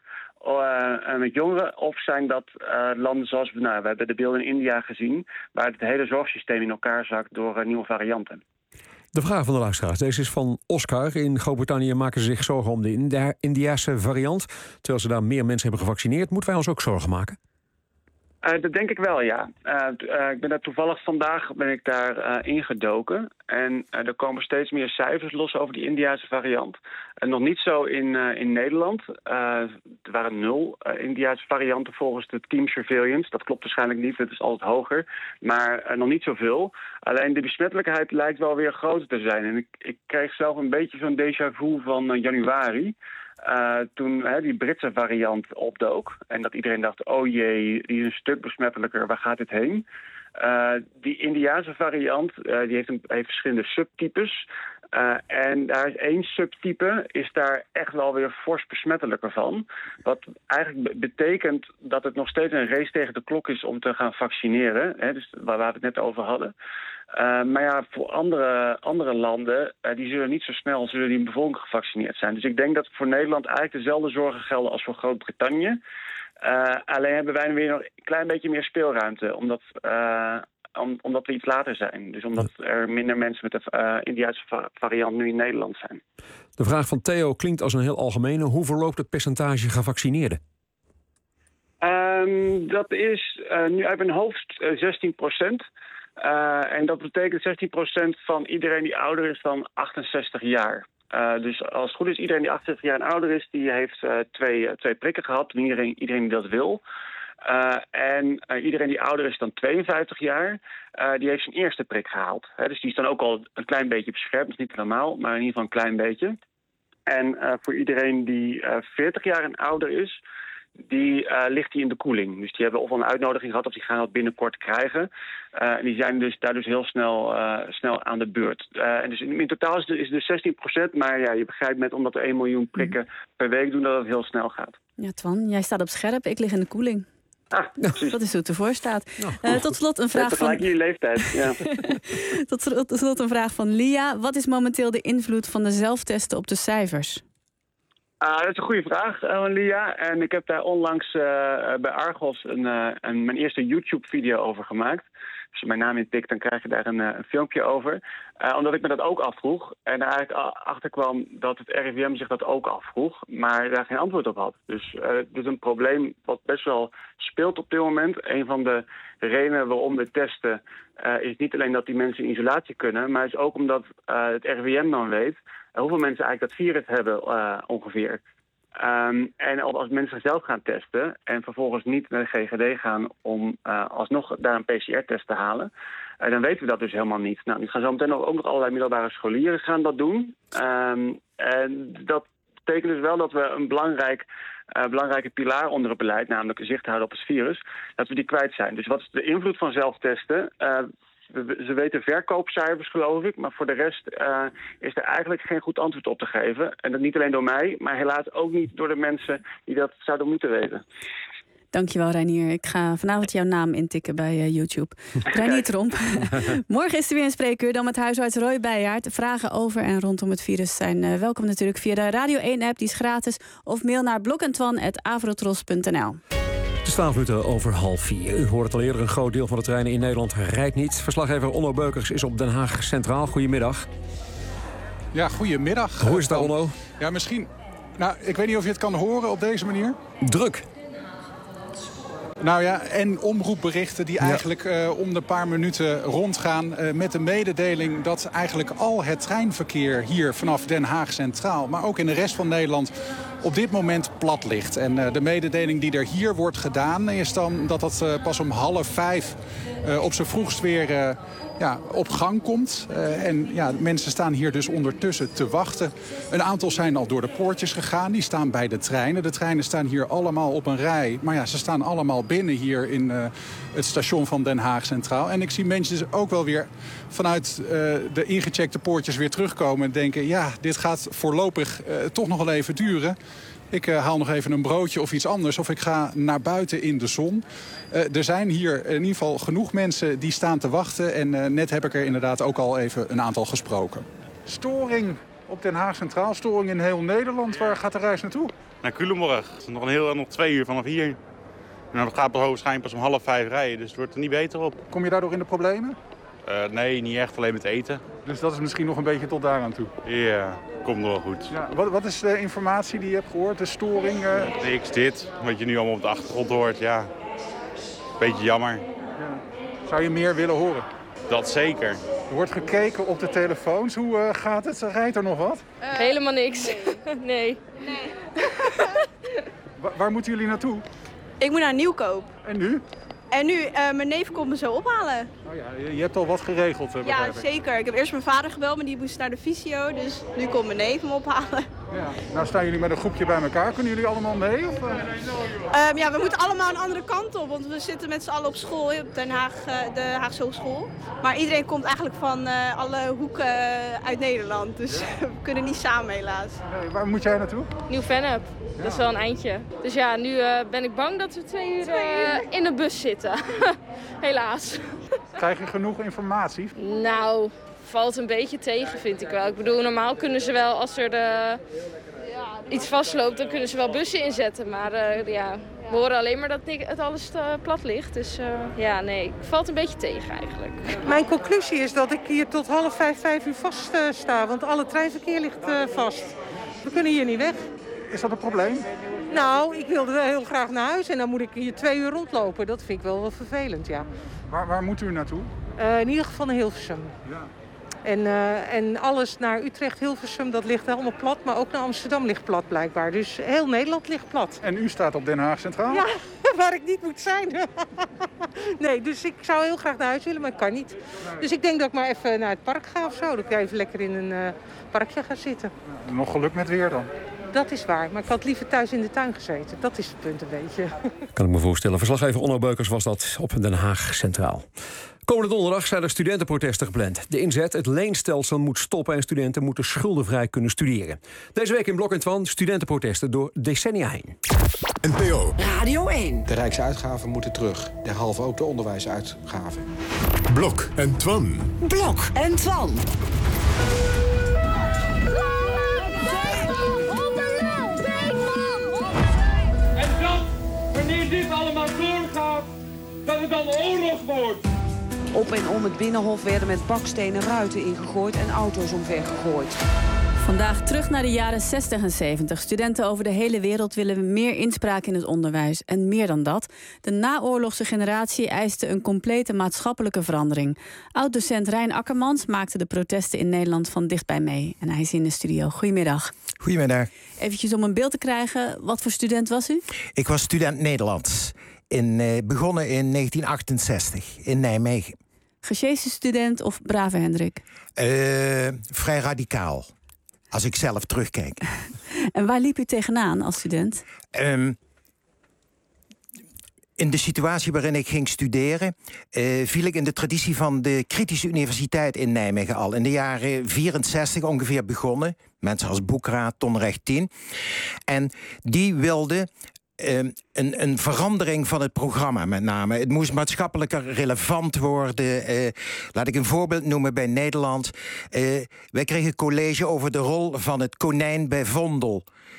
Speaker 7: Uh, met jongeren, of zijn dat uh, landen zoals, nou, we hebben de beelden in India gezien, waar het hele zorgsysteem in elkaar zakt door uh, nieuwe varianten.
Speaker 2: De vraag van de luisteraars, deze is van Oscar. In Groot-Brittannië maken ze zich zorgen om de India- Indiase variant. Terwijl ze daar meer mensen hebben gevaccineerd, moeten wij ons ook zorgen maken?
Speaker 7: Uh, dat denk ik wel, ja. Uh, uh, ik ben daar toevallig vandaag ben ik daar uh, ingedoken. En uh, er komen steeds meer cijfers los over die Indiase variant. Uh, nog niet zo in, uh, in Nederland. Uh, er waren nul uh, Indiase varianten volgens de team surveillance. Dat klopt waarschijnlijk niet, het is altijd hoger. Maar uh, nog niet zoveel. Alleen de besmettelijkheid lijkt wel weer groter te zijn. En ik, ik kreeg zelf een beetje zo'n déjà vu van uh, januari. Uh, toen hè, die Britse variant opdook. En dat iedereen dacht, oh jee, die is een stuk besmettelijker, waar gaat dit heen? Uh, die Indiase variant, uh, die heeft, een, heeft verschillende subtypes. Uh, en daar is één subtype, is daar echt wel weer fors besmettelijker van. Wat eigenlijk betekent dat het nog steeds een race tegen de klok is om te gaan vaccineren. Hè, dus waar we het net over hadden. Uh, maar ja, voor andere, andere landen, uh, die zullen niet zo snel zullen die bevolking gevaccineerd zijn. Dus ik denk dat voor Nederland eigenlijk dezelfde zorgen gelden als voor Groot-Brittannië. Uh, alleen hebben wij weer nog een klein beetje meer speelruimte, omdat, uh, om, omdat we iets later zijn. Dus omdat er minder mensen met de uh, Indiase variant nu in Nederland zijn.
Speaker 2: De vraag van Theo klinkt als een heel algemene. Hoe verloopt het percentage gevaccineerden?
Speaker 7: Um, dat is uh, nu uit mijn hoofd uh, zestien procent. Uh, en dat betekent zestien procent van iedereen die ouder is dan achtenzestig jaar. Uh, dus als het goed is, iedereen die achtenzestig jaar en ouder is, die heeft uh, twee, uh, twee prikken gehad. Iedereen, iedereen die dat wil. Uh, en uh, iedereen die ouder is dan tweeënvijftig jaar, uh, die heeft zijn eerste prik gehaald. He, dus die is dan ook al een klein beetje beschermd. Dat is niet helemaal, maar in ieder geval een klein beetje. En uh, voor iedereen die uh, veertig jaar en ouder is, die uh, ligt die in de koeling. Dus die hebben of al een uitnodiging gehad of die gaan dat binnenkort krijgen. Uh, en die zijn dus daar dus heel snel, uh, snel aan de beurt. Uh, en dus in, in totaal is het, is het dus zestien procent. Maar ja, je begrijpt met omdat we één miljoen prikken mm. per week doen, dat het heel snel gaat.
Speaker 3: Ja, Twan, jij staat op scherp, ik lig in de koeling.
Speaker 7: Ah, precies.
Speaker 3: Dat is hoe het ervoor staat. Uh, tot slot een vraag van...
Speaker 7: je leeftijd, ja.
Speaker 3: tot, slot, tot slot een vraag van Lia. Wat is momenteel de invloed van de zelftesten op de cijfers?
Speaker 7: Uh, dat is een goede vraag, uh, Lia. En ik heb daar onlangs uh, bij Argos een, uh, een, mijn eerste YouTube-video over gemaakt. Als je mijn naam intikt, dan krijg je daar een, een filmpje over. Uh, omdat ik me dat ook afvroeg. En daar eigenlijk achter kwam dat het R I V M zich dat ook afvroeg. Maar daar geen antwoord op had. Dus uh, dit is een probleem wat best wel speelt op dit moment. Een van de redenen waarom we testen uh, is niet alleen dat die mensen in isolatie kunnen. Maar is ook omdat uh, het R I V M dan weet uh, hoeveel mensen eigenlijk dat virus hebben uh, ongeveer. Um, en als mensen zelf gaan testen en vervolgens niet naar de G G D gaan om uh, alsnog daar een P C R-test te halen, uh, dan weten we dat dus helemaal niet. Nou, die gaan zo meteen ook nog allerlei middelbare scholieren gaan dat doen. Um, en dat betekent dus wel dat we een belangrijk, uh, belangrijke pilaar onder het beleid, namelijk zicht houden op het virus, dat we die kwijt zijn. Dus wat is de invloed van zelftesten? Uh, Ze weten verkoopcijfers, geloof ik. Maar voor de rest uh, is er eigenlijk geen goed antwoord op te geven. En dat niet alleen door mij, maar helaas ook niet door de mensen die dat zouden moeten weten.
Speaker 3: Dankjewel, Reinier. Ik ga vanavond jouw naam intikken bij uh, YouTube. Reinier Tromp. Morgen is er weer een spreekuur, dan met huisarts Roy Beijaard. Vragen over en rondom het virus zijn uh, welkom natuurlijk via de Radio één-app. Die is gratis. Of mail naar blokentwan apenstaartje avrotros punt n l.
Speaker 2: Het is twaalf minuten over half vier. U hoort het al eerder, een groot deel van de treinen in Nederland rijdt niet. Verslaggever Onno Beukers is op Den Haag Centraal. Goedemiddag.
Speaker 8: Ja, goedemiddag.
Speaker 2: Hoe is het, Onno?
Speaker 8: Ja, misschien... Nou, ik weet niet of je het kan horen op deze manier.
Speaker 2: Druk.
Speaker 8: Nou ja, en omroepberichten die eigenlijk ja. uh, om de paar minuten rondgaan uh, met de mededeling dat eigenlijk al het treinverkeer hier vanaf Den Haag Centraal, maar ook in de rest van Nederland, op dit moment plat ligt. En uh, de mededeling die er hier wordt gedaan is dan dat dat uh, pas om half vijf uh, op z'n vroegst weer uh, ja, op gang komt. Uh, en ja, mensen staan hier dus ondertussen te wachten. Een aantal zijn al door de poortjes gegaan. Die staan bij de treinen. De treinen staan hier allemaal op een rij. Maar ja, ze staan allemaal binnen hier in uh, het station van Den Haag Centraal. En ik zie mensen dus ook wel weer vanuit uh, de ingecheckte poortjes weer terugkomen en denken, ja, dit gaat voorlopig uh, toch nog wel even duren. Ik uh, haal nog even een broodje of iets anders. Of ik ga naar buiten in de zon. Uh, er zijn hier in ieder geval genoeg mensen die staan te wachten. En uh, net heb ik er inderdaad ook al even een aantal gesproken. Storing op Den Haag Centraal. Storing in heel Nederland. Waar gaat de reis naartoe?
Speaker 9: Naar Culemborg. Nog een heel nog twee uur vanaf hier. En dan gaat het waarschijnlijk pas om half vijf rijden. Dus het wordt er niet beter op.
Speaker 8: Kom je daardoor in de problemen?
Speaker 9: Uh, nee, niet echt. Alleen met eten.
Speaker 8: Dus dat is misschien nog een beetje tot daar aan toe?
Speaker 9: Ja, komt nog wel goed.
Speaker 8: Ja, wat, wat is de informatie die je hebt gehoord? De storing? Uh...
Speaker 9: Niks, dit. Wat je nu allemaal op de achtergrond hoort, ja. Beetje jammer.
Speaker 8: Ja. Zou je meer willen horen?
Speaker 9: Dat zeker.
Speaker 8: Er wordt gekeken op de telefoons. Hoe uh, gaat het? Rijdt er nog wat?
Speaker 10: Uh, Helemaal niks. Nee. nee.
Speaker 8: nee. Wa waar moeten jullie naartoe?
Speaker 10: Ik moet naar Nieuwkoop.
Speaker 8: En nu?
Speaker 10: En nu, uh, mijn neef komt me zo ophalen.
Speaker 8: Oh ja, je hebt al wat geregeld, uh,
Speaker 10: Ja, zeker. Ik heb eerst mijn vader gebeld, maar die moest naar de fysio. Dus nu komt mijn neef me ophalen.
Speaker 8: Ja. Nou staan jullie met een groepje bij elkaar. Kunnen jullie allemaal mee? Of, uh...
Speaker 10: um, ja, we moeten allemaal een andere kant op. Want we zitten met z'n allen op school, op Den Haag, uh, de Haagse Hogeschool. Maar iedereen komt eigenlijk van uh, alle hoeken uh, uit Nederland. Dus ja. we kunnen niet samen helaas.
Speaker 8: Nee, waar moet jij naartoe?
Speaker 10: Nieuw-Vennep. Ja. Dat is wel een eindje. Dus ja, nu uh, ben ik bang dat we twee uur uh, in de bus zitten. Helaas.
Speaker 8: Krijg je genoeg informatie?
Speaker 10: Nou, valt een beetje tegen, vind ik wel. Ik bedoel, normaal kunnen ze wel, als er de, iets vastloopt, dan kunnen ze wel bussen inzetten. Maar uh, ja, we horen alleen maar dat het alles uh, plat ligt. Dus uh, ja, nee, het valt een beetje tegen eigenlijk.
Speaker 17: Mijn conclusie is dat ik hier tot half vijf, vijf uur vast uh, sta. Want alle treinverkeer ligt uh, vast. We kunnen hier niet weg.
Speaker 8: Is dat een probleem?
Speaker 17: Nou, ik wilde wel heel graag naar huis en dan moet ik hier twee uur rondlopen. Dat vind ik wel wel vervelend, ja.
Speaker 8: Waar, waar moet u naartoe?
Speaker 17: Uh, in ieder geval naar Hilversum.
Speaker 8: Ja.
Speaker 17: En, uh, en alles naar Utrecht, Hilversum, dat ligt helemaal plat. Maar ook naar Amsterdam ligt plat blijkbaar. Dus heel Nederland ligt plat.
Speaker 8: En u staat op Den Haag Centraal?
Speaker 17: Ja, waar ik niet moet zijn. Nee, dus ik zou heel graag naar huis willen, maar ik kan niet. Nee. Dus ik denk dat ik maar even naar het park ga of zo. Dat ik even lekker in een uh, parkje ga zitten.
Speaker 8: Ja, nog geluk met weer dan?
Speaker 17: Dat is waar, maar ik had liever thuis in de tuin gezeten. Dat is het punt een beetje.
Speaker 2: Kan ik me voorstellen. Verslaggever Onno Beukers was dat op Den Haag Centraal. Komende donderdag zijn er studentenprotesten gepland. De inzet, het leenstelsel moet stoppen en studenten moeten schuldenvrij kunnen studeren. Deze week in Blok en Twan studentenprotesten door decennia heen.
Speaker 1: N P O
Speaker 25: Radio één. De rijksuitgaven moeten terug. Derhalve ook de onderwijsuitgaven.
Speaker 1: Blok en Twan.
Speaker 25: Blok en Twan.
Speaker 26: Wanneer dit allemaal doorgaat, dat het dan oorlog wordt.
Speaker 11: Op en om het Binnenhof werden met bakstenen ruiten ingegooid en auto's omvergegooid.
Speaker 3: Vandaag terug naar de jaren zestig en zeventig. Studenten over de hele wereld willen meer inspraak in het onderwijs. En meer dan dat, de naoorlogse generatie eiste een complete maatschappelijke verandering. Oud-docent Rijn Akkermans maakte de protesten in Nederland van dichtbij mee. En hij is in de studio. Goedemiddag.
Speaker 12: Goedemiddag.
Speaker 3: Eventjes om een beeld te krijgen, wat voor student was u?
Speaker 12: Ik was student Nederlands. In, uh, begonnen in negentien achtenzestig in Nijmegen.
Speaker 3: Gesjeesde student of brave Hendrik?
Speaker 12: Uh, vrij radicaal. Als ik zelf terugkijk.
Speaker 3: En waar liep u tegenaan als student?
Speaker 12: Um, in de situatie waarin ik ging studeren, Uh, viel ik in de traditie van de kritische universiteit in Nijmegen al. In de jaren vierenzestig ongeveer begonnen. Mensen als Boekraat, Ton Rechtien. En die wilden Uh, een, een verandering van het programma met name. Het moest maatschappelijker relevant worden. Uh, laat ik een voorbeeld noemen bij Nederland. Uh, wij kregen college over de rol van het konijn bij Vondel.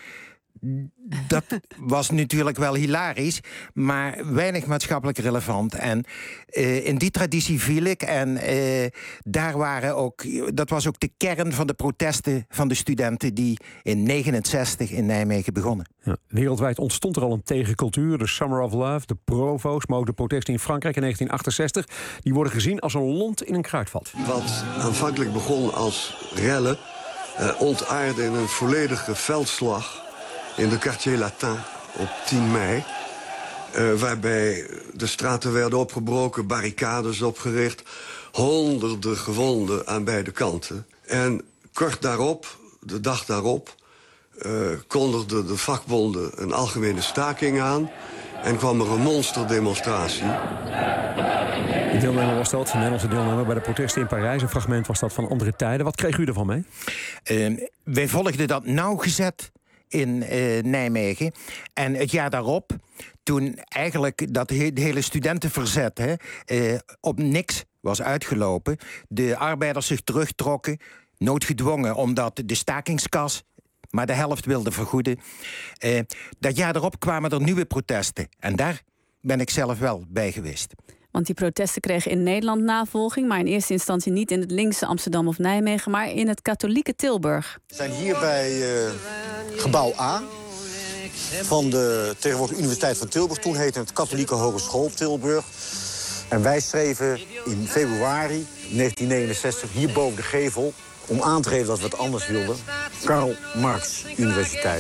Speaker 12: Dat was natuurlijk wel hilarisch, maar weinig maatschappelijk relevant. En uh, in die traditie viel ik. En uh, daar waren ook, dat was ook de kern van de protesten van de studenten die in negenenzestig in Nijmegen begonnen.
Speaker 2: Ja, wereldwijd ontstond er al een tegencultuur, de Summer of Love, de provo's, maar ook de protesten in Frankrijk in negentien achtenzestig. Die worden gezien als een lont in een kruidvat.
Speaker 13: Wat aanvankelijk begon als rellen, uh, ontaarde in een volledige veldslag in de Quartier Latin op tien mei. Uh, waarbij de straten werden opgebroken, barricades opgericht. Honderden gewonden aan beide kanten. En kort daarop, de dag daarop, uh, kondigden de vakbonden een algemene staking aan. En kwam er een monsterdemonstratie.
Speaker 2: De deelnemer was dat, de Nederlandse deelnemer bij de protesten in Parijs. Een fragment was dat van Andere Tijden. Wat kreeg u ervan mee?
Speaker 12: Uh, wij volgden dat nauwgezet in uh, Nijmegen. En het jaar daarop, toen eigenlijk dat he- hele studentenverzet hè, uh, op niks was uitgelopen, de arbeiders zich terugtrokken, noodgedwongen, omdat de stakingskas maar de helft wilde vergoeden. Uh, dat jaar daarop kwamen er nieuwe protesten. En daar ben ik zelf wel bij geweest.
Speaker 3: Want die protesten kregen in Nederland navolging, maar in eerste instantie niet in het linkse Amsterdam of Nijmegen, maar in het katholieke Tilburg.
Speaker 14: We zijn hier bij uh, gebouw A van de tegenwoordige Universiteit van Tilburg. Toen heette het Katholieke Hogeschool Tilburg. En wij schreven in februari negentien negenenzestig hier boven de gevel, om aan te geven dat we het anders wilden, Karl Marx Universiteit.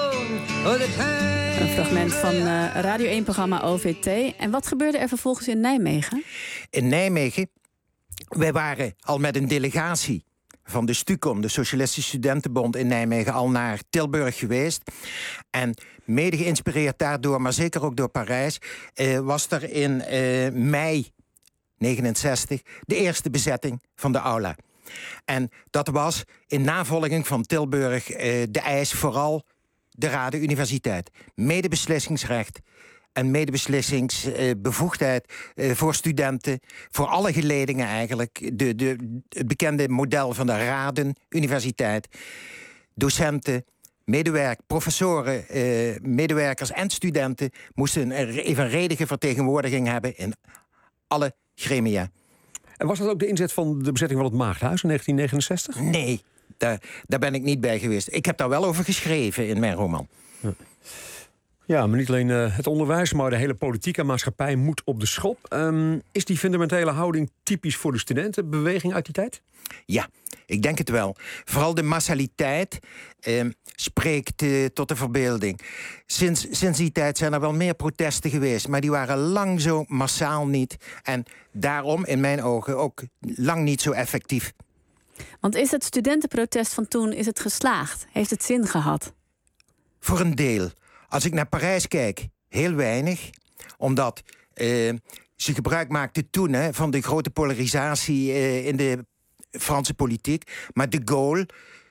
Speaker 3: Een fragment van uh, Radio één-programma O V T. En wat gebeurde er vervolgens in Nijmegen?
Speaker 12: In Nijmegen, wij waren al met een delegatie van de STUCOM, de Socialistische Studentenbond in Nijmegen, al naar Tilburg geweest. En mede geïnspireerd daardoor, maar zeker ook door Parijs, uh, was er in uh, mei negenenzestig de eerste bezetting van de aula. En dat was in navolging van Tilburg uh, de eis vooral de Raden Universiteit. Medebeslissingsrecht en medebeslissingsbevoegdheid uh, voor studenten, voor alle geledingen eigenlijk. De, de, het bekende model van de Raden Universiteit. Docenten, medewerk, professoren, uh, medewerkers en studenten moesten een evenredige vertegenwoordiging hebben in alle gremia.
Speaker 2: En was dat ook de inzet van de bezetting van het Maagdhuis in negentien negenenzestig?
Speaker 12: Nee, daar, daar ben ik niet bij geweest. Ik heb daar wel over geschreven in mijn roman.
Speaker 2: Ja, ja maar niet alleen uh, het onderwijs, maar de hele politiek en maatschappij moet op de schop. Um, is die fundamentele houding typisch voor de studentenbeweging uit die tijd?
Speaker 12: Ja, ik denk het wel. Vooral de massaliteit eh, spreekt eh, tot de verbeelding. Sinds, sinds die tijd zijn er wel meer protesten geweest, maar die waren lang zo massaal niet. En daarom, in mijn ogen, ook lang niet zo effectief.
Speaker 3: Want is het studentenprotest van toen, is het geslaagd? Heeft het zin gehad?
Speaker 12: Voor een deel. Als ik naar Parijs kijk, heel weinig. Omdat eh, ze gebruik maakten toen hè, van de grote polarisatie eh, in de Franse politiek. Maar de Gaulle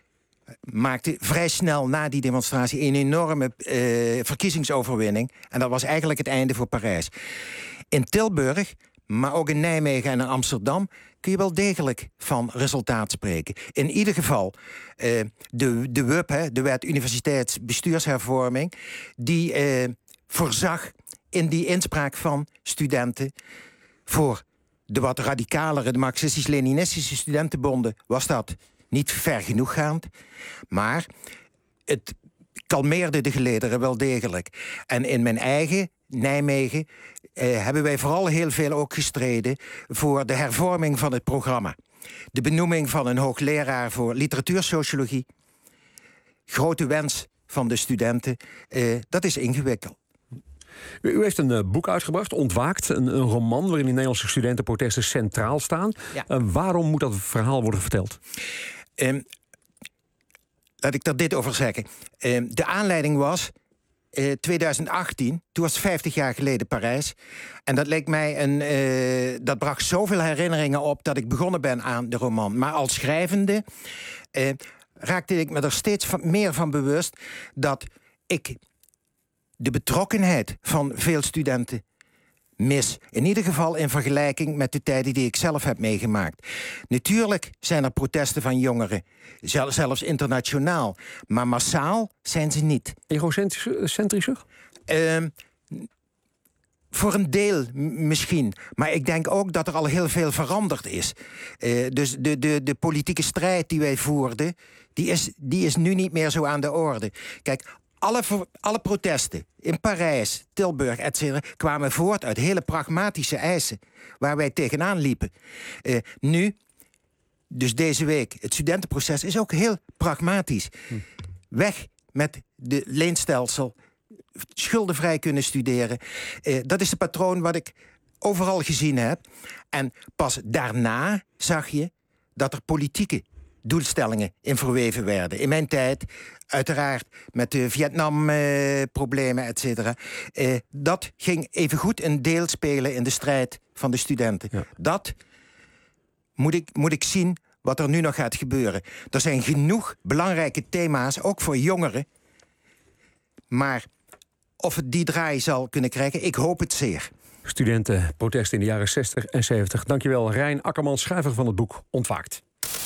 Speaker 12: maakte vrij snel na die demonstratie een enorme eh, verkiezingsoverwinning. En dat was eigenlijk het einde voor Parijs. In Tilburg, maar ook in Nijmegen en in Amsterdam, kun je wel degelijk van resultaat spreken. In ieder geval, uh, de, de W U P, hè, de Wet Universiteitsbestuurshervorming, die uh, voorzag in die inspraak van studenten voor de wat radicalere, de Marxistisch-Leninistische studentenbonden, was dat niet ver genoeggaand. Maar het kalmeerde de gelederen wel degelijk. En in mijn eigen Nijmegen eh, hebben wij vooral heel veel ook gestreden voor de hervorming van het programma. De benoeming van een hoogleraar voor literatuursociologie. Grote wens van de studenten. Uh, dat is ingewikkeld.
Speaker 2: U, u heeft een uh, boek uitgebracht, Ontwaakt. Een, een roman waarin de Nederlandse studentenprotesten centraal staan. Ja. Uh, waarom moet dat verhaal worden verteld?
Speaker 12: Um, laat ik daar dit over zeggen. Um, de aanleiding was uh, twintig achttien. Toen was het vijftig jaar geleden Parijs. En dat leek mij een, uh, dat bracht zoveel herinneringen op dat ik begonnen ben aan de roman. Maar als schrijvende Uh, raakte ik me er steeds van, meer van bewust dat ik de betrokkenheid van veel studenten mis. In ieder geval in vergelijking met de tijden die ik zelf heb meegemaakt. Natuurlijk zijn er protesten van jongeren, zelfs internationaal. Maar massaal zijn ze niet.
Speaker 2: Egocentrischer?
Speaker 12: Uh, Voor een deel m- misschien. Maar ik denk ook dat er al heel veel veranderd is. Uh, dus de, de, de politieke strijd die wij voerden, die is, die is nu niet meer zo aan de orde. Kijk, alle, alle protesten in Parijs, Tilburg, et cetera, kwamen voort uit hele pragmatische eisen waar wij tegenaan liepen. Uh, nu, dus deze week, het studentenproces is ook heel pragmatisch. Hm. Weg met de leenstelsel. Schuldenvrij kunnen studeren. Uh, dat is het patroon wat ik overal gezien heb. En pas daarna zag je dat er politieke doelstellingen in verweven werden. In mijn tijd, uiteraard, met de Vietnam-problemen, uh, et cetera. Uh, dat ging evengoed een deel spelen in de strijd van de studenten. Ja. Dat moet ik, moet ik zien wat er nu nog gaat gebeuren. Er zijn genoeg belangrijke thema's, ook voor jongeren. Maar of het die draai zal kunnen krijgen, ik hoop het zeer.
Speaker 2: Studentenprotest in de jaren zestig en zeventig. Dankjewel, Rijn Akkerman, schrijver van het boek Ontwaakt.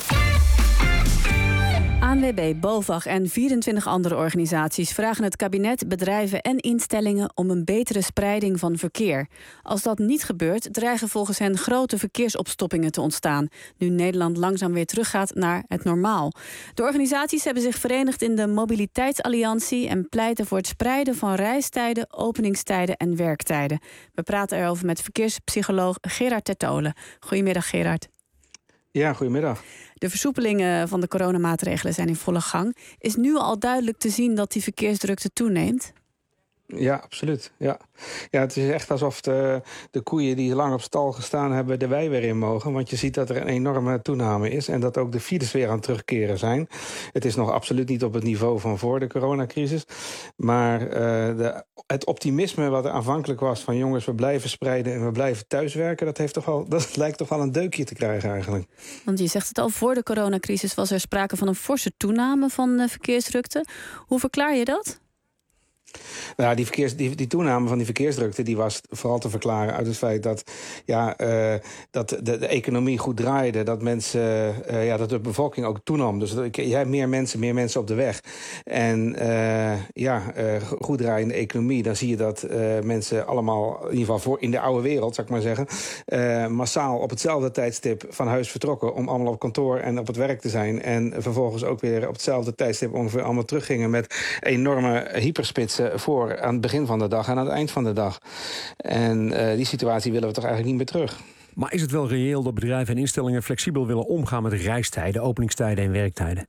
Speaker 3: A N W B, BOVAG en vierentwintig andere organisaties vragen het kabinet, bedrijven en instellingen om een betere spreiding van verkeer. Als dat niet gebeurt, dreigen volgens hen grote verkeersopstoppingen te ontstaan, nu Nederland langzaam weer teruggaat naar het normaal. De organisaties hebben zich verenigd in de Mobiliteitsalliantie en pleiten voor het spreiden van reistijden, openingstijden en werktijden. We praten erover met verkeerspsycholoog Gerard Tertolen. Goedemiddag, Gerard.
Speaker 6: Ja, goedemiddag.
Speaker 3: De versoepelingen van de coronamaatregelen zijn in volle gang. Is nu al duidelijk te zien dat die verkeersdrukte toeneemt?
Speaker 6: Ja, absoluut. Ja. Ja, het is echt alsof de, de koeien die lang op stal gestaan hebben de wei weer in mogen. Want je ziet dat er een enorme toename is en dat ook de files weer aan het terugkeren zijn. Het is nog absoluut niet op het niveau van voor de coronacrisis. Maar uh, de, het optimisme wat er aanvankelijk was van jongens, we blijven spreiden en we blijven thuiswerken, dat, heeft toch wel, dat lijkt toch wel een deukje te krijgen eigenlijk.
Speaker 3: Want je zegt het al, voor de coronacrisis was er sprake van een forse toename van de verkeersdrukte. Hoe verklaar je dat?
Speaker 6: Nou, die, verkeers, die, die toename van die verkeersdrukte die was vooral te verklaren uit het feit dat, ja, uh, dat de, de economie goed draaide. Dat, mensen, uh, ja, dat de bevolking ook toenam. Dus dat, je hebt meer mensen, meer mensen op de weg. En uh, ja, uh, goed draaiende economie, dan zie je dat uh, mensen allemaal, in ieder geval voor in de oude wereld, zou ik maar zeggen, uh, massaal op hetzelfde tijdstip van huis vertrokken om allemaal op kantoor en op het werk te zijn. En vervolgens ook weer op hetzelfde tijdstip ongeveer allemaal teruggingen met enorme hyperspitsen voor aan het begin van de dag en aan het eind van de dag. En uh, die situatie willen we toch eigenlijk niet meer terug.
Speaker 2: Maar is het wel reëel dat bedrijven en instellingen flexibel willen omgaan met reistijden, openingstijden en werktijden?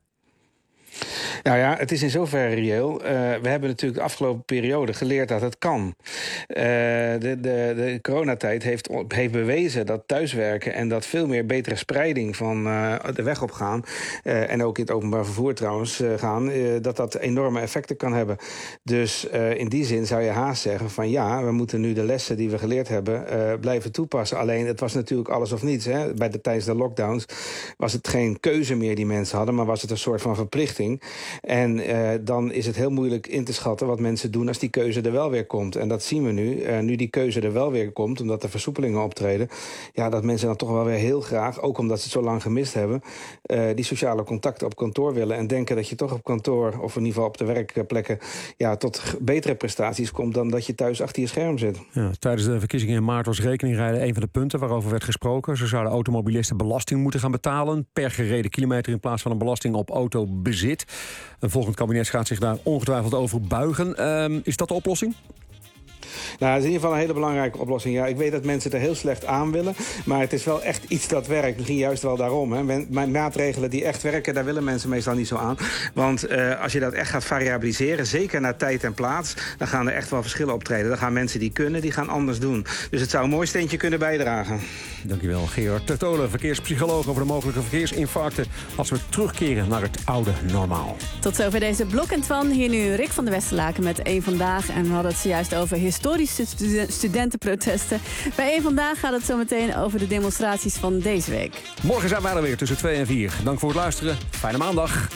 Speaker 6: Nou ja, het is in zoverre reëel. Uh, we hebben natuurlijk de afgelopen periode geleerd dat het kan. Uh, de, de, de coronatijd heeft, heeft bewezen dat thuiswerken en dat veel meer betere spreiding van uh, de weg op gaan, uh, en ook in het openbaar vervoer trouwens uh, gaan, uh, dat dat enorme effecten kan hebben. Dus uh, in die zin zou je haast zeggen van ja, we moeten nu de lessen die we geleerd hebben uh, blijven toepassen. Alleen het was natuurlijk alles of niets. Hè. Bij de, tijdens de lockdowns was het geen keuze meer die mensen hadden, maar was het een soort van verplichting. En uh, dan is het heel moeilijk in te schatten wat mensen doen als die keuze er wel weer komt. En dat zien we nu. Uh, nu die keuze er wel weer komt, omdat er versoepelingen optreden, ja, dat mensen dan toch wel weer heel graag, ook omdat ze het zo lang gemist hebben, uh, die sociale contacten op kantoor willen en denken dat je toch op kantoor, of in ieder geval op de werkplekken, ja, tot betere prestaties komt dan dat je thuis achter je scherm zit.
Speaker 2: Ja, tijdens de verkiezingen in maart was rekeningrijden een van de punten waarover werd gesproken. Ze zouden automobilisten belasting moeten gaan betalen per gereden kilometer in plaats van een belasting op autobezit. Een volgend kabinet gaat zich daar ongetwijfeld over buigen. Uh, is dat de oplossing?
Speaker 6: Nou, dat is in ieder geval een hele belangrijke oplossing. Ja, ik weet dat mensen het er heel slecht aan willen, maar het is wel echt iets dat werkt. Misschien juist wel daarom. Hè. Maatregelen die echt werken, daar willen mensen meestal niet zo aan. Want uh, als je dat echt gaat variabiliseren, zeker naar tijd en plaats, dan gaan er echt wel verschillen optreden. Dan gaan mensen die kunnen, die gaan anders doen. Dus het zou een mooi steentje kunnen bijdragen.
Speaker 2: Dankjewel, Gerard Tertolen, verkeerspsycholoog, over de mogelijke verkeersinfarcten als we terugkeren naar het oude normaal.
Speaker 3: Tot zover deze Blok en Twan. Hier nu Rick van der Westerlaken met één Vandaag. En we hadden het zojuist over historische stu- studentenprotesten. Bij één Vandaag gaat het zo meteen over de demonstraties van deze week.
Speaker 2: Morgen zijn wij er weer tussen twee en vier. Dank voor het luisteren. Fijne maandag.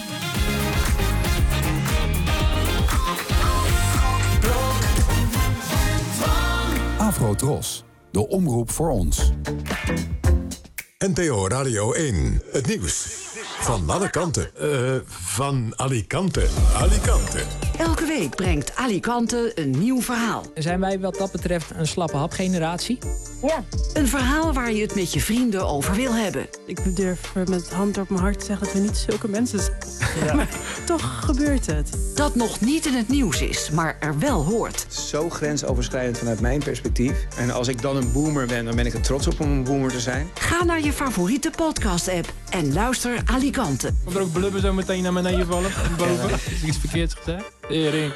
Speaker 1: Afro-Tros, de omroep voor ons. N P O Radio één, het nieuws. Van alle kanten. Uh, van Alicante. Alicante.
Speaker 15: Elke week brengt Alicante een nieuw verhaal.
Speaker 16: Zijn wij wat dat betreft een slappe hapgeneratie?
Speaker 15: Ja. Een verhaal waar je het met je vrienden over wil hebben.
Speaker 19: Ik durf met hand op mijn hart te zeggen dat we niet zulke mensen zijn. Ja. Maar toch gebeurt het.
Speaker 15: Dat nog niet in het nieuws is, maar er wel hoort.
Speaker 20: Zo grensoverschrijdend vanuit mijn perspectief. En als ik dan een boomer ben, dan ben ik er trots op om een boomer te zijn.
Speaker 15: Ga naar je favoriete podcast-app en luister Alicante.
Speaker 16: Komt er ook blubber zo meteen naar beneden vallen? Boven? Ja. Is er iets verkeerds gezegd? Tering.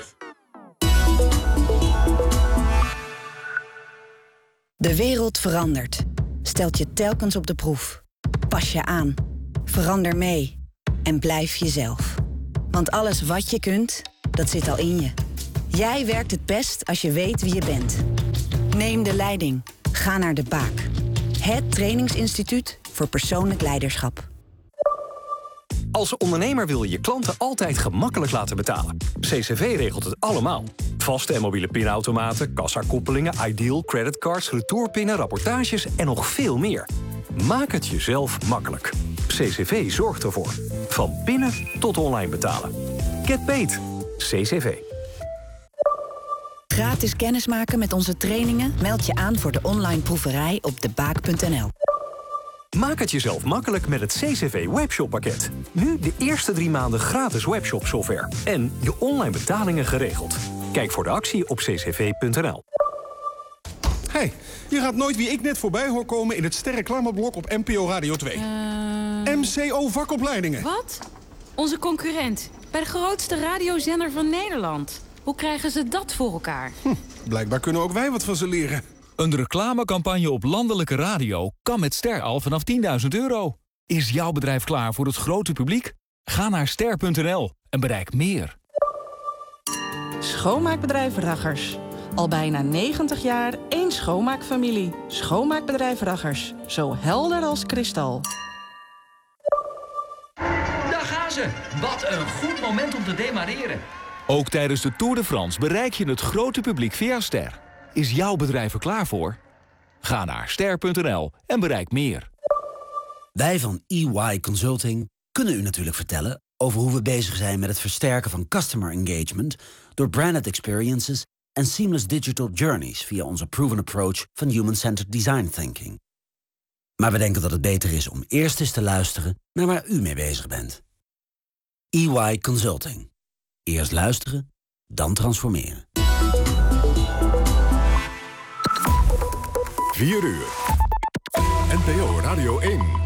Speaker 24: De wereld verandert. Stelt je telkens op de proef. Pas je aan. Verander mee. En blijf jezelf. Want alles wat je kunt, dat zit al in je. Jij werkt het best als je weet wie je bent. Neem de leiding. Ga naar De Baak. Het trainingsinstituut voor persoonlijk leiderschap.
Speaker 26: Als ondernemer wil je je klanten altijd gemakkelijk laten betalen. C C V regelt het allemaal. Vaste en mobiele pinautomaten, kassakoppelingen, Ideal, creditcards, retourpinnen, rapportages en nog veel meer. Maak het jezelf makkelijk. C C V zorgt ervoor. Van pinnen tot online betalen. Get paid. C C V.
Speaker 24: Gratis kennismaken met onze trainingen? Meld je aan voor de online proeverij op de baak punt n l.
Speaker 26: Maak het jezelf makkelijk met het C C V Webshop pakket. Nu de eerste drie maanden gratis webshop software. En je online betalingen geregeld. Kijk voor de actie op c c v punt n l.
Speaker 27: Hey, je gaat nooit wie ik net voorbij hoor komen in het sterreclameblok op N P O Radio twee. Uh... M C O vakopleidingen.
Speaker 28: Wat? Onze concurrent. Bij de grootste radiozender van Nederland. Hoe krijgen ze dat voor elkaar?
Speaker 27: Hm, blijkbaar kunnen ook wij wat van ze leren.
Speaker 29: Een reclamecampagne op landelijke radio kan met Ster al vanaf tienduizend euro. Is jouw bedrijf klaar voor het grote publiek? Ga naar ster punt n l en bereik meer.
Speaker 30: Schoonmaakbedrijf Raggers. Al bijna negentig jaar één schoonmaakfamilie. Schoonmaakbedrijf Raggers. Zo helder als kristal.
Speaker 31: Daar gaan ze. Wat een goed moment om te demareren.
Speaker 29: Ook tijdens de Tour de France bereik je het grote publiek via Ster. Is jouw bedrijf er klaar voor? Ga naar ster punt n l en bereik meer.
Speaker 32: Wij van E Y Consulting kunnen u natuurlijk vertellen over hoe we bezig zijn met het versterken van customer engagement door branded experiences en seamless digital journeys via onze proven approach van human-centered design thinking. Maar we denken dat het beter is om eerst eens te luisteren naar waar u mee bezig bent. E Y Consulting. Eerst luisteren, dan transformeren.
Speaker 1: vier uur. N P O Radio één.